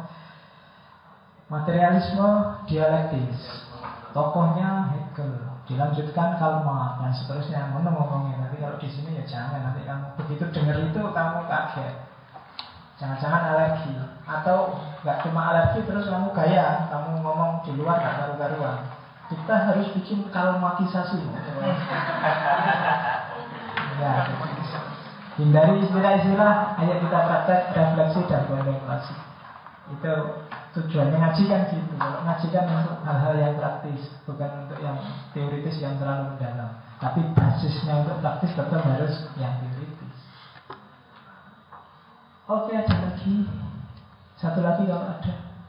S1: materialisme dialektis, tokohnya Hegel, dilanjutkan Karl Marx dan seterusnya, ngomongnya. Tapi kalau di sini ya jangan, nanti kamu begitu dengar itu kamu kaget, jangan-jangan alergi, atau nggak cuma alergi terus kamu gaya, kamu ngomong di luar nggak karu-karuan. Kita harus bikin Karl Marxisasi. Ya, hindari istilah-istilah, ayo kita praktek refleksi dan kontemplasi. Itu tujuannya ngaji kan gitu. Kalau ngaji kan untuk hal-hal yang praktis, bukan untuk yang teoritis yang terlalu mendalam. Tapi basisnya untuk praktis tetap harus yang teoritis. Oke, ada lagi. Satu lagi kalau ada.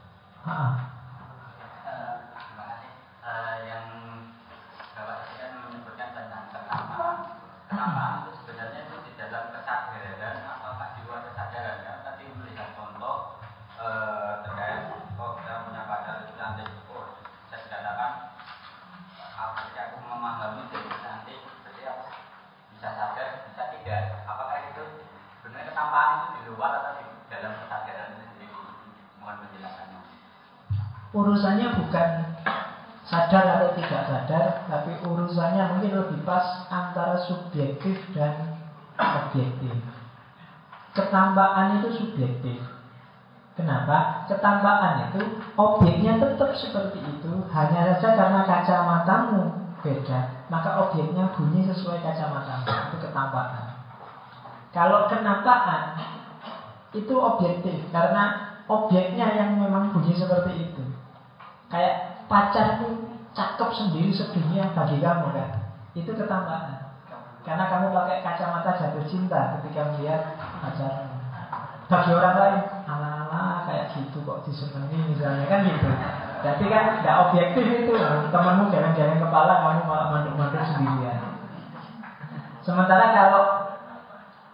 S3: Yang Bapak tadi kan menyebutkan tentang kenamaan. Kenamaan itu sebenarnya itu di dalam kesadaran apakah di luar kesadaran ya. Tadi melihat contoh terkait saya punya pacar itu cantik, saya dikatakan ketika aku memahami jadi cantik, berarti aku bisa sadar, bisa tidak. Apakah itu sebenarnya ketampaan itu di luar atau di dalam kesadaran itu sendiri? Mohon penjelasannya.
S1: Urusannya bukan sadar atau tidak sadar, tapi urusannya mungkin lebih pas antara subjektif dan objektif. Ketampaan itu subjektif. Kenapa? Ketampaan itu objeknya tetap seperti itu, hanya saja karena kacamatamu beda, maka objeknya bunyi sesuai kacamatamu. Itu ketampaan. Kalau kenampaan itu objektif, karena objeknya yang memang bunyi seperti itu. Kayak pacarmu cakep sendiri sedunia bagi kamu kan, itu ketampaan. Karena kamu pakai kacamata jatuh cinta ketika melihat pacarmu. Bagi orang lain, ala-ala kayak gitu kok disenangi misalnya kan gitu. Jadi kan tidak objektif itu. Temanmu jalan-jalan kepala, kamu malah manduk-manduk sendirian. Sementara kalau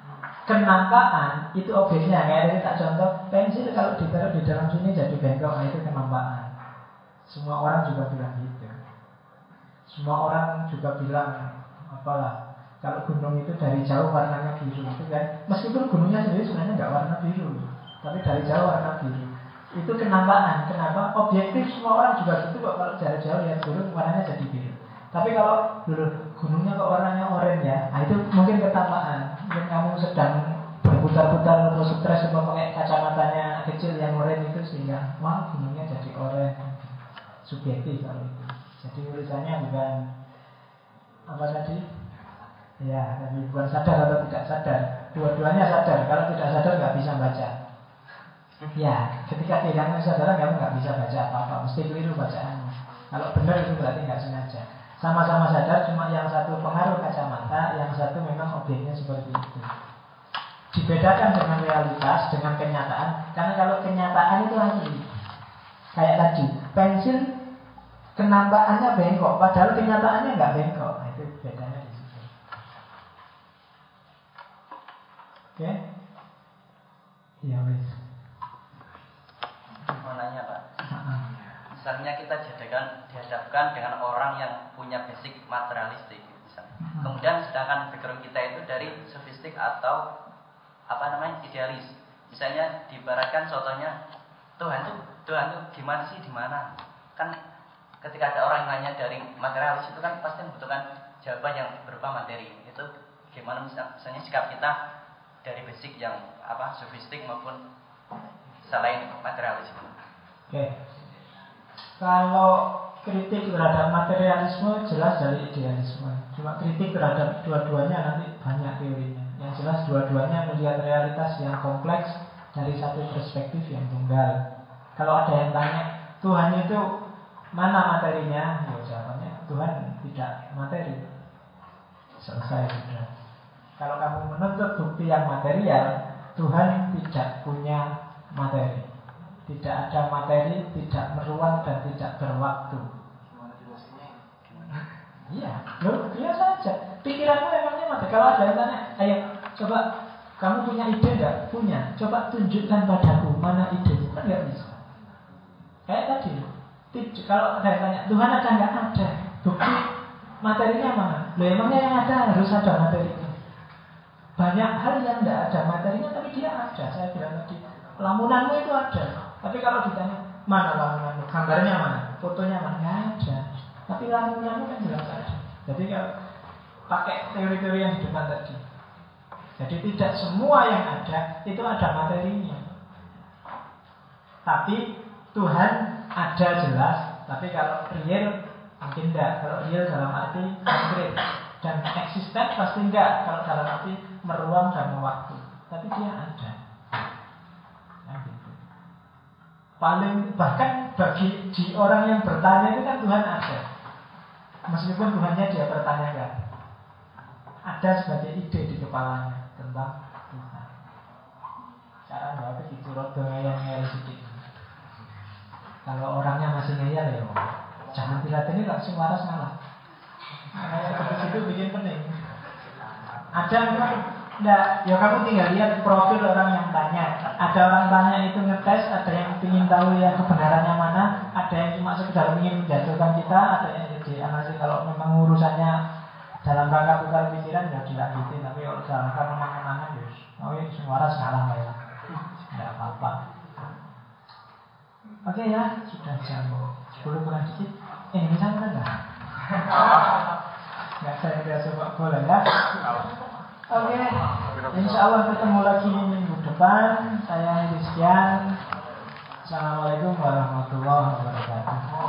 S1: Kenampakan itu objeknya. Kayak tadi tak contoh, pensil kalau ditaruh di dalam sini jadi bengkok, nah itu kenampakan. Semua orang juga bilang gitu. Semua orang juga bilang apalah, kalau gunung itu dari jauh warnanya biru itu kan, meskipun gunungnya sendiri sebenarnya nggak warna biru, tapi dari jauh warna biru. Itu kenampakan. Kenapa? Objektif semua orang juga gitu kok. Kalau dari jauh lihat gunung warnanya jadi biru. Tapi kalau dulu gunungnya kok warnanya oranye ya, nah itu mungkin ketampaan. Mungkin kamu sedang berputar-putar atau stres atau pakai kacamatanya kecil yang oranye itu sehingga wah gunungnya jadi oranye. Subjektif kalau itu. Jadi tulisannya bukan apa tadi? Ya, tapi bukan sadar atau tidak sadar. Dua-duanya sadar. Kalau tidak sadar nggak bisa baca. Ya, ketika kehilangan kesadaran kamu nggak bisa baca apa-apa, mesti keliru bacaannya. Kalau benar itu berarti nggak sengaja. Sama-sama sadar, cuma yang satu pengaruh kacamata, yang satu memang objeknya seperti itu. Dibedakan dengan realitas, dengan kenyataan. Karena kalau kenyataan itu asli. Kayak tadi, pensil kenampakannya bengkok, padahal kenyataannya nggak bengkok. Nah, itu bedanya di situ. Oke? Ya wes.
S3: Mau nanya Pak, misalnya kita dihadapkan dengan orang yang punya basic materialistik misalnya. Kemudian sedangkan background kita itu dari sofistik atau idealis. Misalnya diibaratkan contohnya Tuhan tuh gimana sih, di mana? Kan ketika ada orang yang nanya dari materialis itu kan pasti membutuhkan jawaban yang berupa materi. Itu gimana misalnya sikap kita dari basic yang sofistik maupun selain materialisme.
S1: Oke. Kalau kritik terhadap materialisme jelas dari idealisme. Cuma kritik terhadap dua-duanya nanti banyak teorinya. Yang jelas dua-duanya melihat realitas yang kompleks dari satu perspektif yang tunggal. Kalau ada yang tanya Tuhan itu mana materinya? Ya jawabannya Tuhan tidak materi. Selesai sudah. Kalau kamu menuntut bukti yang material, Tuhan tidak punya materi. Tidak ada materi, tidak meruang dan tidak berwaktu. Iya, loh, biasa saja. Pikiranmu memangnya materi. Kalau ada yang tanya, ayo coba kamu punya ide enggak? Punya. Coba tunjukkan padaku mana idenya. Kan nggak bisa. Kayak tadi. Kalau ada yang tanya, Tuhan ada nggak? Ada. Bukti materinya mana? Loh, emangnya yang ada harus ada materinya. Banyak hal yang tidak ada materinya, tapi dia ada. Saya bilang tadi, lamunanmu itu ada. Tapi kalau ditanya, mana lamunanmu? Gambarnya mana? Fotonya mana? Nggak ada. Tapi lamunanmu kan jelas ada. Jadi kalau pakai teori-teori yang di depan tadi. Jadi tidak semua yang ada itu ada materinya. Tapi Tuhan ada jelas. Tapi kalau real mungkin tidak. Kalau real dalam arti konkret dan eksisten pasti enggak. Kalau dalam arti meruang dan mewaktu. Tapi dia ada. Paling bahkan bagi orang yang bertanya itu kan Tuhan ada. Meskipun Tuhannya dia bertanyakan, ada sebagai ide di kepalanya tentang Tuhan. Cara jawabnya gitu, rodo ngeyel sedikit. Kalau orangnya masih ngeyel ya jangan dilatih, langsung waras ngalah. Karena ke situ bikin pening. Ada memang enggak, ya kamu tinggal lihat profil orang yang tanya. Ada orang tanya itu ngetes, ada yang ingin tahu yang kebenarannya mana, ada yang cuma sekedar ingin menjatuhkan kita, ada yang jadi analisis. Kalau memang urusannya dalam rangka putar pikiran ya dilanjutin, tapi kalau dalam rangka menangan-menangan ya ini semua orang salah ya. Tidak apa-apa. Oke ya, sudah jam 10 kurang dikit. Ini sana enggak? Enggak, saya udah coba boleh ya. Oke, insya Allah ketemu lagi minggu depan. Saya Rizkian. Assalamualaikum warahmatullahi wabarakatuh.